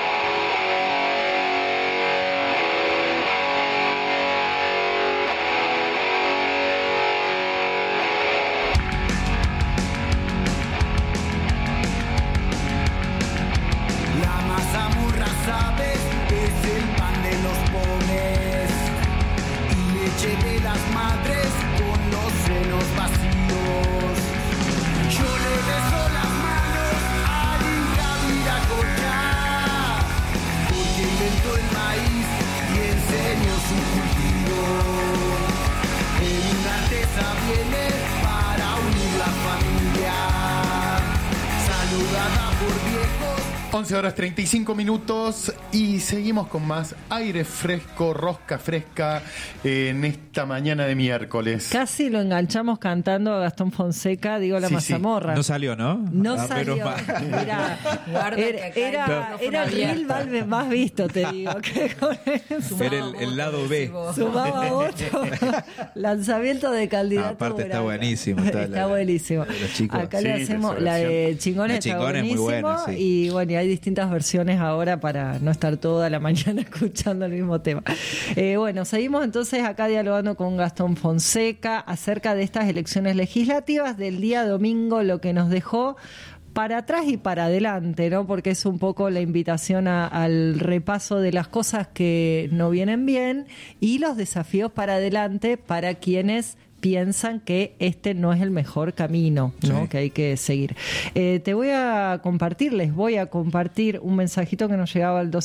La mazamorra, sabes, es el pan de los pobres y leche de las madres con los senos vacíos. Yo le beso las manos a Inca Viracocha, porque inventó el maíz y enseñó su cultivo. En una artesa viene para unir la familia, saludada por viejos. 11 horas 35 minutos y seguimos con más aire fresco, rosca fresca en esta mañana de miércoles. Casi lo enganchamos cantando a Gastón Fonseca, digo la Sí, mazamorra. No salió, ¿no? No Ah, salió. menos mal. Mirá, era el reel más visto, te digo. Que con Era el lado B. sumaba otro lanzamiento de candidato. Aparte está Braga. buenísimo. Está buenísimo. Los chicos. Acá le hacemos la de Chingones, La está Chingones es muy buenísimo. buena, sí. Y bueno, y hay distintas versiones ahora para no estar toda la mañana escuchando el mismo tema. Bueno, seguimos entonces acá dialogando con Gastón Fonseca acerca de estas elecciones legislativas del día domingo, lo que nos dejó para atrás y para adelante, ¿no? Porque es un poco la invitación al repaso de las cosas que no vienen bien y los desafíos para adelante para quienes piensan que este no es el mejor camino, ¿no? Sí. Que hay que seguir. Les voy a compartir un mensajito que nos llegaba al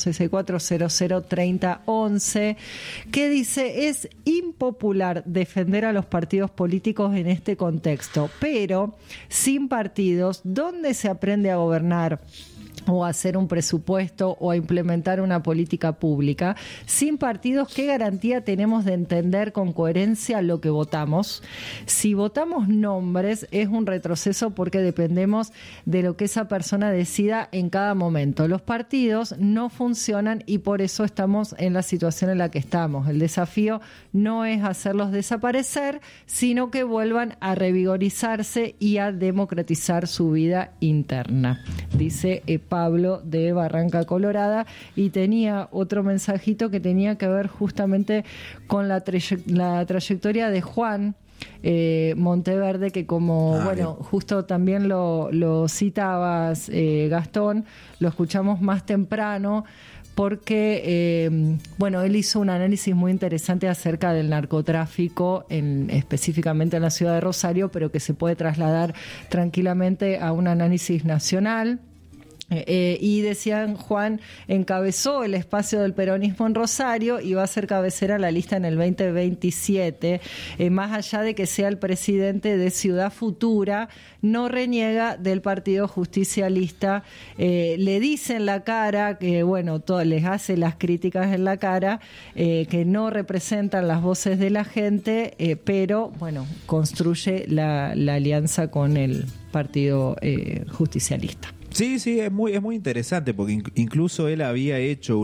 264-003011 que dice: es impopular defender a los partidos políticos en este contexto, pero sin partidos, ¿dónde se aprende a gobernar? O a hacer un presupuesto o a implementar una política pública. Sin partidos, ¿qué garantía tenemos de entender con coherencia lo que votamos? Si votamos nombres, es un retroceso porque dependemos de lo que esa persona decida en cada momento. Los partidos no funcionan y por eso estamos en la situación en la que estamos. El desafío no es hacerlos desaparecer, sino que vuelvan a revigorizarse y a democratizar su vida interna. Dice Pablo de Barranca Colorada, y tenía otro mensajito que tenía que ver justamente con la trayectoria de Juan Monteverde, que como justo también lo citabas, Gastón, lo escuchamos más temprano porque él hizo un análisis muy interesante acerca del narcotráfico, específicamente en la ciudad de Rosario, pero que se puede trasladar tranquilamente a un análisis nacional. Y decían, Juan encabezó el espacio del peronismo en Rosario y va a ser cabecera la lista en el 2027, más allá de que sea el presidente de Ciudad Futura, no reniega del partido justicialista, le dice en la cara que les hace las críticas en la cara, que no representan las voces de la gente, pero construye la alianza con el partido justicialista. Sí, es muy interesante porque incluso él había hecho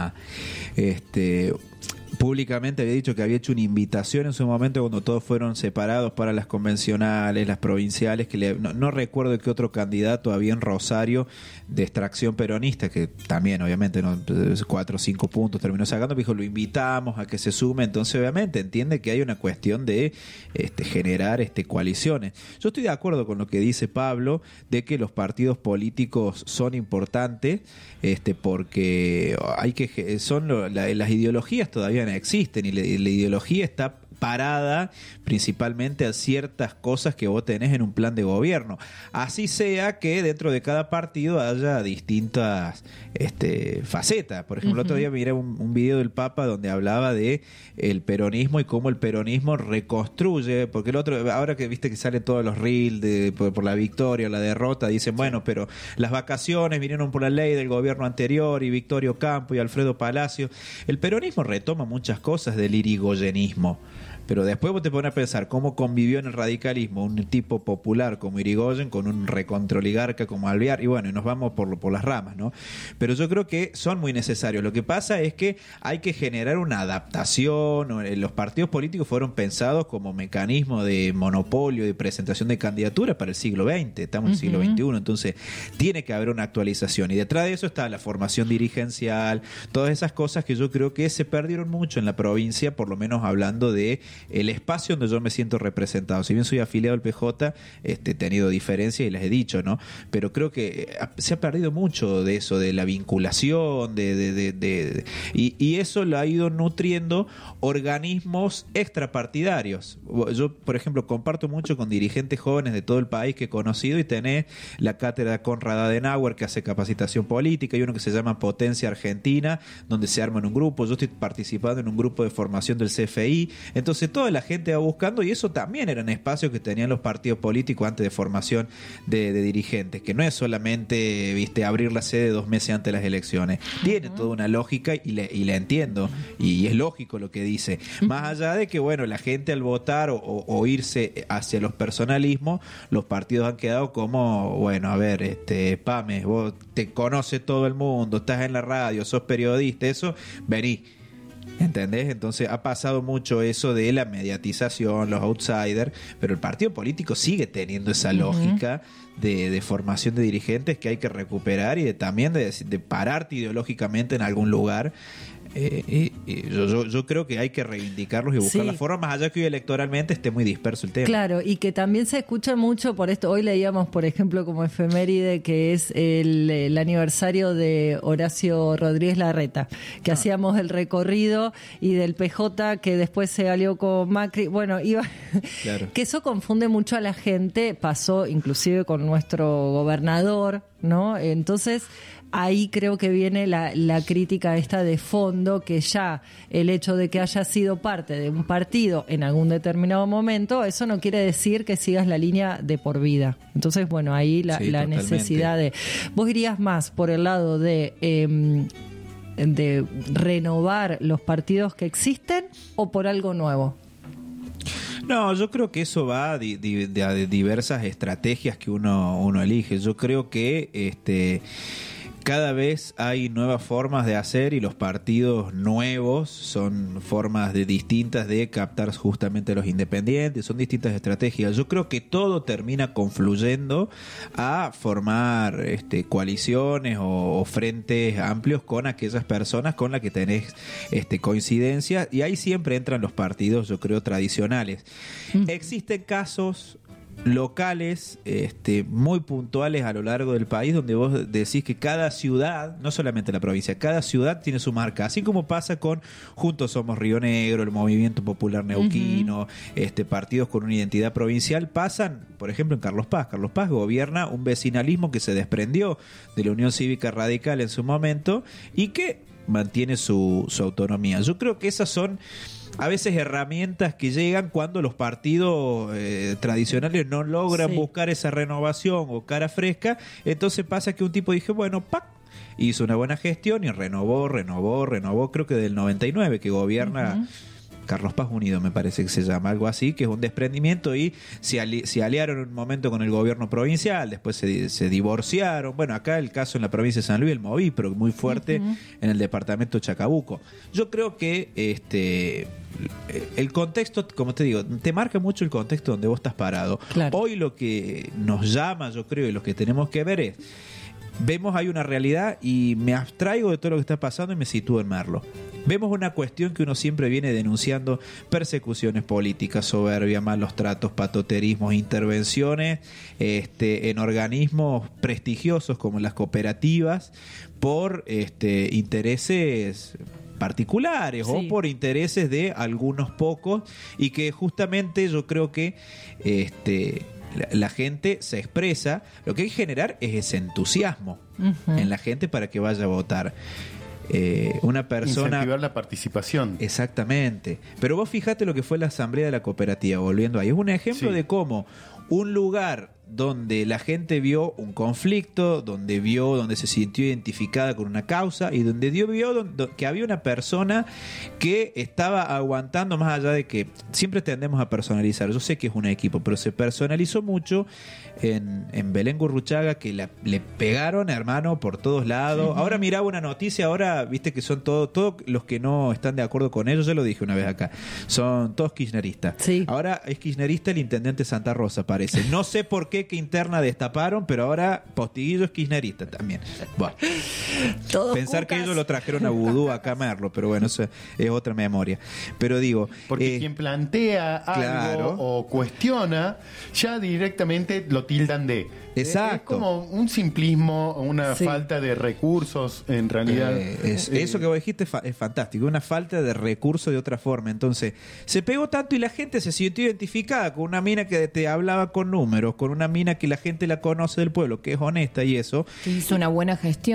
públicamente había dicho que había hecho una invitación en su momento cuando todos fueron separados para las convencionales, las provinciales, que no recuerdo qué otro candidato había en Rosario de extracción peronista, que también obviamente 4 o 5 puntos terminó sacando, dijo, lo invitamos a que se sume. Entonces obviamente entiende que hay una cuestión de generar coaliciones. Yo estoy de acuerdo con lo que dice Pablo de que los partidos políticos son importantes, porque hay que las ideologías todavía no existen y la ideología está parada principalmente a ciertas cosas que vos tenés en un plan de gobierno. Así sea que dentro de cada partido haya distintas facetas. Por ejemplo, el otro día miré un video del Papa donde hablaba de el peronismo y cómo el peronismo reconstruye, porque el otro, ahora que viste que salen todos los reels por la victoria, la derrota, dicen, bueno, pero las vacaciones vinieron por la ley del gobierno anterior y Victorio Campo y Alfredo Palacio. El peronismo retoma muchas cosas del irigoyenismo. Pero después vos te pones a pensar cómo convivió en el radicalismo un tipo popular como Irigoyen con un recontroligarca como Alvear, y bueno, y nos vamos por las ramas, ¿no? Pero yo creo que son muy necesarios. Lo que pasa es que hay que generar una adaptación. Los partidos políticos fueron pensados como mecanismo de monopolio, de presentación de candidaturas para el siglo XX. Estamos en el siglo XXI, entonces tiene que haber una actualización. Y detrás de eso está la formación dirigencial, todas esas cosas que yo creo que se perdieron mucho en la provincia, por lo menos hablando de el espacio donde yo me siento representado. Si bien soy afiliado al PJ, he tenido diferencias y les he dicho, ¿no? Pero creo que se ha perdido mucho de eso, de la vinculación, y eso lo ha ido nutriendo organismos extrapartidarios. Yo, por ejemplo, comparto mucho con dirigentes jóvenes de todo el país que he conocido, y tenés la cátedra Konrad Adenauer que hace capacitación política, y uno que se llama Potencia Argentina, donde se arma en un grupo. Yo estoy participando en un grupo de formación del CFI. Entonces toda la gente va buscando, y eso también eran espacios que tenían los partidos políticos antes de formación de dirigentes, que no es solamente, viste, abrir la sede 2 meses antes de las elecciones. Tiene toda una lógica, y la entiendo, y es lógico lo que dice. Más allá de que, bueno, la gente al votar o irse hacia los personalismos, los partidos han quedado como, bueno, a ver, Pame, vos te conoce todo el mundo, estás en la radio, sos periodista, eso, vení. ¿Entendés? Entonces ha pasado mucho eso de la mediatización, los outsiders, pero el partido político sigue teniendo esa lógica de formación de dirigentes que hay que recuperar, y también de pararte ideológicamente en algún lugar. Yo creo que hay que reivindicarlos y buscar la forma, más allá que hoy electoralmente esté muy disperso el tema. Claro, y que también se escucha mucho por esto. Hoy leíamos, por ejemplo, como efeméride, que es el aniversario de Horacio Rodríguez Larreta, que hacíamos el recorrido, y del PJ que después se alió con Macri. Bueno, claro, que eso confunde mucho a la gente. Pasó inclusive con nuestro gobernador, ¿no? Entonces ahí creo que viene la crítica esta de fondo, que ya el hecho de que haya sido parte de un partido en algún determinado momento, eso no quiere decir que sigas la línea de por vida. Entonces, bueno, ahí la necesidad de... ¿Vos irías más por el lado de renovar los partidos que existen, o por algo nuevo? No, yo creo que eso va de diversas estrategias que uno elige. Yo creo que cada vez hay nuevas formas de hacer, y los partidos nuevos son formas distintas de captar justamente a los independientes, son distintas estrategias. Yo creo que todo termina confluyendo a formar coaliciones o frentes amplios con aquellas personas con las que tenés coincidencia, y ahí siempre entran los partidos, yo creo, tradicionales. Existen casos locales muy puntuales a lo largo del país, donde vos decís que cada ciudad, no solamente la provincia, cada ciudad tiene su marca, así como pasa con Juntos Somos Río Negro, el Movimiento Popular Neuquino, partidos con una identidad provincial. Pasan, por ejemplo, en Carlos Paz. Carlos Paz gobierna un vecinalismo que se desprendió de la Unión Cívica Radical en su momento, y que mantiene su autonomía. Yo creo que esas son a veces herramientas que llegan cuando los partidos tradicionales no logran buscar esa renovación o cara fresca. Entonces pasa que un tipo dice, bueno, hizo una buena gestión y renovó, creo que del 99 que gobierna Carlos Paz Unido, me parece que se llama, algo así, que es un desprendimiento, y se aliaron en un momento con el gobierno provincial, después se divorciaron. Bueno, acá el caso en la provincia de San Luis, el Moví, pero muy fuerte en el departamento de Chacabuco. Yo creo que el contexto, como te digo, te marca mucho el contexto donde vos estás parado. Claro. Hoy lo que nos llama, yo creo, y lo que tenemos que ver es, vemos hay una realidad, y me abstraigo de todo lo que está pasando y me sitúo en Merlo. Vemos una cuestión que uno siempre viene denunciando: persecuciones políticas, soberbia, malos tratos, patoterismos, intervenciones en organismos prestigiosos como las cooperativas por intereses particulares o por intereses de algunos pocos, y que justamente yo creo que la gente se expresa, lo que hay que generar es ese entusiasmo en la gente para que vaya a votar. Una persona... Incentivar la participación. Exactamente. Pero vos fíjate lo que fue la asamblea de la cooperativa, volviendo ahí. Es un ejemplo de cómo un lugar donde la gente vio un conflicto, donde se sintió identificada con una causa y donde vio que había una persona que estaba aguantando, más allá de que siempre tendemos a personalizar. Yo sé que es un equipo, pero se personalizó mucho en Belén Gurruchaga, que le pegaron, hermano, por todos lados. Ahora miraba una noticia, ahora viste que son todos los que no están de acuerdo con ellos, ya lo dije una vez acá, son todos kirchneristas. Ahora es kirchnerista el intendente Santa Rosa, parece. No sé por qué que interna destaparon, pero ahora Postiguillo es kirchnerista también. Bueno, pensar que ellos lo trajeron a Vudú acá a Merlo, pero bueno, eso es otra memoria. Pero digo, porque quien plantea algo o cuestiona, ya directamente lo tildan de... Exacto. Es como un simplismo, una falta de recursos, en realidad. Eso que vos dijiste es fantástico, una falta de recursos de otra forma. Entonces, se pegó tanto y la gente se sintió identificada con una mina que te hablaba con números, con una mina que la gente la conoce del pueblo, que es honesta y eso. Que hizo una buena gestión.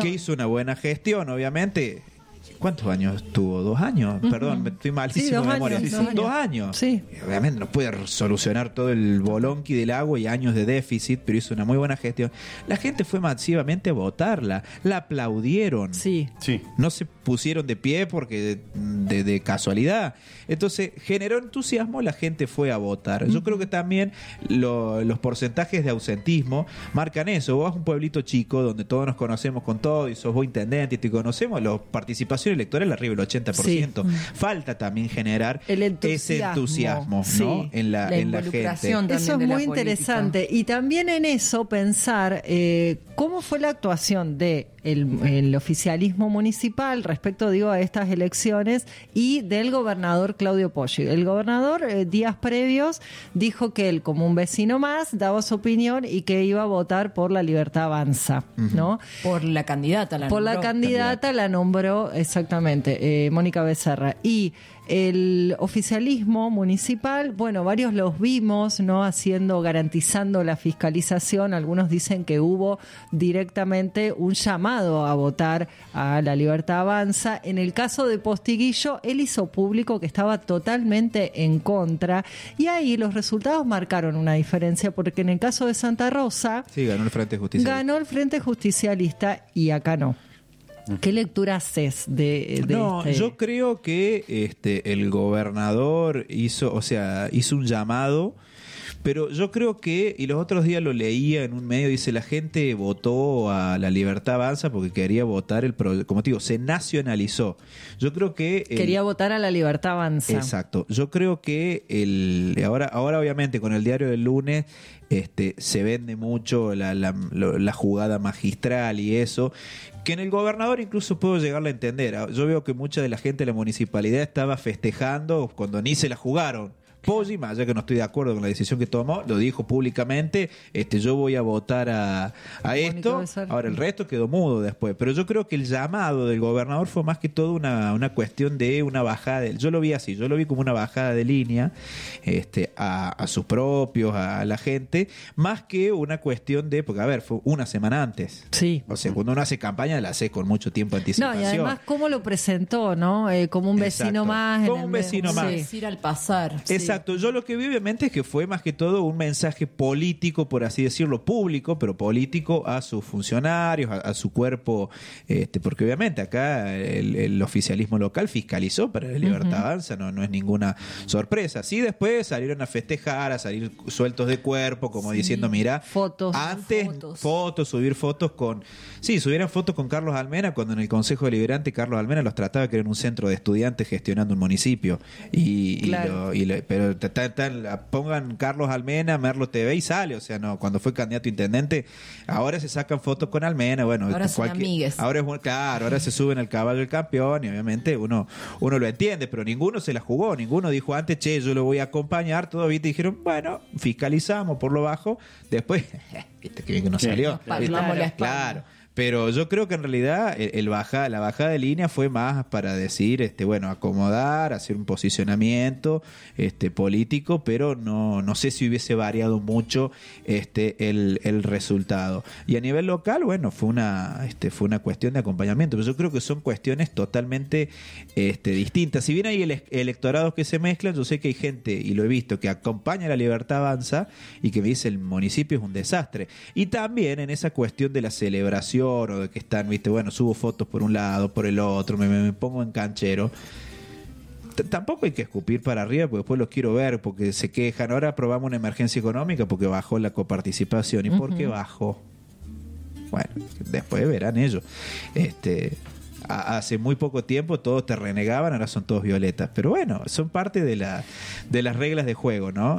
Obviamente. ¿Cuántos años tuvo? 2 años. Perdón, me estoy malísimo de memoria. 2 años. Sí. Obviamente no puede solucionar todo el bolonqui del agua y años de déficit, pero hizo una muy buena gestión. La gente fue masivamente a votarla. La aplaudieron. Sí. No se pusieron de pie porque de casualidad. Entonces generó entusiasmo, la gente fue a votar. Yo creo que también los porcentajes de ausentismo marcan eso. Vos vas a un pueblito chico donde todos nos conocemos con todo y sos vos intendente y te conocemos, la participación electoral arriba del 80%. Falta también generar ese entusiasmo, ¿no? en la gente. Eso es muy interesante. Y también en eso pensar cómo fue la actuación de el oficialismo municipal respecto, a estas elecciones y del gobernador Claudio Poggi. El gobernador, días previos, dijo que él, como un vecino más, daba su opinión y que iba a votar por La Libertad Avanza, ¿no? Por la candidata la nombró, exactamente, Mónica Becerra. Y el oficialismo municipal, varios los vimos, ¿no? Garantizando la fiscalización. Algunos dicen que hubo directamente un llamado a votar a La Libertad Avanza. En el caso de Postiguillo, él hizo público que estaba totalmente en contra. Y ahí los resultados marcaron una diferencia, porque en el caso de Santa Rosa... Sí, ganó el Frente Justicialista. Ganó el Frente Justicialista y acá no. ¿Qué lectura haces de yo creo que el gobernador hizo un llamado, pero yo creo que, y los otros días lo leía en un medio, dice, la gente votó a La Libertad Avanza porque quería votar como te digo, se nacionalizó. Yo creo que... quería votar a La Libertad Avanza. Exacto. Yo creo que ahora obviamente con el diario del lunes se vende mucho la jugada magistral y eso, que en el gobernador incluso puedo llegarla a entender. Yo veo que mucha de la gente de la municipalidad estaba festejando cuando ni se la jugaron. Poggi, más allá que no estoy de acuerdo con la decisión que tomó, lo dijo públicamente, yo voy a votar a esto. Ahora el resto quedó mudo después, pero yo creo que el llamado del gobernador fue más que todo una cuestión de una bajada, yo lo vi así, yo lo vi como una bajada de línea a sus propios, a la gente, más que una cuestión de, porque fue una semana antes. Sí. O sea, cuando uno hace campaña la hace con mucho tiempo de anticipación. No, y además cómo lo presentó, ¿no? Como un vecino más. Como un vecino más. Decir al pasar. Exacto. Yo lo que vi obviamente es que fue más que todo un mensaje político, por así decirlo, público, pero político a sus funcionarios, a su cuerpo, porque obviamente acá el oficialismo local fiscalizó para La Libertad Avanza, no es ninguna sorpresa. Sí, después salieron a festejar, a salir sueltos de cuerpo, como diciendo, mira, subir fotos subieron fotos con Carlos Almena, cuando en el Consejo Deliberante Carlos Almena los trataba que era un centro de estudiantes gestionando un municipio. Pero pongan Carlos Almena, Merlo TV y sale, cuando fue candidato a intendente, ahora se sacan fotos con Almena, ahora son amigues. Ahora se suben al caballo del campeón y obviamente uno lo entiende, pero ninguno se la jugó, ninguno dijo antes, yo lo voy a acompañar, todos dijeron, fiscalizamos por lo bajo, después, viste que bien que no salió, Claro. Pero yo creo que en realidad la bajada de línea fue más para decir, bueno, acomodar, hacer un posicionamiento político, pero no sé si hubiese variado mucho el resultado. Y a nivel local, bueno, fue una cuestión de acompañamiento, pero yo creo que son cuestiones totalmente distintas. Si bien hay electorados que se mezclan, yo sé que hay gente, y lo he visto, que acompaña a La Libertad Avanza y que me dice el municipio es un desastre. Y también en esa cuestión de la celebración o de que están, bueno, subo fotos por un lado, por el otro, me pongo en canchero. Tampoco hay que escupir para arriba, porque después los quiero ver, porque se quejan. Ahora aprobamos una emergencia económica porque bajó la coparticipación. ¿Y por qué bajó? Bueno, después verán ellos. Hace muy poco tiempo todos te renegaban, ahora son todos violetas. Pero bueno, son parte de las reglas de juego, ¿no?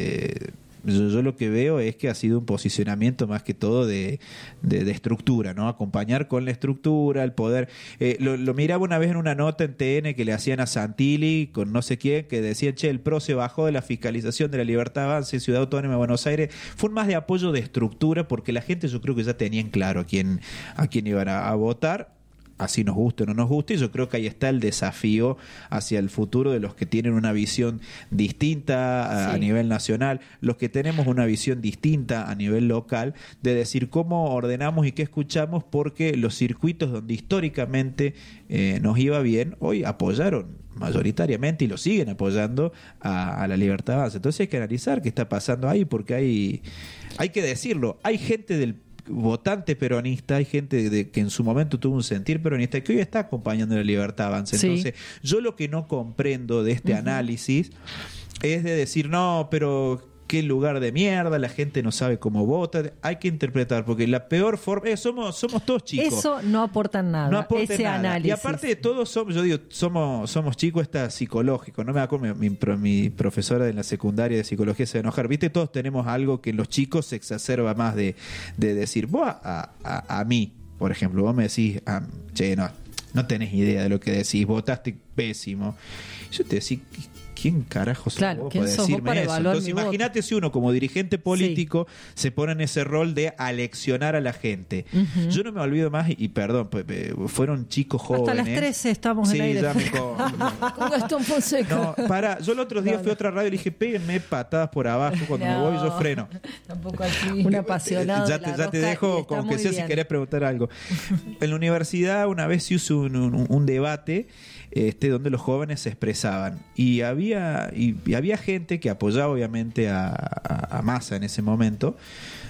Yo lo que veo es que ha sido un posicionamiento más que todo de estructura, ¿no? Acompañar con la estructura, el poder. Lo miraba una vez en una nota en TN que le hacían a Santilli con no sé quién, que decían, el PRO se bajó de la fiscalización de La Libertad Avanza en Ciudad Autónoma de Buenos Aires. Fue más de apoyo de estructura, porque la gente yo creo que ya tenían claro a quién iban a votar. Así nos guste o no nos guste, y yo creo que ahí está el desafío hacia el futuro de los que tienen una visión distinta a nivel nacional, los que tenemos una visión distinta a nivel local, de decir cómo ordenamos y qué escuchamos, porque los circuitos donde históricamente nos iba bien, hoy apoyaron mayoritariamente y lo siguen apoyando a La Libertad Avanza. Entonces hay que analizar qué está pasando ahí, porque hay que decirlo, hay gente del votante peronista, hay gente que en su momento tuvo un sentir peronista que hoy está acompañando a La Libertad Avanza. Entonces, yo lo que no comprendo de este análisis es de decir, no, pero qué lugar de mierda, la gente no sabe cómo vota. Hay que interpretar, porque la peor forma somos todos chicos. Eso no aporta nada, no aporta ese nada. análisis. Y aparte de todo, somos chicos, está psicológico. No me acuerdo, mi profesora de la secundaria de psicología se va a enojar. Viste, todos tenemos algo que en los chicos se exacerba más de decir, vos a mí, por ejemplo, vos me decís, no tenés idea de lo que decís, votaste pésimo. Yo te decís, ¿quién carajo sos vos para decirme eso? Entonces imagínate si uno como dirigente político se pone en ese rol de aleccionar a la gente. Yo no me olvido más, y perdón, fueron chicos jóvenes. Hasta las 13 estamos en aire. Con Gastón Fonseca. No, yo el otro día fui a otra radio y le dije, péguenme patadas por abajo cuando me voy, yo freno. Tampoco así. Un apasionado. Ya te dejo con que sea si querés preguntar algo. En la universidad una vez se hizo un debate donde los jóvenes se expresaban, y había gente que apoyaba obviamente a Massa en ese momento,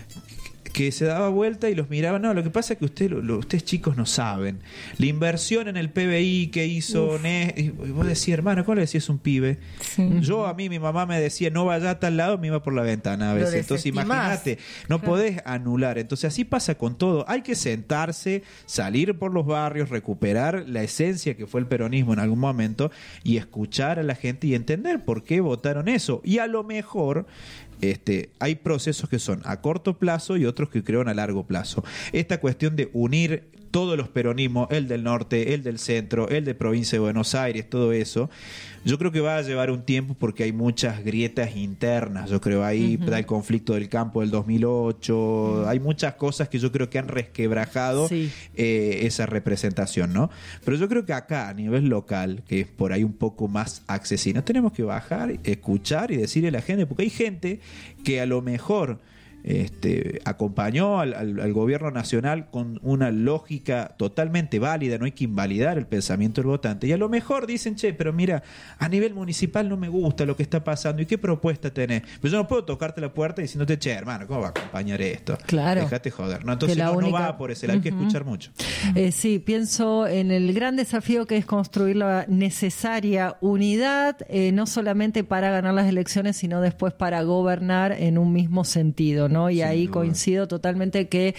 que se daba vuelta y los miraba. No, lo que pasa es que ustedes chicos no saben la inversión en el PBI que hizo y vos decís, hermano, ¿cuál le decís un pibe? A mí mi mamá me decía, no vaya a tal lado, me iba por la ventana a veces. Entonces imagínate, no podés anular. Entonces así pasa con todo. Hay que sentarse, salir por los barrios, recuperar la esencia que fue el peronismo en algún momento, y escuchar a la gente y entender por qué votaron eso. Y a lo mejor hay procesos que son a corto plazo y otros que creo a largo plazo. Esta cuestión de unir todos los peronismos, el del norte, el del centro, el de provincia de Buenos Aires, todo eso, yo creo que va a llevar un tiempo, porque hay muchas grietas internas. Yo creo ahí da el conflicto del campo del 2008, hay muchas cosas que yo creo que han resquebrajado esa representación, ¿no? Pero yo creo que acá a nivel local, que es por ahí un poco más accesible, tenemos que bajar, escuchar y decirle a la gente, porque hay gente que a lo mejor acompañó al gobierno nacional con una lógica totalmente válida, no hay que invalidar el pensamiento del votante, y a lo mejor dicen, pero mira, a nivel municipal no me gusta lo que está pasando, ¿y qué propuesta tenés? Pues yo no puedo tocarte la puerta diciéndote, hermano, ¿cómo va a acompañar esto? Claro. Déjate joder, ¿no? Entonces no va por ese lado, hay que escuchar mucho. Sí, pienso en el gran desafío que es construir la necesaria unidad, no solamente para ganar las elecciones, sino después para gobernar en un mismo sentido, ¿no? Y ahí coincido totalmente que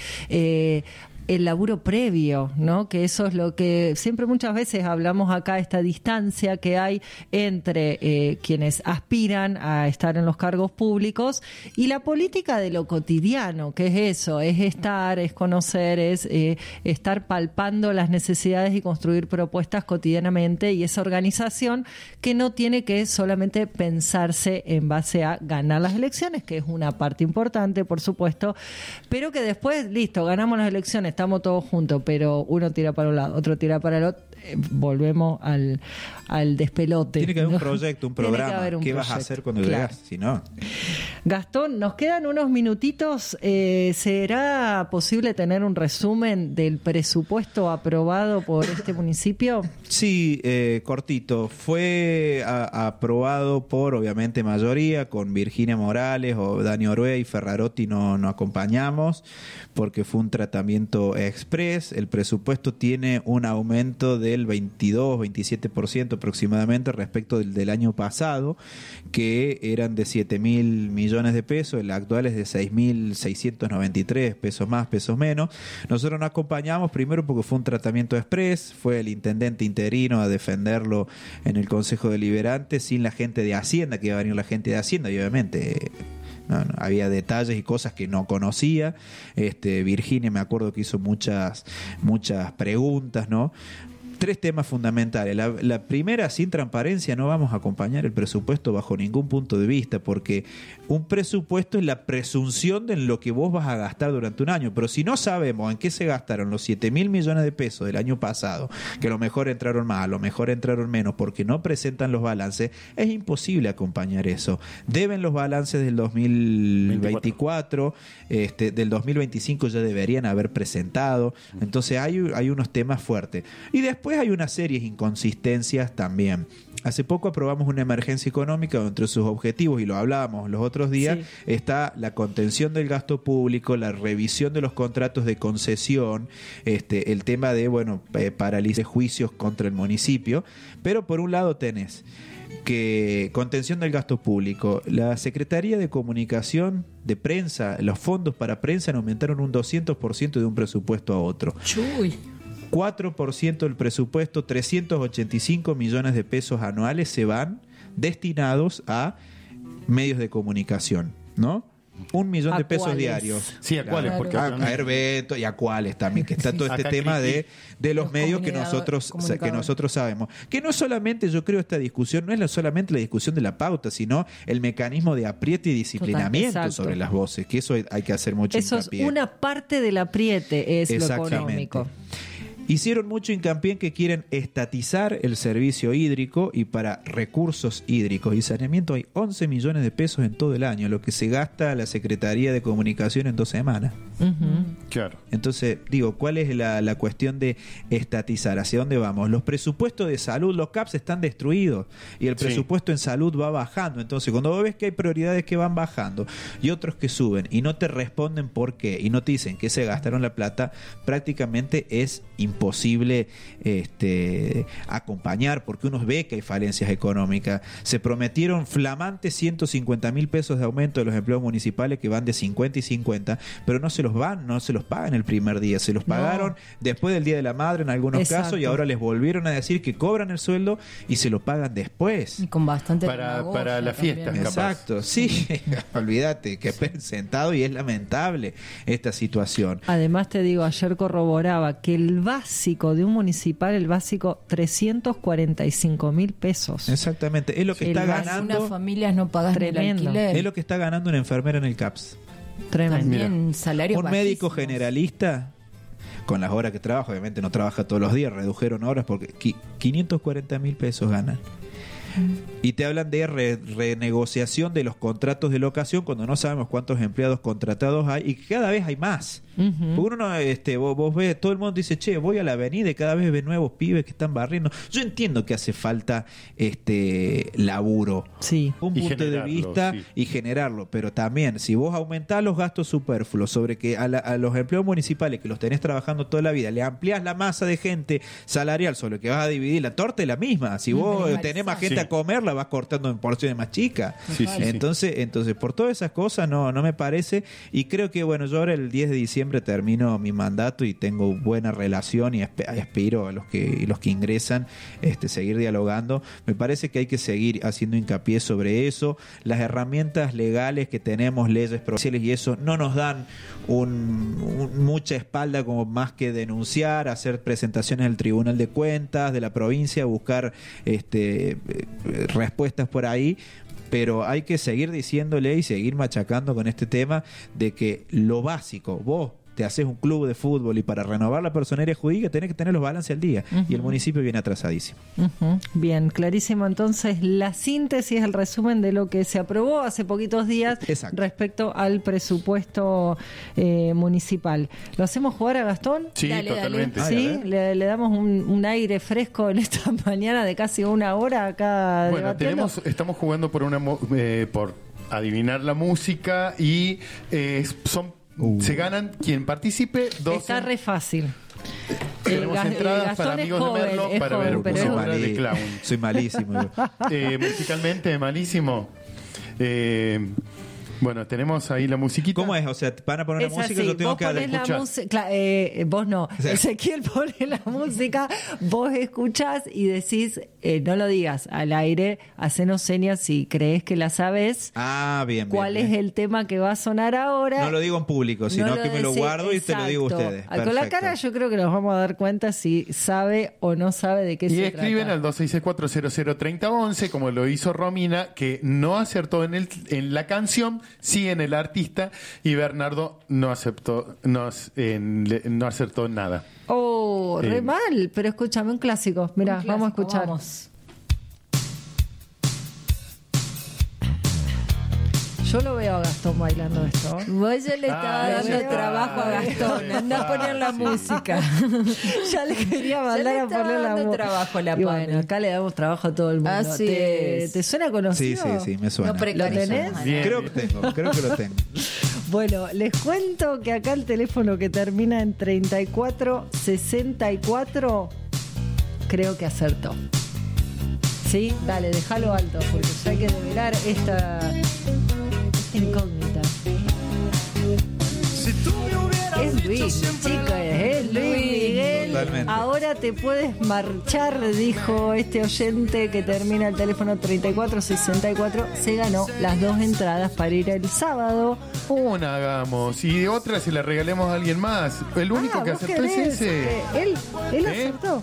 el laburo previo, ¿no? Que eso es lo que siempre muchas veces hablamos acá, esta distancia que hay entre quienes aspiran a estar en los cargos públicos y la política de lo cotidiano, que es eso, es estar, es conocer, es estar palpando las necesidades y construir propuestas cotidianamente, y esa organización que no tiene que solamente pensarse en base a ganar las elecciones, que es una parte importante, por supuesto, pero que después, listo, ganamos las elecciones, estamos todos juntos, pero uno tira para un lado, otro tira para el otro, volvemos al despelote. Tiene que haber ¿no? un proyecto, un programa. ¿Qué vas a hacer cuando llegas? Si no. Gastón, nos quedan unos minutitos. ¿Será posible tener un resumen del presupuesto aprobado por este municipio? Sí, cortito. Fue aprobado por, obviamente, mayoría, con Virginia Morales o Dani Orué y Ferrarotti no acompañamos, porque fue un tratamiento express. El presupuesto tiene un aumento del 22-27% aproximadamente respecto del año pasado, que eran de 7.000 millones de pesos, el actual es de 6.693, pesos más, pesos menos. Nosotros no acompañamos, primero porque fue un tratamiento express, fue el intendente interino a defenderlo en el Consejo Deliberante, sin la gente de Hacienda, que iba a venir la gente de Hacienda, y obviamente no, había detalles y cosas que no conocía. Virginia, me acuerdo que hizo muchas preguntas, ¿no? 3 temas fundamentales. La primera, sin transparencia no vamos a acompañar el presupuesto bajo ningún punto de vista, porque un presupuesto es la presunción de lo que vos vas a gastar durante un año, pero si no sabemos en qué se gastaron los 7.000 millones de pesos del año pasado, que a lo mejor entraron más, a lo mejor entraron menos, porque no presentan los balances, es imposible acompañar eso. Deben los balances del 2024, del 2025 ya deberían haber presentado. Entonces hay unos temas fuertes. Y después hay una serie de inconsistencias también. Hace poco aprobamos una emergencia económica, entre sus objetivos, y lo hablábamos los otros días, está la contención del gasto público, la revisión de los contratos de concesión, el tema de, paralizar juicios contra el municipio. Pero por un lado tenés que contención del gasto público, la Secretaría de Comunicación, de Prensa, los fondos para prensa aumentaron un 200% de un presupuesto a otro. Chuy. 4% del presupuesto, 385 millones de pesos anuales se van destinados a medios de comunicación, ¿no? 1 millón de pesos diarios. Sí, ¿a cuáles? Porque a Herbeto y a cuáles también, que está todo este tema de los medios que nosotros sabemos. Que no solamente, yo creo, esta discusión, no es solamente la discusión de la pauta, sino el mecanismo de apriete y disciplinamiento sobre las voces, que eso hay que hacer mucho hincapié. Eso es una parte del apriete, es lo económico. Hicieron mucho hincapié en que quieren estatizar el servicio hídrico, y para recursos hídricos y saneamiento hay 11 millones de pesos en todo el año, lo que se gasta la Secretaría de Comunicación en 2 semanas. Claro. Entonces, ¿cuál es la cuestión de estatizar? ¿Hacia dónde vamos? Los presupuestos de salud, los CAPS están destruidos y el presupuesto en salud va bajando. Entonces, cuando vos ves que hay prioridades que van bajando y otros que suben y no te responden por qué y no te dicen que se gastaron la plata, prácticamente es imposible acompañar, porque uno ve que hay falencias económicas. Se prometieron flamantes 150.000 pesos de aumento de los empleos municipales, que van de 50 y 50, pero no se los pagan el primer día, se los pagaron después del Día de la Madre en algunos casos, y ahora les volvieron a decir que cobran el sueldo y se lo pagan después. Y con bastante para la fiesta. Exacto, sí. Olvídate que sentado, y es lamentable esta situación. Además, te digo, ayer corroboraba que el básico de un municipal, el básico, 345.000 pesos. Exactamente, es lo que está ganando. Unas familias no pagan el alquiler. Es lo que está ganando una enfermera en el CAPS. Tremendo. También salarios un médico generalista, con las horas que trabaja, obviamente no trabaja todos los días, redujeron horas, porque 540.000 pesos ganan. Y te hablan de renegociación de los contratos de locación cuando no sabemos cuántos empleados contratados hay, y cada vez hay más. Porque uno vos ves, todo el mundo dice, che, voy a la avenida y cada vez ve nuevos pibes que están barriendo. Yo entiendo que hace falta laburo, un punto de vista, y generarlo, pero también si vos aumentás los gastos superfluos sobre que a los empleados municipales que los tenés trabajando toda la vida, le ampliás la masa de gente salarial sobre que vas a dividir la torta, es la misma. Si vos tenés más gente a comer, la vas cortando en porciones más chicas. Entonces por todas esas cosas no me parece, y creo que yo ahora el 10 de diciembre termino mi mandato y tengo buena relación, y aspiro a los que ingresan seguir dialogando. Me parece que hay que seguir haciendo hincapié sobre eso. Las herramientas legales que tenemos, leyes provinciales y eso, no nos dan mucha espalda como más que denunciar, hacer presentaciones al Tribunal de Cuentas de la provincia, buscar respuestas por ahí. Pero hay que seguir diciéndole y seguir machacando con este tema de que lo básico, vos te haces un club de fútbol y para renovar la personería jurídica tenés que tener los balances al día. Y el municipio viene atrasadísimo. Bien, clarísimo. Entonces, la síntesis, el resumen de lo que se aprobó hace poquitos días respecto al presupuesto municipal. ¿Lo hacemos jugar a Gastón? Sí, totalmente. ¿Sí? Le damos un aire fresco en esta mañana de casi una hora acá. Bueno, debatiendo. estamos jugando por por adivinar la música y se ganan quien participe. Está re fácil. Tenemos entradas para amigos de Merlo para ver una obra de clown. Soy malísimo. Musicalmente malísimo. Bueno, tenemos ahí la musiquita. ¿Cómo es? O sea, van a poner la música y yo tengo que escuchar. Vos no. Ezequiel pone la música, vos escuchás y decís, no lo digas al aire, hacenos señas si crees que la sabes. Bien. ¿Cuál es el tema que va a sonar ahora? No lo digo en público, sino que me lo guardo y te lo digo a ustedes. Con la cara yo creo que nos vamos a dar cuenta si sabe o no sabe de qué se trata. Y escriben al 2664003011, como lo hizo Romina, que no acertó en la canción, sí en el artista, y Bernardo no acertó en nada. Re mal, pero escúchame, un clásico. Mirá, vamos a escuchar. Vamos. Yo lo veo a Gastón bailando esto. Vos ya le estaba dando trabajo a Gastón. Anda a poner la música. Ya le quería mandar a poner la música. Trabajo la bueno, acá le damos trabajo a todo el mundo. Así es. ¿Te suena conocido? Sí, me suena. No, ¿Lo tenés? Creo que lo tengo. Bueno, les cuento que acá el teléfono que termina en 3464 creo que acertó. ¿Sí? Dale, déjalo alto porque ya hay que develar esta incógnita. Es Luis, chicos, es Luis Miguel. Totalmente. Ahora te puedes marchar, dijo este oyente que termina el teléfono 3464. Se ganó las 2 entradas para ir el sábado. Una hagamos y otra se la regalemos a alguien más. El único que acertó es ese. Él acertó.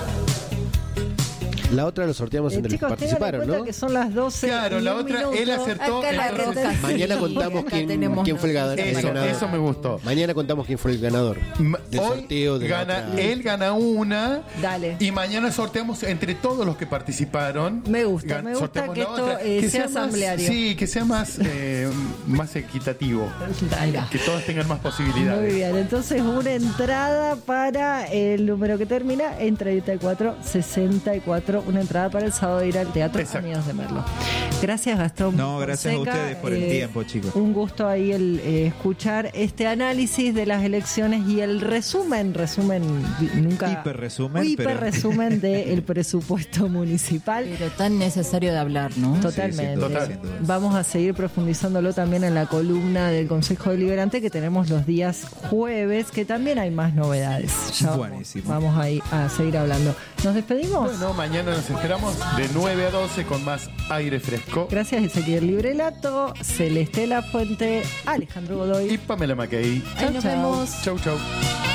La otra lo sorteamos entre los que participaron, ¿no? Que son las 12. Claro, la otra, él acertó. Mañana contamos quién fue el ganador. Eso me gustó. Mañana contamos quién fue el ganador del sorteo. Él gana una. Dale. Y mañana sorteamos entre todos los que participaron. Me gusta que esto sea asambleario. Sí, que sea más equitativo. Dale. Que todos tengan más posibilidades. Muy bien, entonces una entrada para el número que termina en 3464. Una entrada para el sábado de ir al Teatro Amigos de Merlo. Gracias, Gastón. No, gracias Fonseca. a ustedes por el tiempo, chicos. Un gusto ahí escuchar este análisis de las elecciones y el resumen hiperresumen del presupuesto municipal. Pero tan necesario de hablar, ¿no? Totalmente. Sí, total. Vamos a seguir profundizándolo también en la columna del Consejo Deliberante que tenemos los días jueves, que también hay más novedades. Buenísimo. Vamos ahí a seguir hablando. ¿Nos despedimos? Bueno, mañana nos esperamos de 9 a 12 con más aire fresco. Gracias, Ezequiel Librelato, Celeste La Fuente, Alejandro Godoy y Pamela Mackey. Ahí nos vemos. Chau.